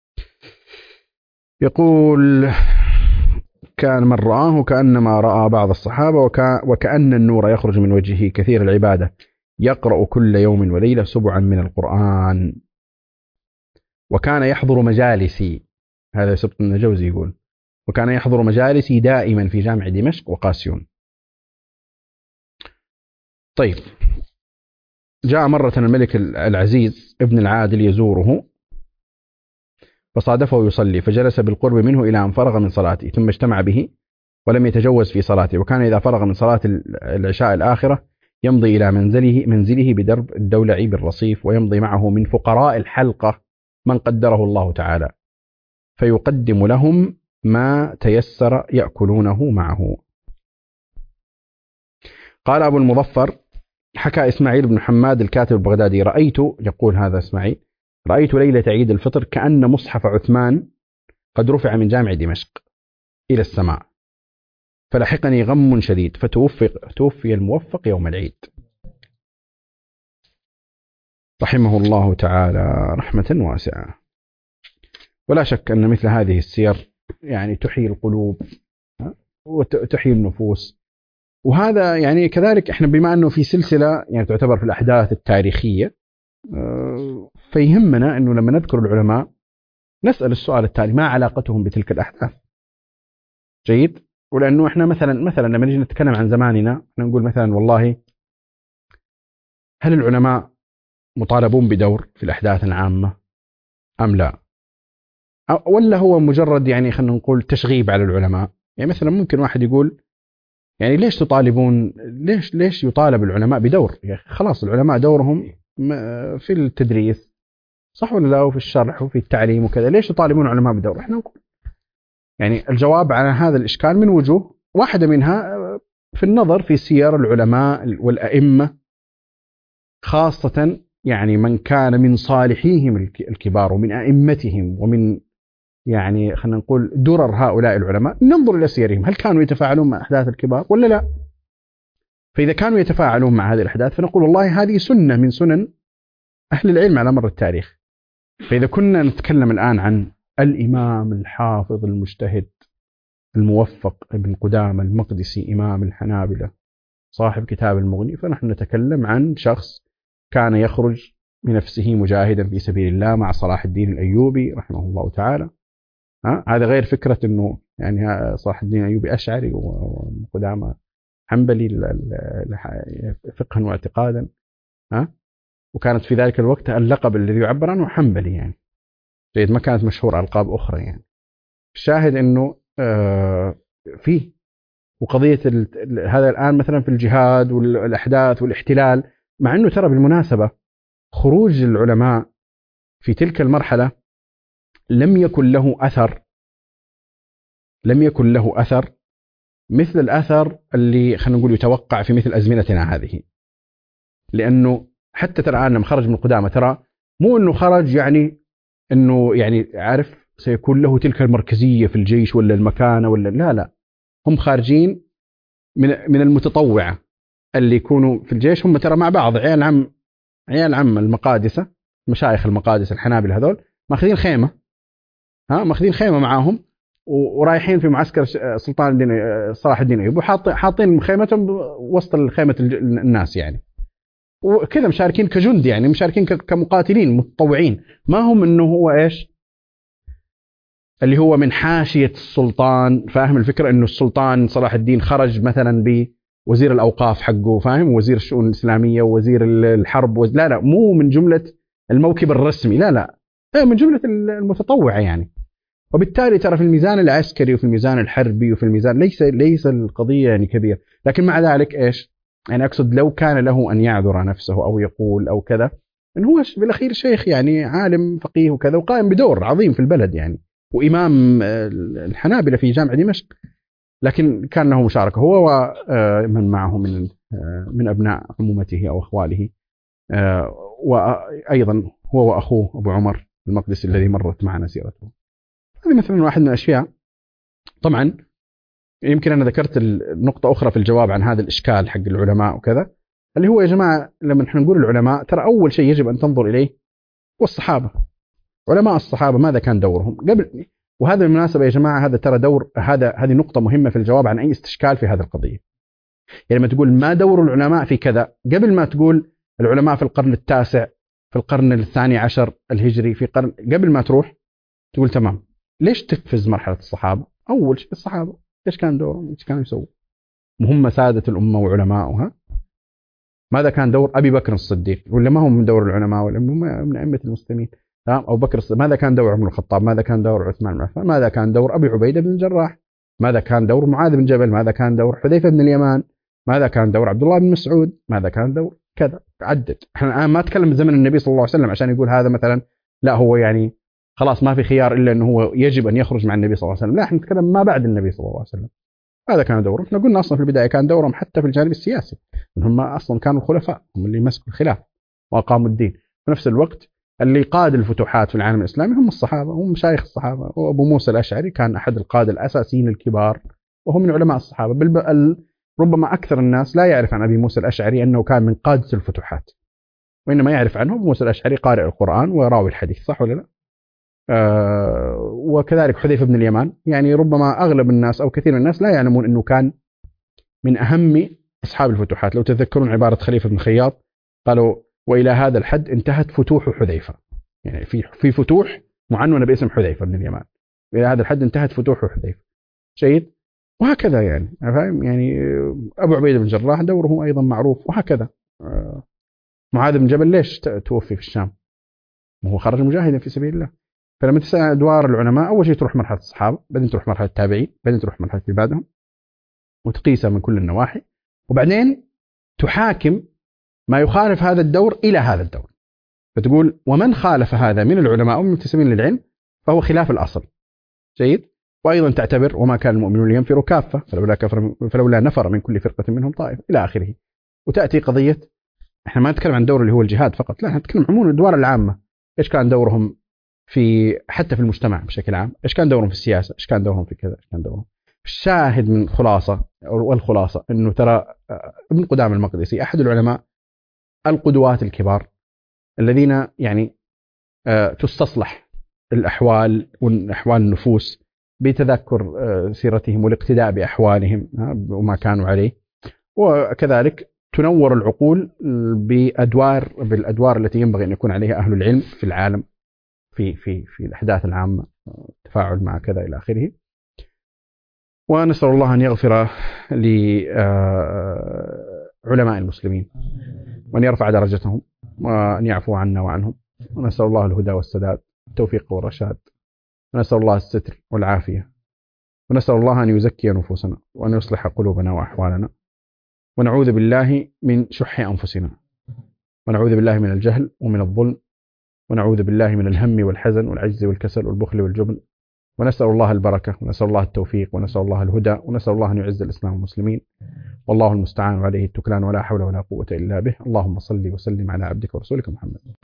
يقول كان من رآه كأنما رأى بعض الصحابة، وكأن النور يخرج من وجهه، كثير العبادة، يقرأ كل يوم وليلة سبعا من القرآن، وكان يحضر مجالسي. هذا سبط بن الجوزي يقول وكان يحضر مجالسي دائما في جامع دمشق وقاسيون. طيب، جاء مرة الملك العزيز ابن العادل يزوره، فصادفه يصلي، فجلس بالقرب منه إلى أن فرغ من صلاته، ثم اجتمع به ولم يتجوز في صلاته، وكان إذا فرغ من صلاة العشاء الآخرة يمضي إلى منزله منزله بدرب الدولعي بالرصيف، ويمضي معه من فقراء الحلقة من قدره الله تعالى، فيقدم لهم ما تيسر يأكلونه معه. قال أبو المظفر حكى إسماعيل بن حماد الكاتب البغدادي، رأيت، يقول هذا إسماعيل، رأيت ليلة عيد الفطر كأن مصحف عثمان قد رفع من جامع دمشق إلى السماء، فلحقني غم شديد، فتوفي توفي الموفق يوم العيد رحمه الله تعالى رحمة واسعة. ولا شك أن مثل هذه السير يعني تحيي القلوب وتحيي النفوس. وهذا يعني كذلك احنا بما أنه في سلسلة يعني تعتبر في الأحداث التاريخية، فيهمنا أنه لما نذكر العلماء نسأل السؤال التالي: ما علاقتهم بتلك الأحداث؟ جيد. ولأنه إحنا مثلا مثلا لما نيجي نتكلم عن زماننا نقول مثلا والله هل العلماء مطالبون بدور في الأحداث العامة أم لا؟ ولا هو مجرد يعني خلينا نقول تشغيب على العلماء؟ يعني مثلا ممكن واحد يقول يعني ليش تطالبون ليش ليش يطالب العلماء بدور؟ يعني خلاص العلماء دورهم في التدريس صح ولا لا، وفي الشرح وفي التعليم وكذا، ليش يطالبون العلماء بدور؟ احنا نقول يعني الجواب على هذا الإشكال من وجوه، واحدة منها في النظر في سير العلماء والأئمة، خاصة يعني من كان من صالحيهم الكبار ومن أئمتهم ومن يعني خلينا نقول درر هؤلاء العلماء، ننظر إلى سيرهم هل كانوا يتفاعلون مع أحداث الكبار ولا لا؟ فإذا كانوا يتفاعلون مع هذه الأحداث فنقول والله هذه سنة من سنن أهل العلم على مر التاريخ. فإذا كنا نتكلم الآن عن الإمام الحافظ المجتهد الموفق ابن قدامة المقدسي إمام الحنابلة صاحب كتاب المغني، فنحن نتكلم عن شخص كان يخرج بنفسه مجاهدا في سبيل الله مع صلاح الدين الأيوبي رحمه الله تعالى. ها؟ هذا غير فكرة أنه يعني صلاح الدين الأيوبي أشعري وقدامة حنبلي فقها واعتقادا. ها؟ وكانت في ذلك الوقت اللقب الذي يعبر عنه حنبلي يعني جيد، ما كانت مشهورة ألقاب أخرى يعني. الشاهد أنه آه فيه وقضية هذا الآن مثلا في الجهاد والأحداث والاحتلال، مع أنه ترى بالمناسبة خروج العلماء في تلك المرحلة لم يكن له أثر لم يكن له أثر مثل الأثر اللي خلينا نقول يتوقع في مثل أزمنتنا هذه. لأنه حتى ترى الآن لما خرج من قدامة ترى مو أنه خرج يعني أنه يعني عارف سيكون له تلك المركزية في الجيش ولا المكانة ولا لا لا، هم خارجين من من المتطوعة اللي يكونوا في الجيش، هم ترى مع بعض عيال عم عيال عم المقادسة مشايخ المقادسة الحنابلة هذول ماخذين خيمة، ها ماخذين خيمة معاهم ورايحين في معسكر سلطان الدين صلاح الدين الايوبي وحاطين حاطين خيمتهم وسط الخيمة الناس يعني، وكذا مشاركين كجند يعني مشاركين كمقاتلين متطوعين، ما هم انه هو ايش اللي هو من حاشية السلطان. فاهم الفكرة انه السلطان صلاح الدين خرج مثلا بوزير الاوقاف حقه، فاهم، وزير الشؤون الاسلامية ووزير الحرب وز... لا لا مو من جملة الموكب الرسمي، لا لا من جملة المتطوعة يعني. وبالتالي ترى في الميزان العسكري وفي الميزان الحربي وفي الميزان ليس ليس القضية يعني كبيرة، لكن مع ذلك ايش يعني اقصد لو كان له ان يعذر نفسه او يقول او كذا انه هو بالاخير شيخ يعني عالم فقيه وكذا وقائم بدور عظيم في البلد يعني وامام الحنابلة في جامع دمشق، لكن كان له مشاركة هو ومن معه من من ابناء عمومته او اخواله، وايضا هو واخوه ابو عمر المقدسي الذي مرت معنا سيرته. هذه مثلا واحد من الاشياء. طبعا يمكن أنا ذكرت النقطة أخرى في الجواب عن هذا الإشكال حق العلماء وكذا، اللي هو يا جماعة لما نحن نقول العلماء ترى أول شيء يجب أن تنظر إليه والصحابة. علماء الصحابة ماذا كان دورهم قبل؟ وهذا بالمناسبة يا جماعة هذا ترى دور هذا هذه نقطة مهمة في الجواب عن أي استشكال في هذه القضية. يعني لما تقول ما دور العلماء في كذا قبل ما تقول العلماء في القرن التاسع في القرن الثاني عشر الهجري في قرن، قبل ما تروح تقول تمام ليش تقفز مرحلة الصحابة؟ أول شيء الصحابة إيش كان دورهم؟ إيش كانوا يسووا؟ هم سادة الأمة وعلماؤها. ماذا كان دور أبي بكر الصديق؟ ولا ما هو من دور العلماء ولا من أئمة المسلمين؟ تمام. أبو بكر الصديق. ماذا كان دور عمر الخطاب؟ ماذا كان دور عثمان بن عفان؟ ماذا كان دور أبي عبيدة بن الجراح؟ ماذا كان دور معاذ بن جبل؟ ماذا كان دور حذيفة بن اليمان؟ ماذا كان دور عبد الله بن مسعود؟ ماذا كان دور كذا؟ عدد. احنا الآن ما أتكلم زمن النبي صلى الله عليه وسلم عشان يقول هذا مثلا لا هو يعني خلاص ما في خيار إلا أنه هو يجب أن يخرج مع النبي صلى الله عليه وسلم، لا احنا نتكلم ما بعد النبي صلى الله عليه وسلم. هذا كان دورهم. احنا قلنا أصلا في البداية كان دورهم حتى في الجانب السياسي، هم أصلا كانوا الخلفاء هم اللي مسكوا الخلاف وأقاموا الدين. في نفس الوقت اللي قاد الفتوحات في العالم الإسلامي هم الصحابة، هم مشايخ الصحابة. وأبو موسى الأشعري كان أحد القادة الأساسيين الكبار وهو من علماء الصحابة. بل ربما أكثر الناس لا يعرف عن أبي موسى الأشعري أنه كان من قادة الفتوحات، وإنما يعرف عنه أبو موسى الأشعري قارئ القرآن وراوي الحديث، صح ولا لا؟ آه وكذلك حذيفة بن اليمان. يعني ربما أغلب الناس أو كثير من الناس لا يعلمون أنه كان من أهم أصحاب الفتوحات. لو تذكرون عبارة خليفة بن خياط قالوا وإلى هذا الحد انتهت فتوح حذيفة، يعني في في فتوح معنونة باسم حذيفة بن اليمان، إلى هذا الحد انتهت فتوح حذيفة. جيد. وهكذا يعني فاهم يعني أبو عبيدة بن جراح دوره أيضا معروف، وهكذا. معاذ بن جبل ليش توفي في الشام؟ وهو خرج مجاهدا في سبيل الله. فلما تسأل أدوار العلماء، أول شيء تروح مرحلة الصحابة، بعدين تروح مرحلة التابعين، بعدين تروح مرحلة اللي بعدهم، وتقيسها من كل النواحي، وبعدين تحاكم ما يخالف هذا الدور إلى هذا الدور، فتقول ومن خالف هذا من العلماء أو من المنتسبين للعلم فهو خلاف الأصل. جيد. وأيضا تعتبر وما كان المؤمنون لينفروا كافة فلولا, كفر فلولا نفر من كل فرقة منهم طائف إلى آخره. وتأتي قضية، احنا ما نتكلم عن دور اللي هو الجهاد فقط، لا، نتكلم عموما الأدوار العامة، إيش كان دورهم في حتى في المجتمع بشكل عام، إيش كان دورهم في السياسة، إيش كان دورهم في كذا، إيش كان دورهم. الشاهد من خلاصة والخلاصة إنه ترى ابن قدامة المقدسي أحد العلماء القدوات الكبار الذين يعني تستصلح الأحوال وأحوال النفوس بتذكر سيرتهم والاقتداء بأحوالهم وما كانوا عليه، وكذلك تنور العقول بأدوار بالأدوار التي ينبغي أن يكون عليها أهل العلم في العالم في في في الأحداث العامة، التفاعل مع كذا إلى آخره. ونسأل الله أن يغفر لعلماء المسلمين وأن يرفع درجتهم وأن يعفو عنا وعنهم، ونسأل الله الهدى والسداد التوفيق والرشاد، ونسأل الله الستر والعافية، ونسأل الله أن يزكي نفوسنا وأن يصلح قلوبنا وأحوالنا، ونعوذ بالله من شح أنفسنا، ونعوذ بالله من الجهل ومن الظلم، ونعوذ بالله من الهم والحزن والعجز والكسل والبخل والجبن، ونسأل الله البركة، ونسأل الله التوفيق، ونسأل الله الهدى، ونسأل الله أن يعز الإسلام والمسلمين، والله المستعان وعليه التكلان، ولا حول ولا قوة إلا به. اللهم صل وسلم على عبدك ورسولك محمد.